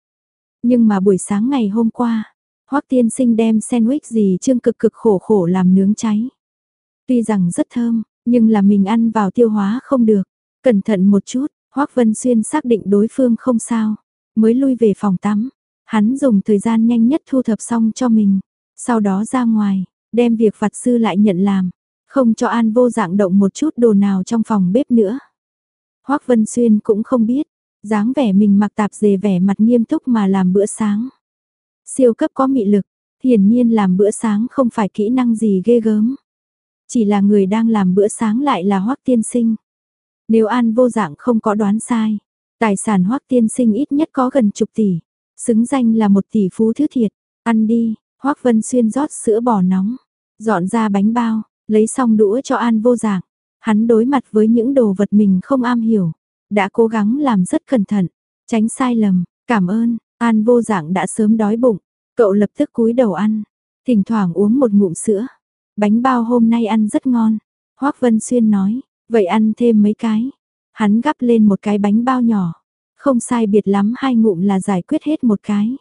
Speaker 1: Nhưng mà buổi sáng ngày hôm qua, Hoắc tiên sinh đem sandwich gì Trương cực cực khổ khổ làm nướng cháy. Tuy rằng rất thơm, nhưng là mình ăn vào tiêu hóa không được. Cẩn thận một chút, Hoắc Vân Xuyên xác định đối phương không sao, mới lui về phòng tắm. Hắn dùng thời gian nhanh nhất thu thập xong cho mình, sau đó ra ngoài, đem việc vặt sư lại nhận làm, không cho An Vô Dạng động một chút đồ nào trong phòng bếp nữa. Hoắc Vân Xuyên cũng không biết, dáng vẻ mình mặc tạp dề vẻ mặt nghiêm túc mà làm bữa sáng. Siêu cấp có mị lực, hiển nhiên làm bữa sáng không phải kỹ năng gì ghê gớm. Chỉ là người đang làm bữa sáng lại là Hoắc tiên sinh. Nếu An Vô Dạng không có đoán sai, tài sản Hoắc tiên sinh ít nhất có gần chục tỷ, xứng danh là một tỷ phú thứ thiệt. Ăn đi, Hoắc Vân Xuyên rót sữa bò nóng, dọn ra bánh bao, lấy xong đũa cho An Vô Dạng. Hắn đối mặt với những đồ vật mình không am hiểu, đã cố gắng làm rất cẩn thận, tránh sai lầm. Cảm ơn, An Vô Dạng đã sớm đói bụng, cậu lập tức cúi đầu ăn, thỉnh thoảng uống một ngụm sữa. Bánh bao hôm nay ăn rất ngon, Hoắc Vân Xuyên nói, vậy ăn thêm mấy cái. Hắn gắp lên một cái bánh bao nhỏ, không sai biệt lắm 2 ngụm là giải quyết hết một cái.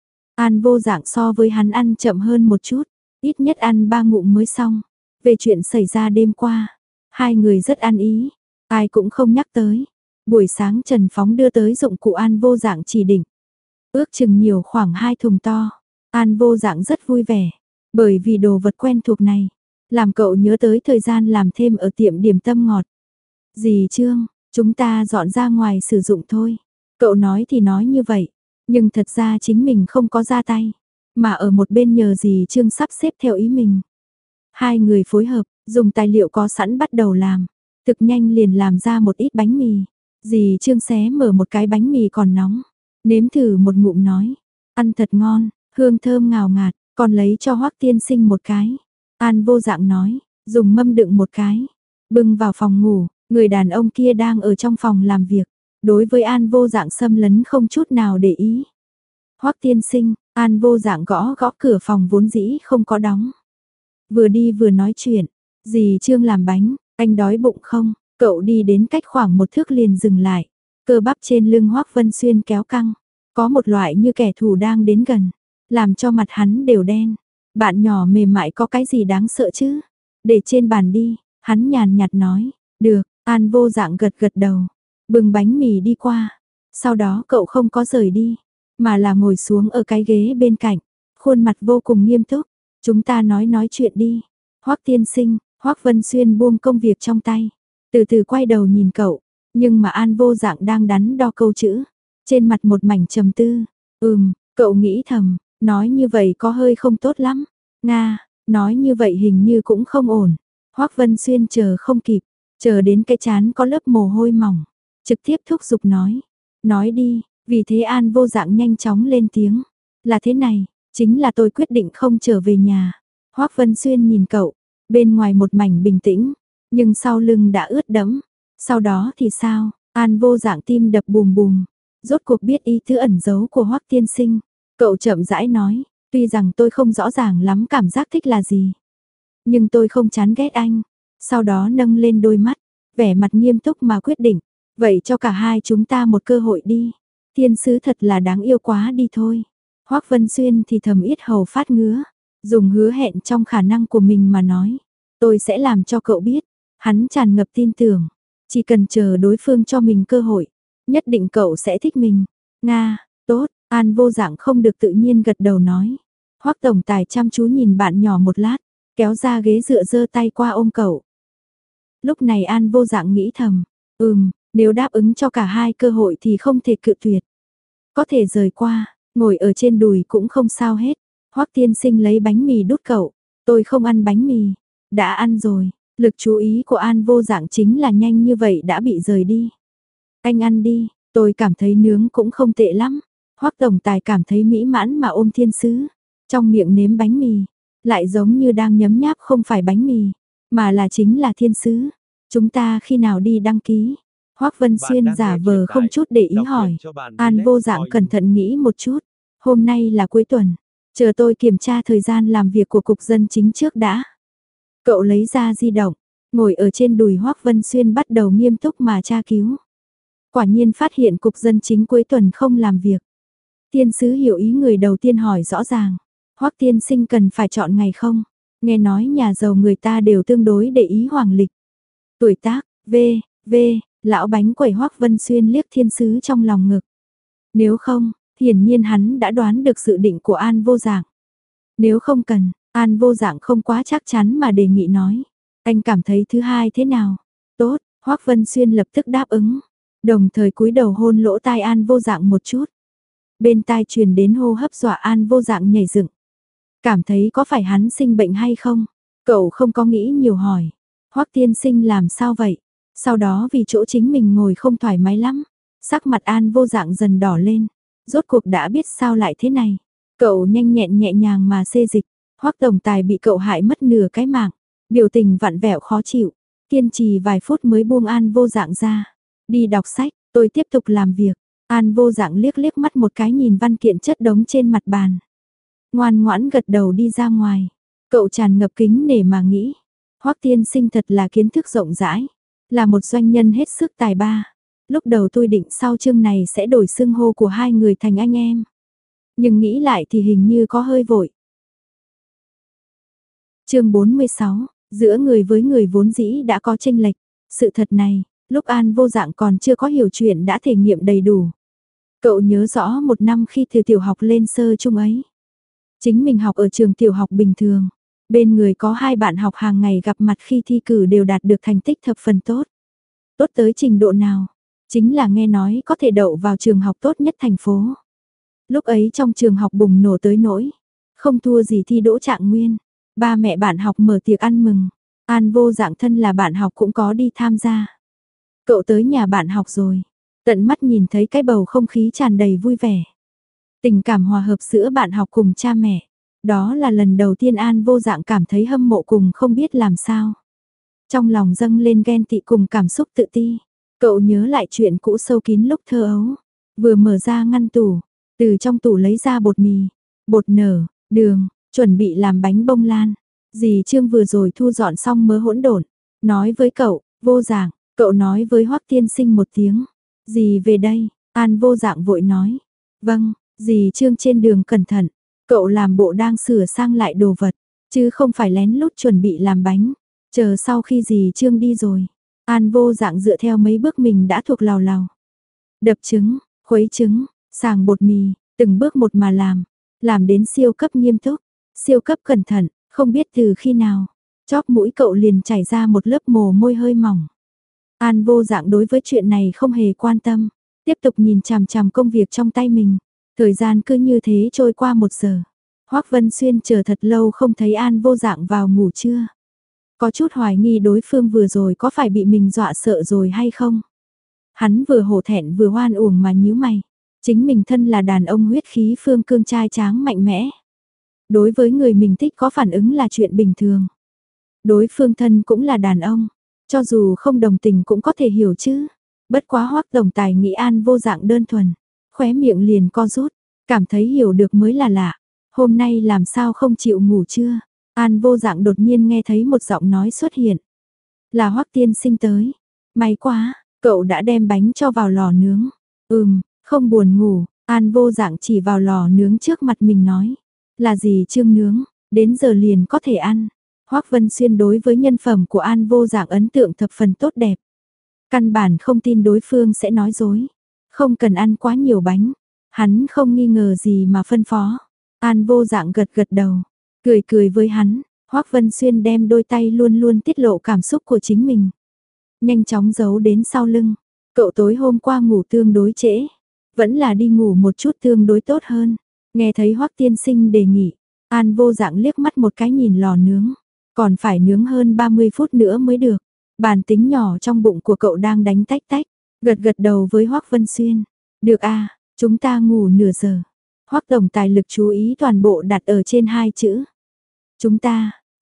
Speaker 1: An Vô Dạng so với hắn ăn chậm hơn một chút, ít nhất ăn 3 ngụm mới xong. Về chuyện xảy ra đêm qua, hai người rất ăn ý, ai cũng không nhắc tới. Buổi sáng Trần Phóng đưa tới dụng cụ An Vô Dạng chỉ định, ước chừng nhiều khoảng 2 thùng to. An Vô Dạng rất vui vẻ, bởi vì đồ vật quen thuộc này, làm cậu nhớ tới thời gian làm thêm ở tiệm điểm tâm ngọt. Dì Trương, chúng ta dọn ra ngoài sử dụng thôi. Cậu nói thì nói như vậy, nhưng thật ra chính mình không có ra tay, mà ở một bên nhờ dì Trương sắp xếp theo ý mình. Hai người phối hợp, dùng tài liệu có sẵn bắt đầu làm, thực nhanh liền làm ra một ít bánh mì. Dì Trương xé mở một cái bánh mì còn nóng, nếm thử một ngụm nói, ăn thật ngon, hương thơm ngào ngạt, còn lấy cho Hoắc tiên sinh một cái. An Vô Dạng nói, dùng mâm đựng một cái, bưng vào phòng ngủ, người đàn ông kia đang ở trong phòng làm việc, đối với An Vô Dạng xâm lấn không chút nào để ý. Hoắc tiên sinh, An Vô Dạng gõ gõ cửa phòng vốn dĩ không có đóng. Vừa đi vừa nói chuyện, dì Trương làm bánh, anh đói bụng không? Cậu đi đến cách khoảng 1 thước liền dừng lại, cơ bắp trên lưng Hoắc Vân Xuyên kéo căng, có một loại như kẻ thù đang đến gần, làm cho mặt hắn đều đen. Bạn nhỏ mềm mại có cái gì đáng sợ chứ? Để trên bàn đi, hắn nhàn nhạt nói, được, An Vô Dạng gật gật đầu, bưng bánh mì đi qua. Sau đó cậu không có rời đi, mà là ngồi xuống ở cái ghế bên cạnh, khuôn mặt vô cùng nghiêm túc. Chúng ta nói chuyện đi. Hoắc tiên sinh, Hoắc Vân Xuyên buông công việc trong tay, từ từ quay đầu nhìn cậu, nhưng mà An Vô Dạng đang đắn đo câu chữ, trên mặt một mảnh trầm tư. Cậu nghĩ thầm, nói như vậy có hơi không tốt lắm. Nga, nói như vậy hình như cũng không ổn. Hoắc Vân Xuyên chờ không kịp, chờ đến cái trán có lớp mồ hôi mỏng, trực tiếp thúc giục nói đi. Vì thế An Vô Dạng nhanh chóng lên tiếng, là thế này, chính là tôi quyết định không trở về nhà. Hoắc Vân Xuyên nhìn cậu, bên ngoài một mảnh bình tĩnh, nhưng sau lưng đã ướt đẫm. Sau đó thì sao? An Vô Dạng tim đập bùm bùm, rốt cuộc biết ý tứ ẩn giấu của Hoắc tiên sinh. Cậu chậm rãi nói, tuy rằng tôi không rõ ràng lắm cảm giác thích là gì, nhưng tôi không chán ghét anh. Sau đó nâng lên đôi mắt, vẻ mặt nghiêm túc mà quyết định, vậy cho cả hai chúng ta một cơ hội đi. Thiên sứ thật là đáng yêu quá đi thôi. Hoắc Vân Xuyên thì thầm yết hầu phát ngứa, dùng hứa hẹn trong khả năng của mình mà nói, tôi sẽ làm cho cậu biết. Hắn tràn ngập tin tưởng, chỉ cần chờ đối phương cho mình cơ hội, nhất định cậu sẽ thích mình. Nga, tốt. An Vô Dạng không được tự nhiên gật đầu nói. Hoắc tổng tài chăm chú nhìn bạn nhỏ một lát, kéo ra ghế dựa giơ tay qua ôm cậu. Lúc này An Vô Dạng nghĩ thầm, nếu đáp ứng cho cả hai cơ hội thì không thể cự tuyệt. Có thể rời qua, ngồi ở trên đùi cũng không sao hết. Hoắc tiên sinh lấy bánh mì đút cậu, tôi không ăn bánh mì, đã ăn rồi. Lực chú ý của An Vô Dạng chính là nhanh như vậy đã bị rời đi. Anh ăn đi, tôi cảm thấy nướng cũng không tệ lắm. Hoắc tổng tài cảm thấy mỹ mãn mà ôm thiên sứ, trong miệng nếm bánh mì, lại giống như đang nhấm nháp không phải bánh mì, mà là chính là thiên sứ. Chúng ta khi nào đi đăng ký? Hoắc Vân Xuyên giả vờ không chút để ý hỏi. An Vô Dạng cẩn thận nghĩ một chút. Hôm nay là cuối tuần. Chờ tôi kiểm tra thời gian làm việc của Cục Dân Chính trước đã. Cậu lấy ra di động, ngồi ở trên đùi Hoắc Vân Xuyên bắt đầu nghiêm túc mà tra cứu. Quả nhiên phát hiện Cục Dân Chính cuối tuần không làm việc. Tiên sứ hiểu ý người đầu tiên hỏi rõ ràng. Hoắc tiên sinh cần phải chọn ngày không? Nghe nói nhà giàu người ta đều tương đối để ý hoàng lịch. Tuổi tác, v, lão bánh quẩy Hoắc Vân Xuyên liếc thiên sứ trong lòng ngực. Nếu không, hiển nhiên hắn đã đoán được dự định của An Vô Dạng. Nếu không cần, An Vô Dạng không quá chắc chắn mà đề nghị nói. Anh cảm thấy thứ hai thế nào? Tốt, Hoắc Vân Xuyên lập tức đáp ứng. Đồng thời cúi đầu hôn lỗ tai An Vô Dạng một chút. Bên tai truyền đến hô hấp dọa An Vô Dạng nhảy dựng. Cảm thấy có phải hắn sinh bệnh hay không? Cậu không có nghĩ nhiều hỏi. Hoắc tiên sinh làm sao vậy? Sau đó vì chỗ chính mình ngồi không thoải mái lắm. Sắc mặt An Vô Dạng dần đỏ lên. Rốt cuộc đã biết sao lại thế này. Cậu nhanh nhẹn nhẹ nhàng mà xê dịch. Hoắc tổng tài bị cậu hại mất nửa cái mạng. Biểu tình vặn vẹo khó chịu. Kiên trì vài phút mới buông An Vô Dạng ra. Đi đọc sách, tôi tiếp tục làm việc. An Vô Dạng liếc liếc mắt một cái nhìn văn kiện chất đống trên mặt bàn. Ngoan ngoãn gật đầu đi ra ngoài. Cậu tràn ngập kính nể mà nghĩ. Hoắc tiên sinh thật là kiến thức rộng rãi. Là một doanh nhân hết sức tài ba. Lúc đầu tôi định sau chương này sẽ đổi xưng hô của hai người thành anh em. Nhưng nghĩ lại thì hình như có hơi vội. Chương 46, giữa người với người vốn dĩ đã có chênh lệch. Sự thật này, lúc An Vô Dạng còn chưa có hiểu chuyện đã thể nghiệm đầy đủ. Cậu nhớ rõ một năm khi từ tiểu học lên sơ trung ấy. Chính mình học ở trường tiểu học bình thường. Bên người có hai bạn học hàng ngày gặp mặt khi thi cử đều đạt được thành tích thập phần tốt. Tốt tới trình độ nào? Chính là nghe nói có thể đậu vào trường học tốt nhất thành phố. Lúc ấy trong trường học bùng nổ tới nỗi. Không thua gì thi đỗ trạng nguyên. Ba mẹ bạn học mở tiệc ăn mừng. An Vô Dạng thân là bạn học cũng có đi tham gia. Cậu tới nhà bạn học rồi. Tận mắt nhìn thấy cái bầu không khí tràn đầy vui vẻ. Tình cảm hòa hợp giữa bạn học cùng cha mẹ. Đó là lần đầu tiên An Vô Dạng cảm thấy hâm mộ cùng không biết làm sao. Trong lòng dâng lên ghen tị cùng cảm xúc tự ti. Cậu nhớ lại chuyện cũ sâu kín lúc thơ ấu. Vừa mở ra ngăn tủ, từ trong tủ lấy ra bột mì, bột nở, đường, chuẩn bị làm bánh bông lan. Dì Trương vừa rồi thu dọn xong mớ hỗn độn, nói với cậu, Vô Dạng, cậu nói với Hoắc tiên sinh một tiếng. Dì về đây, An Vô Dạng vội nói. Vâng, dì Trương trên đường cẩn thận, cậu làm bộ đang sửa sang lại đồ vật, chứ không phải lén lút chuẩn bị làm bánh. Chờ sau khi dì Trương đi rồi, An Vô Dạng dựa theo mấy bước mình đã thuộc lào lào. Đập trứng, khuấy trứng, xàng bột mì, từng bước một mà làm đến siêu cấp nghiêm túc, siêu cấp cẩn thận, không biết từ khi nào, chóp mũi cậu liền chảy ra một lớp mồ hôi hơi mỏng. An Vô Dạng đối với chuyện này không hề quan tâm, tiếp tục nhìn chằm chằm công việc trong tay mình. Thời gian cứ như thế trôi qua 1 giờ. Hoắc Vân Xuyên chờ thật lâu không thấy An Vô Dạng vào ngủ trưa. Có chút hoài nghi đối phương vừa rồi có phải bị mình dọa sợ rồi hay không. Hắn vừa hổ thẹn vừa hoan uổng mà nhíu mày. Chính mình thân là đàn ông huyết khí phương cương trai tráng mạnh mẽ. Đối với người mình thích có phản ứng là chuyện bình thường. Đối phương thân cũng là đàn ông. Cho dù không đồng tình cũng có thể hiểu chứ. Bất quá Hoắc tổng tài nghĩ An Vô Dạng đơn thuần. Khóe miệng liền co rút. Cảm thấy hiểu được mới là lạ. Hôm nay làm sao không chịu ngủ trưa. An Vô Dạng đột nhiên nghe thấy một giọng nói xuất hiện. Là Hoắc tiên sinh tới. May quá, cậu đã đem bánh cho vào lò nướng. Không buồn ngủ. An Vô Dạng chỉ vào lò nướng trước mặt mình nói. Là gì Trương nướng, đến giờ liền có thể ăn. Hoắc Vân Xuyên đối với nhân phẩm của An Vô Dạng ấn tượng thập phần tốt đẹp. Căn bản không tin đối phương sẽ nói dối. Không cần ăn quá nhiều bánh. Hắn không nghi ngờ gì mà phân phó. An Vô Dạng gật gật đầu. Cười cười với hắn. Hoắc Vân Xuyên đem đôi tay luôn luôn tiết lộ cảm xúc của chính mình. Nhanh chóng giấu đến sau lưng. Cậu tối hôm qua ngủ tương đối trễ. Vẫn là đi ngủ một chút tương đối tốt hơn. Nghe thấy Hoắc tiên sinh đề nghị. An Vô Dạng liếc mắt một cái nhìn lò nướng. Còn phải nướng hơn 30 phút nữa mới được. Bản tính nhỏ trong bụng của cậu đang đánh tách tách. Gật gật đầu với Hoắc Vân Xuyên. Được à, chúng ta ngủ nửa giờ. Hoắc tổng tài lực chú ý toàn bộ đặt ở trên 2 chữ. Chúng ta,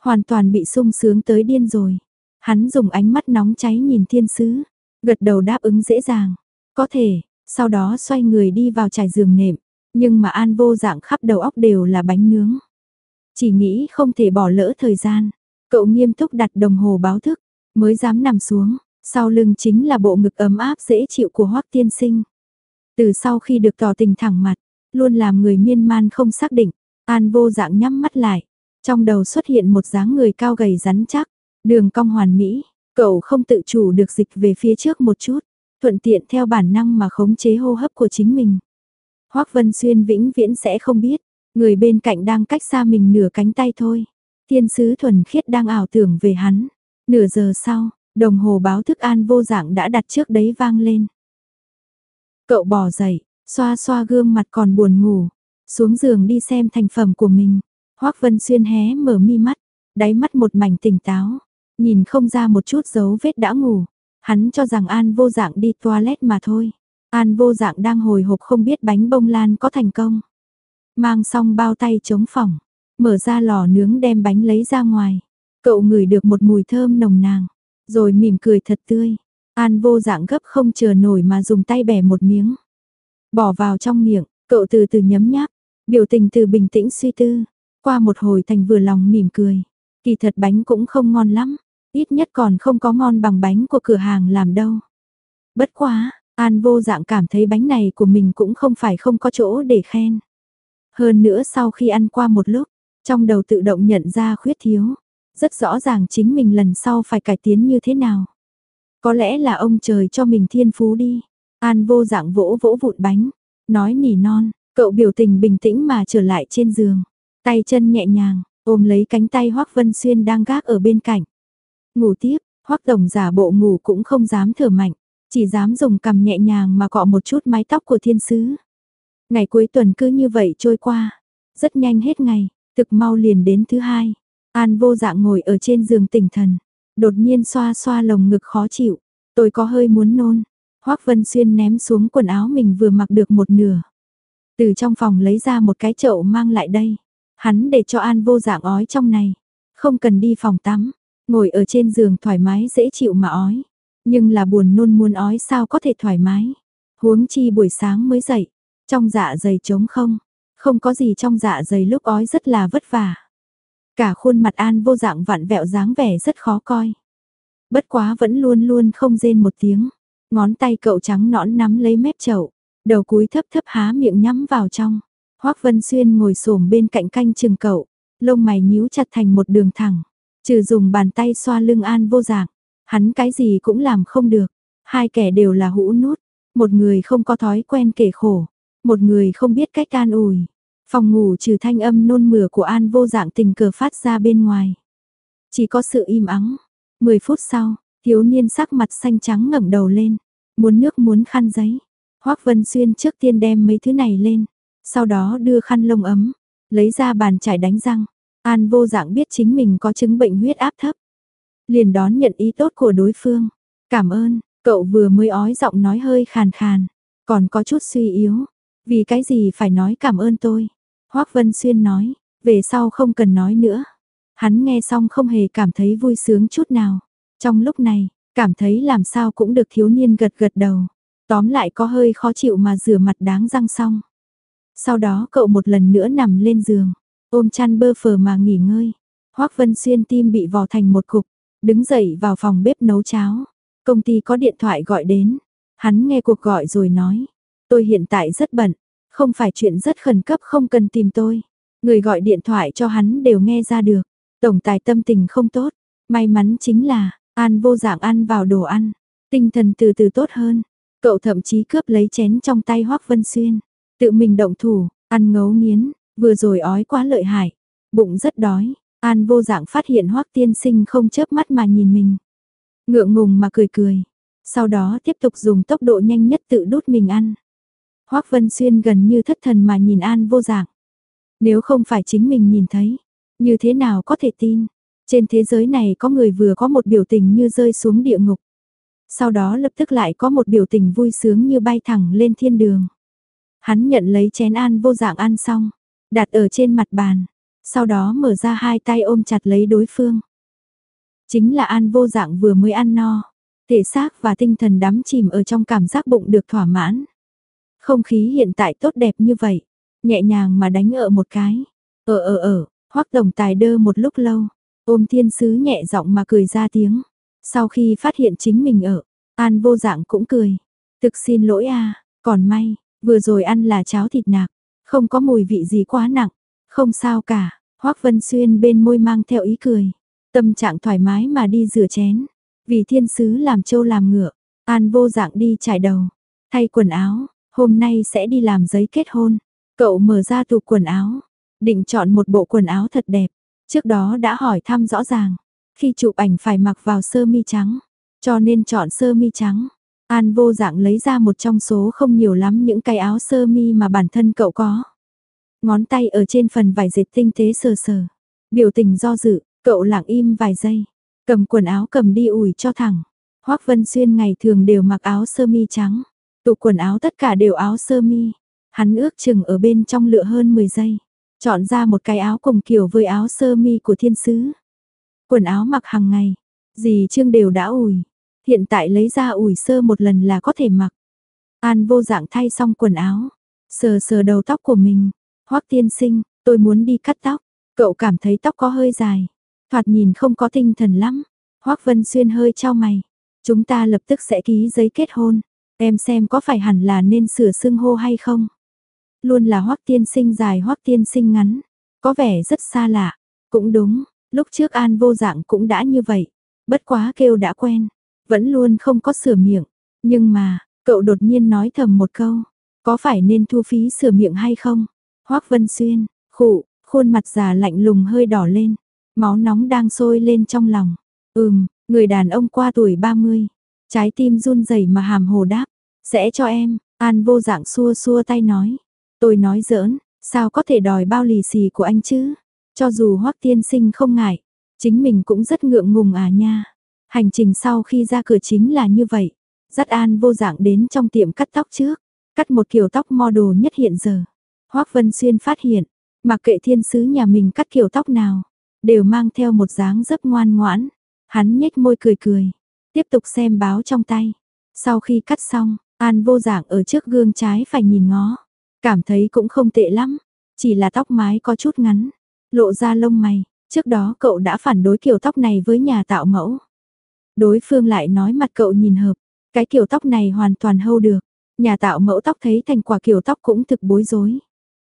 Speaker 1: hoàn toàn bị sung sướng tới điên rồi. Hắn dùng ánh mắt nóng cháy nhìn thiên sứ, gật đầu đáp ứng dễ dàng. Có thể, sau đó xoay người đi vào trải giường nệm, nhưng mà An Vô Dạng khắp đầu óc đều là bánh nướng. Chỉ nghĩ không thể bỏ lỡ thời gian, cậu nghiêm túc đặt đồng hồ báo thức, mới dám nằm xuống, sau lưng chính là bộ ngực ấm áp dễ chịu của Hoắc tiên sinh. Từ sau khi được tỏ tình thẳng mặt, luôn làm người miên man không xác định, An Vô Dạng nhắm mắt lại, trong đầu xuất hiện một dáng người cao gầy rắn chắc, đường cong hoàn mỹ, cậu không tự chủ được dịch về phía trước một chút, thuận tiện theo bản năng mà khống chế hô hấp của chính mình. Hoắc Vân Xuyên vĩnh viễn sẽ không biết, người bên cạnh đang cách xa mình nửa cánh tay thôi. Thiên sứ thuần khiết đang ảo tưởng về hắn. Nửa giờ sau, đồng hồ báo thức An Vô Dạng đã đặt trước đấy vang lên. Cậu bò dậy, xoa xoa gương mặt còn buồn ngủ, xuống giường đi xem thành phẩm của mình. Hoắc Vân Xuyên hé mở mi mắt, đáy mắt một mảnh tỉnh táo, nhìn không ra một chút dấu vết đã ngủ. Hắn cho rằng An Vô Dạng đi toilet mà thôi. An Vô Dạng đang hồi hộp không biết bánh bông lan có thành công. Mang xong bao tay chống phỏng, mở ra lò nướng đem bánh lấy ra ngoài. Cậu ngửi được một mùi thơm nồng nàn, rồi mỉm cười thật tươi. An Vô Dạng gấp không chờ nổi mà dùng tay bẻ một miếng. Bỏ vào trong miệng, cậu từ từ nhấm nháp, biểu tình từ bình tĩnh suy tư. Qua một hồi thành vừa lòng mỉm cười. Kỳ thật bánh cũng không ngon lắm, ít nhất còn không có ngon bằng bánh của cửa hàng làm đâu. Bất quá, An Vô Dạng cảm thấy bánh này của mình cũng không phải không có chỗ để khen. Hơn nữa sau khi ăn qua một lúc, trong đầu tự động nhận ra khuyết thiếu. Rất rõ ràng chính mình lần sau phải cải tiến như thế nào. Có lẽ là ông trời cho mình thiên phú đi. An Vô Dạng vỗ vỗ vụn bánh, nói nỉ non, cậu biểu tình bình tĩnh mà trở lại trên giường. Tay chân nhẹ nhàng, ôm lấy cánh tay Hoắc Vân Xuyên đang gác ở bên cạnh. Ngủ tiếp, Hoắc tổng giả bộ ngủ cũng không dám thở mạnh, chỉ dám dùng cằm nhẹ nhàng mà cọ một chút mái tóc của thiên sứ. Ngày cuối tuần cứ như vậy trôi qua, rất nhanh hết ngày, thực mau liền đến thứ hai. An Vô Dạng ngồi ở trên giường tỉnh thần, đột nhiên xoa xoa lồng ngực khó chịu, tôi có hơi muốn nôn. Hoắc Vân Xuyên ném xuống quần áo mình vừa mặc được một nửa. Từ trong phòng lấy ra một cái chậu mang lại đây. Hắn để cho An Vô Dạng ói trong này, không cần đi phòng tắm, ngồi ở trên giường thoải mái dễ chịu mà ói. Nhưng là buồn nôn muốn ói sao có thể thoải mái. Huống chi buổi sáng mới dậy, trong dạ dày trống không, không có gì trong dạ dày lúc ói rất là vất vả. Cả khuôn mặt An Vô Dạng vặn vẹo dáng vẻ rất khó coi. Bất quá vẫn luôn luôn không rên một tiếng. Ngón tay cậu trắng nõn nắm lấy mép chậu, đầu cúi thấp thấp há miệng nhắm vào trong. Hoắc Vân Xuyên ngồi xổm bên cạnh canh chừng cậu, lông mày nhíu chặt thành một đường thẳng. Trừ dùng bàn tay xoa lưng An Vô Dạng, hắn cái gì cũng làm không được. Hai kẻ đều là hũ nút, một người không có thói quen kể khổ, một người không biết cách an ủi. Phòng ngủ trừ thanh âm nôn mửa của An Vô Dạng tình cờ phát ra bên ngoài. Chỉ có sự im ắng. 10 phút sau, thiếu niên sắc mặt xanh trắng ngẩng đầu lên, muốn nước muốn khăn giấy. Hoắc Vân Xuyên trước tiên đem mấy thứ này lên, sau đó đưa khăn lông ấm, lấy ra bàn chải đánh răng. An Vô Dạng biết chính mình có chứng bệnh huyết áp thấp, liền đón nhận ý tốt của đối phương. Cảm ơn, cậu vừa mới ói giọng nói hơi khàn khàn, còn có chút suy yếu. Vì cái gì phải nói cảm ơn tôi? Hoắc Vân Xuyên nói, về sau không cần nói nữa. Hắn nghe xong không hề cảm thấy vui sướng chút nào. Trong lúc này, cảm thấy làm sao cũng được thiếu niên gật gật đầu. Tóm lại có hơi khó chịu mà rửa mặt đáng răng xong. Sau đó cậu một lần nữa nằm lên giường, ôm chăn bơ phờ mà nghỉ ngơi. Hoắc Vân Xuyên tim bị vò thành một cục, đứng dậy vào phòng bếp nấu cháo. Công ty có điện thoại gọi đến. Hắn nghe cuộc gọi rồi nói, tôi hiện tại rất bận, không phải chuyện rất khẩn cấp không cần tìm tôi. Người gọi điện thoại cho hắn đều nghe ra được. Tổng tài tâm tình không tốt, may mắn chính là An Vô Dạng ăn vào đồ ăn, tinh thần từ từ tốt hơn. Cậu thậm chí cướp lấy chén trong tay Hoắc Vân Xuyên, tự mình động thủ, ăn ngấu nghiến, vừa rồi ói quá lợi hại, bụng rất đói. An Vô Dạng phát hiện Hoắc tiên sinh không chớp mắt mà nhìn mình, ngượng ngùng mà cười cười, sau đó tiếp tục dùng tốc độ nhanh nhất tự đút mình ăn. Hoắc Vân Xuyên gần như thất thần mà nhìn An Vô Dạng. Nếu không phải chính mình nhìn thấy, như thế nào có thể tin, trên thế giới này có người vừa có một biểu tình như rơi xuống địa ngục, sau đó lập tức lại có một biểu tình vui sướng như bay thẳng lên thiên đường. Hắn nhận lấy chén An Vô Dạng ăn xong, đặt ở trên mặt bàn, sau đó mở ra hai tay ôm chặt lấy đối phương. Chính là An Vô Dạng vừa mới ăn no, thể xác và tinh thần đắm chìm ở trong cảm giác bụng được thỏa mãn. Không khí hiện tại tốt đẹp như vậy, nhẹ nhàng mà đánh ở một cái. Hoắc Tổng Tài đơ một lúc lâu, ôm Thiên Sứ nhẹ giọng mà cười ra tiếng. Sau khi phát hiện chính mình ở, An Vô Dạng cũng cười. Thực xin lỗi a, còn may, vừa rồi ăn là cháo thịt nạc, không có mùi vị gì quá nặng, không sao cả. Hoắc Vân Xuyên bên môi mang theo ý cười, tâm trạng thoải mái mà đi rửa chén. Vì Thiên Sứ làm trâu làm ngựa, An Vô Dạng đi chải đầu, thay quần áo, hôm nay sẽ đi làm giấy kết hôn. Cậu mở ra tủ quần áo, định chọn một bộ quần áo thật đẹp. Trước đó đã hỏi thăm rõ ràng, khi chụp ảnh phải mặc vào sơ mi trắng, cho nên chọn sơ mi trắng. An Vô Dạng lấy ra một trong số không nhiều lắm những cái áo sơ mi mà bản thân cậu có. Ngón tay ở trên phần vải dệt tinh tế sờ sờ, biểu tình do dự, cậu lặng im vài giây, cầm quần áo cầm đi ủi cho thẳng. Hoắc Vân Xuyên ngày thường đều mặc áo sơ mi trắng, tủ quần áo tất cả đều áo sơ mi. Hắn ước chừng ở bên trong lựa hơn 10 giây, chọn ra một cái áo cùng kiểu với áo sơ mi của Thiên Sứ. Quần áo mặc hàng ngày, dì Trương đều đã ủi, hiện tại lấy ra ủi sơ một lần là có thể mặc. An Vô Dạng thay xong quần áo, sờ sờ đầu tóc của mình. Hoắc tiên sinh, tôi muốn đi cắt tóc. Cậu cảm thấy tóc có hơi dài, thoạt nhìn không có tinh thần lắm. Hoắc Vân Xuyên hơi chau mày. Chúng ta lập tức sẽ ký giấy kết hôn. Em xem có phải hẳn là nên sửa xưng hô hay không? Luôn là Hoắc tiên sinh dài Hoắc tiên sinh ngắn. Có vẻ rất xa lạ. Cũng đúng, lúc trước An Vô Dạng cũng đã như vậy. Bất quá kêu đã quen. Vẫn luôn không có sửa miệng. Nhưng mà, cậu đột nhiên nói thầm một câu. Có phải nên thu phí sửa miệng hay không? Hoắc Vân Xuyên, khuôn mặt già lạnh lùng hơi đỏ lên. Máu nóng đang sôi lên trong lòng. Người đàn ông qua tuổi 30. Trái tim run rẩy mà hàm hồ đáp. Sẽ cho em, An Vô Dạng xua xua tay nói. Tôi nói giỡn, sao có thể đòi bao lì xì của anh chứ? Cho dù Hoắc tiên sinh không ngại, chính mình cũng rất ngượng ngùng à nha. Hành trình sau khi ra cửa chính là như vậy. Dắt An Vô Dạng đến trong tiệm cắt tóc trước. Cắt một kiểu tóc model nhất hiện giờ. Hoắc Vân Xuyên phát hiện, mặc kệ Thiên Sứ nhà mình cắt kiểu tóc nào, đều mang theo một dáng dấp ngoan ngoãn. Hắn nhếch môi cười cười, tiếp tục xem báo trong tay. Sau khi cắt xong, An Vô Dạng ở trước gương trái phải nhìn ngó, cảm thấy cũng không tệ lắm, chỉ là tóc mái có chút ngắn, lộ ra lông mày. Trước đó cậu đã phản đối kiểu tóc này với nhà tạo mẫu. Đối phương lại nói mặt cậu nhìn hợp, cái kiểu tóc này hoàn toàn hold được. Nhà tạo mẫu tóc thấy thành quả kiểu tóc cũng thực bối rối.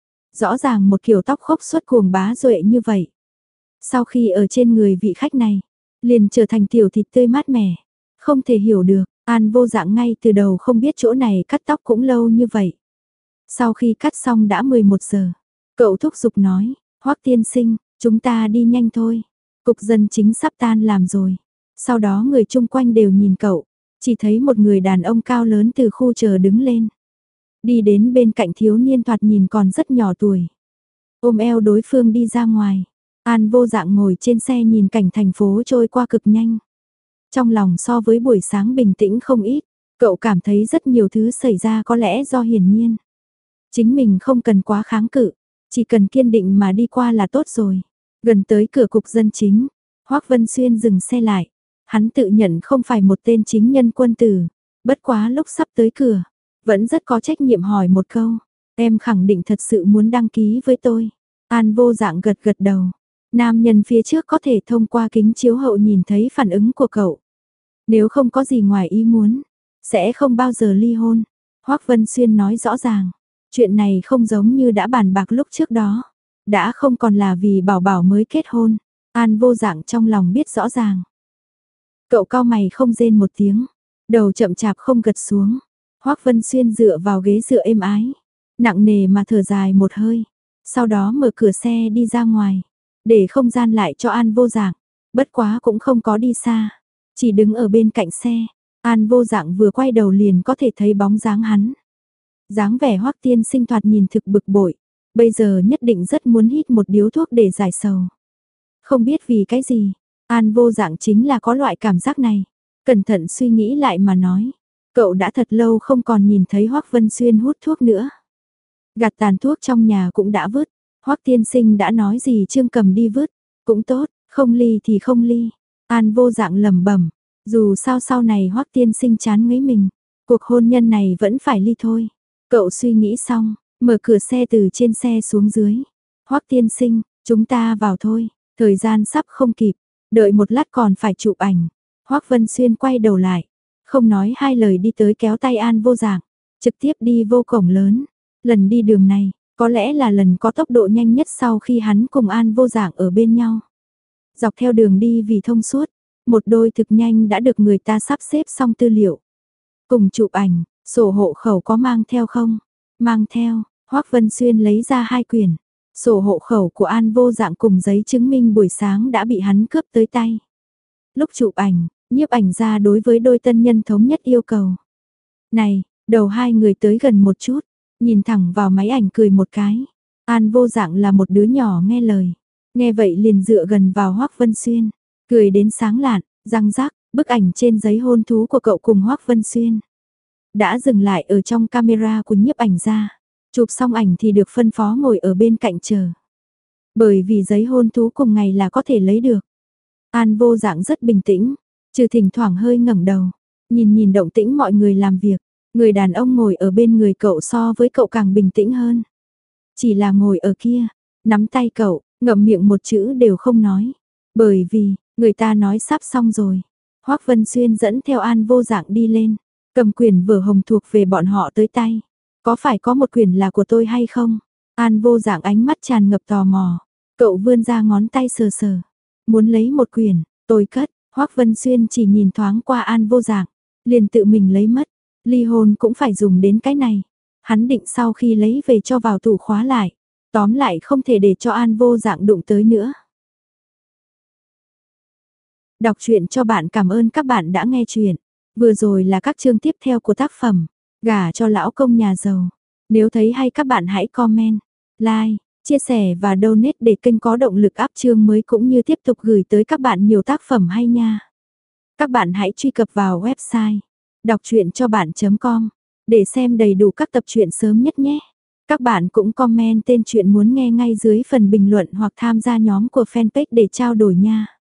Speaker 1: Rõ ràng một kiểu tóc khốc xuất cuồng bá duệ như vậy. Sau khi ở trên người vị khách này, liền trở thành tiểu thịt tươi mát mẻ. Không thể hiểu được, An Vô Dạng ngay từ đầu không biết chỗ này cắt tóc cũng lâu như vậy. Sau khi cắt xong đã 11 giờ, cậu thúc giục nói, Hoắc tiên sinh, chúng ta đi nhanh thôi. Cục dân chính sắp tan làm rồi. Sau đó người chung quanh đều nhìn cậu, chỉ thấy một người đàn ông cao lớn từ khu chờ đứng lên. Đi đến bên cạnh thiếu niên thoạt nhìn còn rất nhỏ tuổi. Ôm eo đối phương đi ra ngoài. An Vô Dạng ngồi trên xe nhìn cảnh thành phố trôi qua cực nhanh. Trong lòng so với buổi sáng bình tĩnh không ít, cậu cảm thấy rất nhiều thứ xảy ra có lẽ do hiển nhiên. Chính mình không cần quá kháng cự, chỉ cần kiên định mà đi qua là tốt rồi. Gần tới cửa cục dân chính, Hoắc Vân Xuyên dừng xe lại. Hắn tự nhận không phải một tên chính nhân quân tử, bất quá lúc sắp tới cửa, vẫn rất có trách nhiệm hỏi một câu, em khẳng định thật sự muốn đăng ký với tôi. An Vô Dạng gật gật đầu, nam nhân phía trước có thể thông qua kính chiếu hậu nhìn thấy phản ứng của cậu. Nếu không có gì ngoài ý muốn, sẽ không bao giờ ly hôn. Hoắc Vân Xuyên nói rõ ràng, chuyện này không giống như đã bàn bạc lúc trước đó, đã không còn là vì bảo bảo mới kết hôn. An Vô Dạng trong lòng biết rõ ràng. Cậu cau mày không rên một tiếng, đầu chậm chạp không gật xuống. Hoắc Vân Xuyên dựa vào ghế dựa êm ái, nặng nề mà thở dài một hơi, sau đó mở cửa xe đi ra ngoài, để không gian lại cho An Vô Dạng. Bất quá cũng không có đi xa, chỉ đứng ở bên cạnh xe. An Vô Dạng vừa quay đầu liền có thể thấy bóng dáng hắn. Dáng vẻ Hoắc tiên sinh thoạt nhìn thực bực bội, bây giờ nhất định rất muốn hít một điếu thuốc để giải sầu. Không biết vì cái gì, An Vô Dạng chính là có loại cảm giác này. Cẩn thận suy nghĩ lại mà nói, cậu đã thật lâu không còn nhìn thấy Hoắc Vân Xuyên hút thuốc nữa. Gạt tàn thuốc trong nhà cũng đã vứt, Hoắc tiên sinh đã nói gì Trương Cầm đi vứt, cũng tốt, không ly thì không ly. An Vô Dạng lẩm bẩm, dù sao sau này Hoắc tiên sinh chán ngấy mình, cuộc hôn nhân này vẫn phải ly thôi. Cậu suy nghĩ xong, mở cửa xe từ trên xe xuống dưới. Hoắc tiên sinh, chúng ta vào thôi, thời gian sắp không kịp, đợi một lát còn phải chụp ảnh. Hoắc Vân Xuyên quay đầu lại, không nói hai lời đi tới kéo tay An Vô Dạng, trực tiếp đi vô cổng lớn. Lần đi đường này, có lẽ là lần có tốc độ nhanh nhất sau khi hắn cùng An Vô Dạng ở bên nhau. Dọc theo đường đi vì thông suốt, một đôi thực nhanh đã được người ta sắp xếp xong tư liệu. Cùng chụp ảnh, sổ hộ khẩu có mang theo không? Mang theo, Hoắc Vân Xuyên lấy ra 2 quyển. Sổ hộ khẩu của An Vô Dạng cùng giấy chứng minh buổi sáng đã bị hắn cướp tới tay. Lúc chụp ảnh, nhiếp ảnh ra đối với đôi tân nhân thống nhất yêu cầu. Này, đầu hai người tới gần một chút, nhìn thẳng vào máy ảnh cười một cái. An Vô Dạng là một đứa nhỏ nghe lời. Nghe vậy liền dựa gần vào Hoắc Vân Xuyên, cười đến sáng lạn, răng rắc, bức ảnh trên giấy hôn thú của cậu cùng Hoắc Vân Xuyên đã dừng lại ở trong camera của nhiếp ảnh ra. Chụp xong ảnh thì được phân phó ngồi ở bên cạnh chờ. Bởi vì giấy hôn thú cùng ngày là có thể lấy được. An Vô Dạng rất bình tĩnh, trừ thỉnh thoảng hơi ngẩng đầu, nhìn động tĩnh mọi người làm việc. Người đàn ông ngồi ở bên người cậu so với cậu càng bình tĩnh hơn. Chỉ là ngồi ở kia, nắm tay cậu, ngậm miệng một chữ đều không nói. Bởi vì, người ta nói sắp xong rồi. Hoắc Vân Xuyên dẫn theo An Vô Dạng đi lên, cầm quyển vở hồng thuộc về bọn họ tới tay. Có phải có một quyển là của tôi hay không? An Vô Dạng ánh mắt tràn ngập tò mò. Cậu vươn ra ngón tay sờ sờ. Muốn lấy một quyển, tôi cất. Hoắc Vân Xuyên chỉ nhìn thoáng qua An Vô Dạng, liền tự mình lấy mất. Ly hôn cũng phải dùng đến cái này. Hắn định sau khi lấy về cho vào tủ khóa lại. Tóm lại không thể để cho An Vô Dạng đụng tới nữa. Đọc truyện cho bạn, cảm ơn các bạn đã nghe truyện. Vừa rồi là các chương tiếp theo của tác phẩm Gả cho lão công nhà giàu. Nếu thấy hay các bạn hãy comment, like, chia sẻ và donate để kênh có động lực up chương mới cũng như tiếp tục gửi tới các bạn nhiều tác phẩm hay nha. Các bạn hãy truy cập vào website đọc truyện cho bạn.com để xem đầy đủ các tập truyện sớm nhất nhé. Các bạn cũng comment tên truyện muốn nghe ngay dưới phần bình luận hoặc tham gia nhóm của fanpage để trao đổi nha.